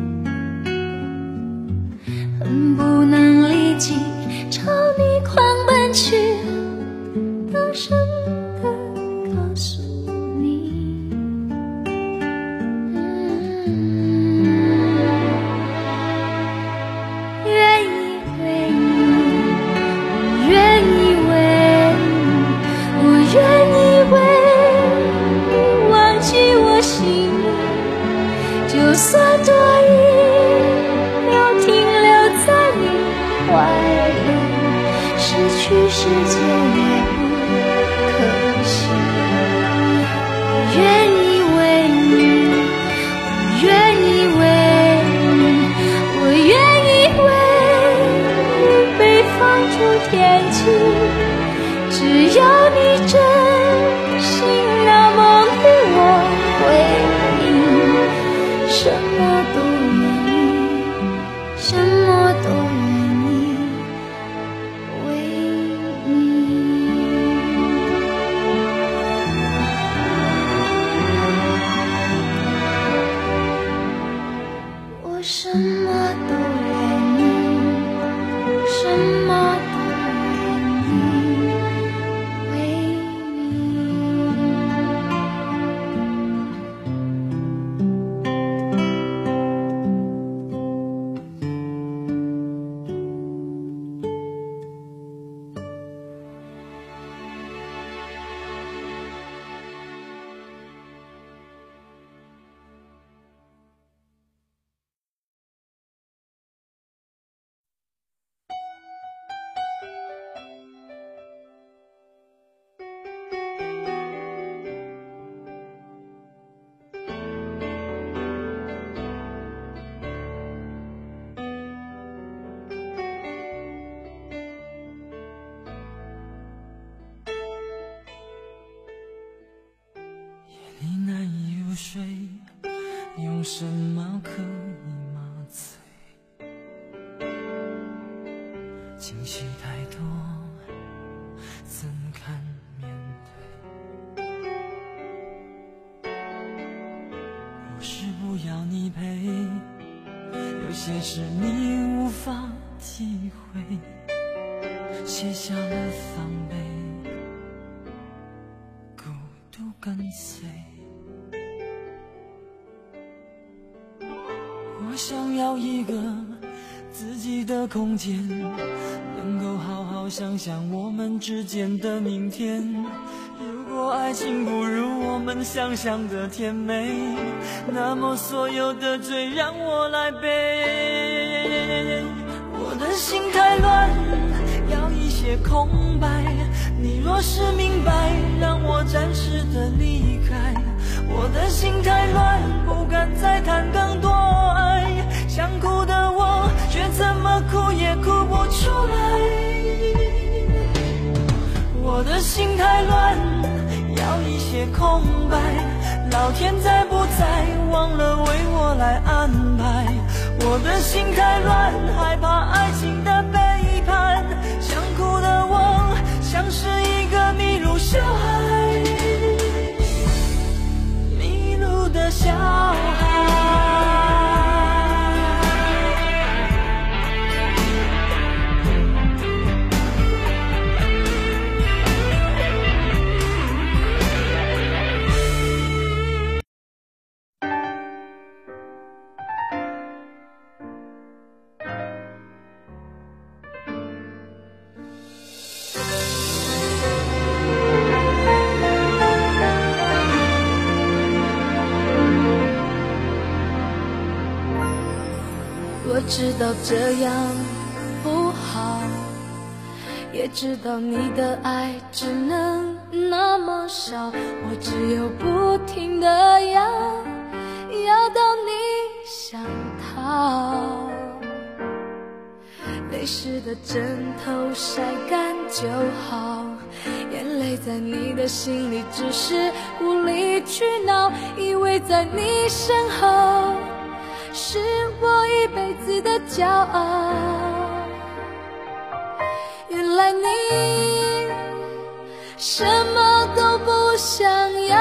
恨不能立即朝你狂奔去，大声地告诉你，愿意为你，我愿意为你，我愿意为你忘记我心里，就算多一秒停留在你怀里，失去世界也不可惜。我愿意为你，我愿意为你，我愿意为你被放逐天际，只要你真心那梦与我回应，什么都愿意，什么都愿意为你。我什么都愿意，什么都愿意为你。 你难以入睡，用什么可以麻醉？情绪太多，怎敢面对？不是不要你陪，有些事你无法体会，卸下了防备，孤独跟随。我想要一个自己的空间，能够好好想想我们之间的明天。如果爱情不如我们想象的甜美，那么所有的罪让我来背。我的心太乱，要一些空白，你若是明白，让我暂时的离开。我的心太乱，不敢再谈更多爱，想哭的我却怎么哭也哭不出来。我的心太乱，要一些空白，老天在不在忘了为我来安排。我的心太乱，害怕爱情的背叛，想哭的我像是一个迷路小孩，迷路的小孩。 我知道这样不好，也知道你的爱只能那么少，我只有不停地要到你想逃，泪湿的枕头晒干就好，眼泪在你的心里只是无理取闹，以为在你身后是我一辈子的骄傲，原来你什么都不想要。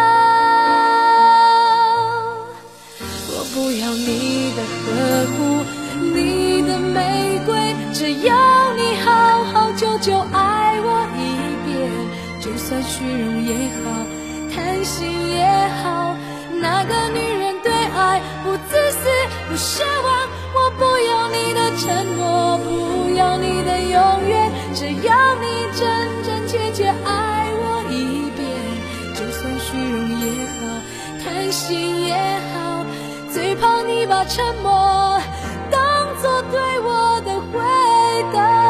我不要你的呵护，你的玫瑰，只要你好好久久爱我一遍，就算虚荣也好，贪心也好，那个女人对爱不自私不奢望。我不要你的承诺，不要你的永远，只要你真真切切爱我一遍，就算虚荣也好，贪心也好，最怕你把沉默当作对我的回答。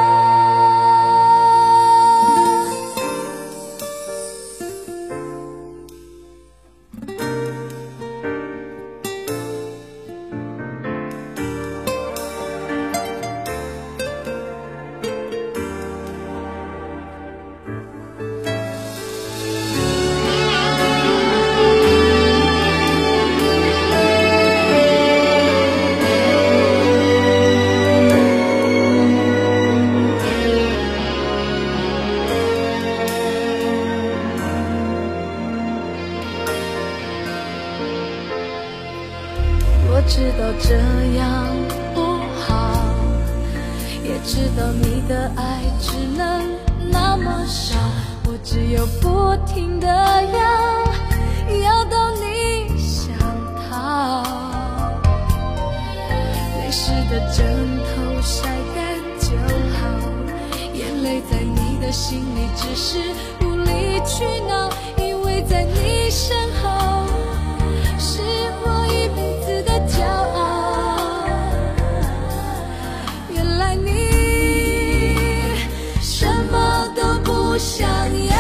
我知道这样不好，也知道你的爱只能那么少，我只有不停地要到你想逃，泪湿的枕头晒干就好，眼泪在你的心里只是无理取闹，因为在你身后是我一辈子的骄傲，原来你什么都不想要。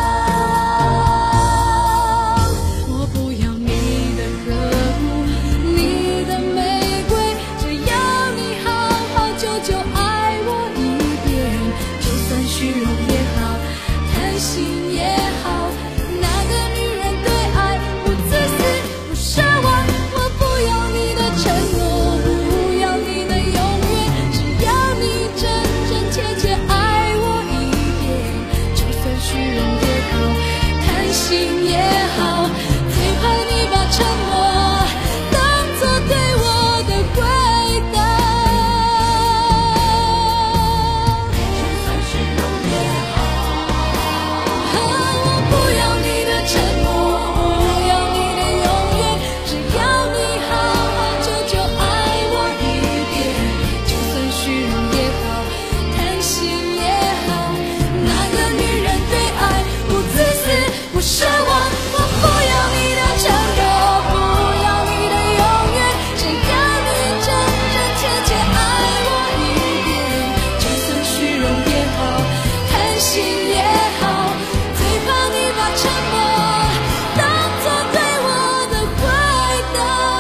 我不要你的呵护，你的玫瑰，只要你好好久久爱我一遍，就算虚荣也好，贪心也好，那个女人对爱不自私不奢望。我不要你的承诺，不要你的永远，只要你真真切切爱我一遍，就算虚荣也好，贪心也好，最怕你把沉默当作对我的回答。就算虚荣也好，我不要你的承诺，不要你的永远，只要你好好久久爱我一遍，就算虚荣也好，贪心也好，那个女人对爱不自私不奢望。我不要你的承诺，不要你的永远，只要你真真切切爱我一遍，就算虚荣也好，贪心也好，最怕你把沉默当作对我的回答。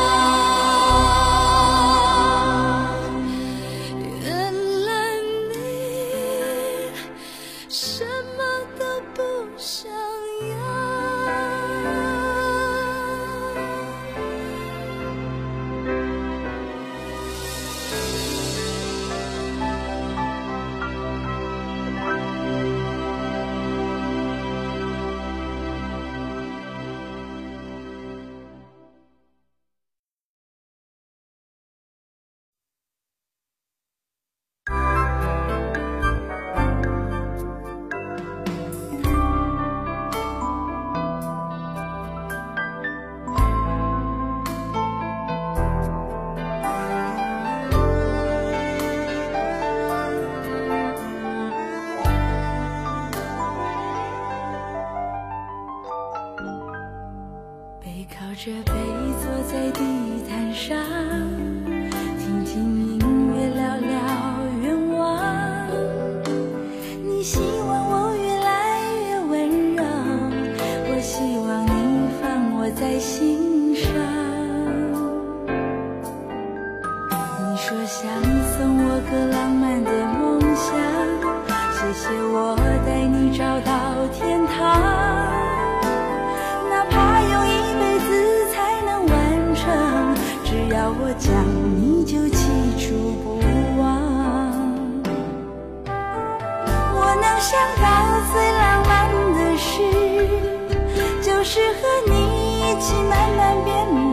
原来你什么都不想要。背靠着背坐在地毯上，听听音乐，聊聊愿望。你希望我越来越温柔，我希望你放我在心上。 起慢慢变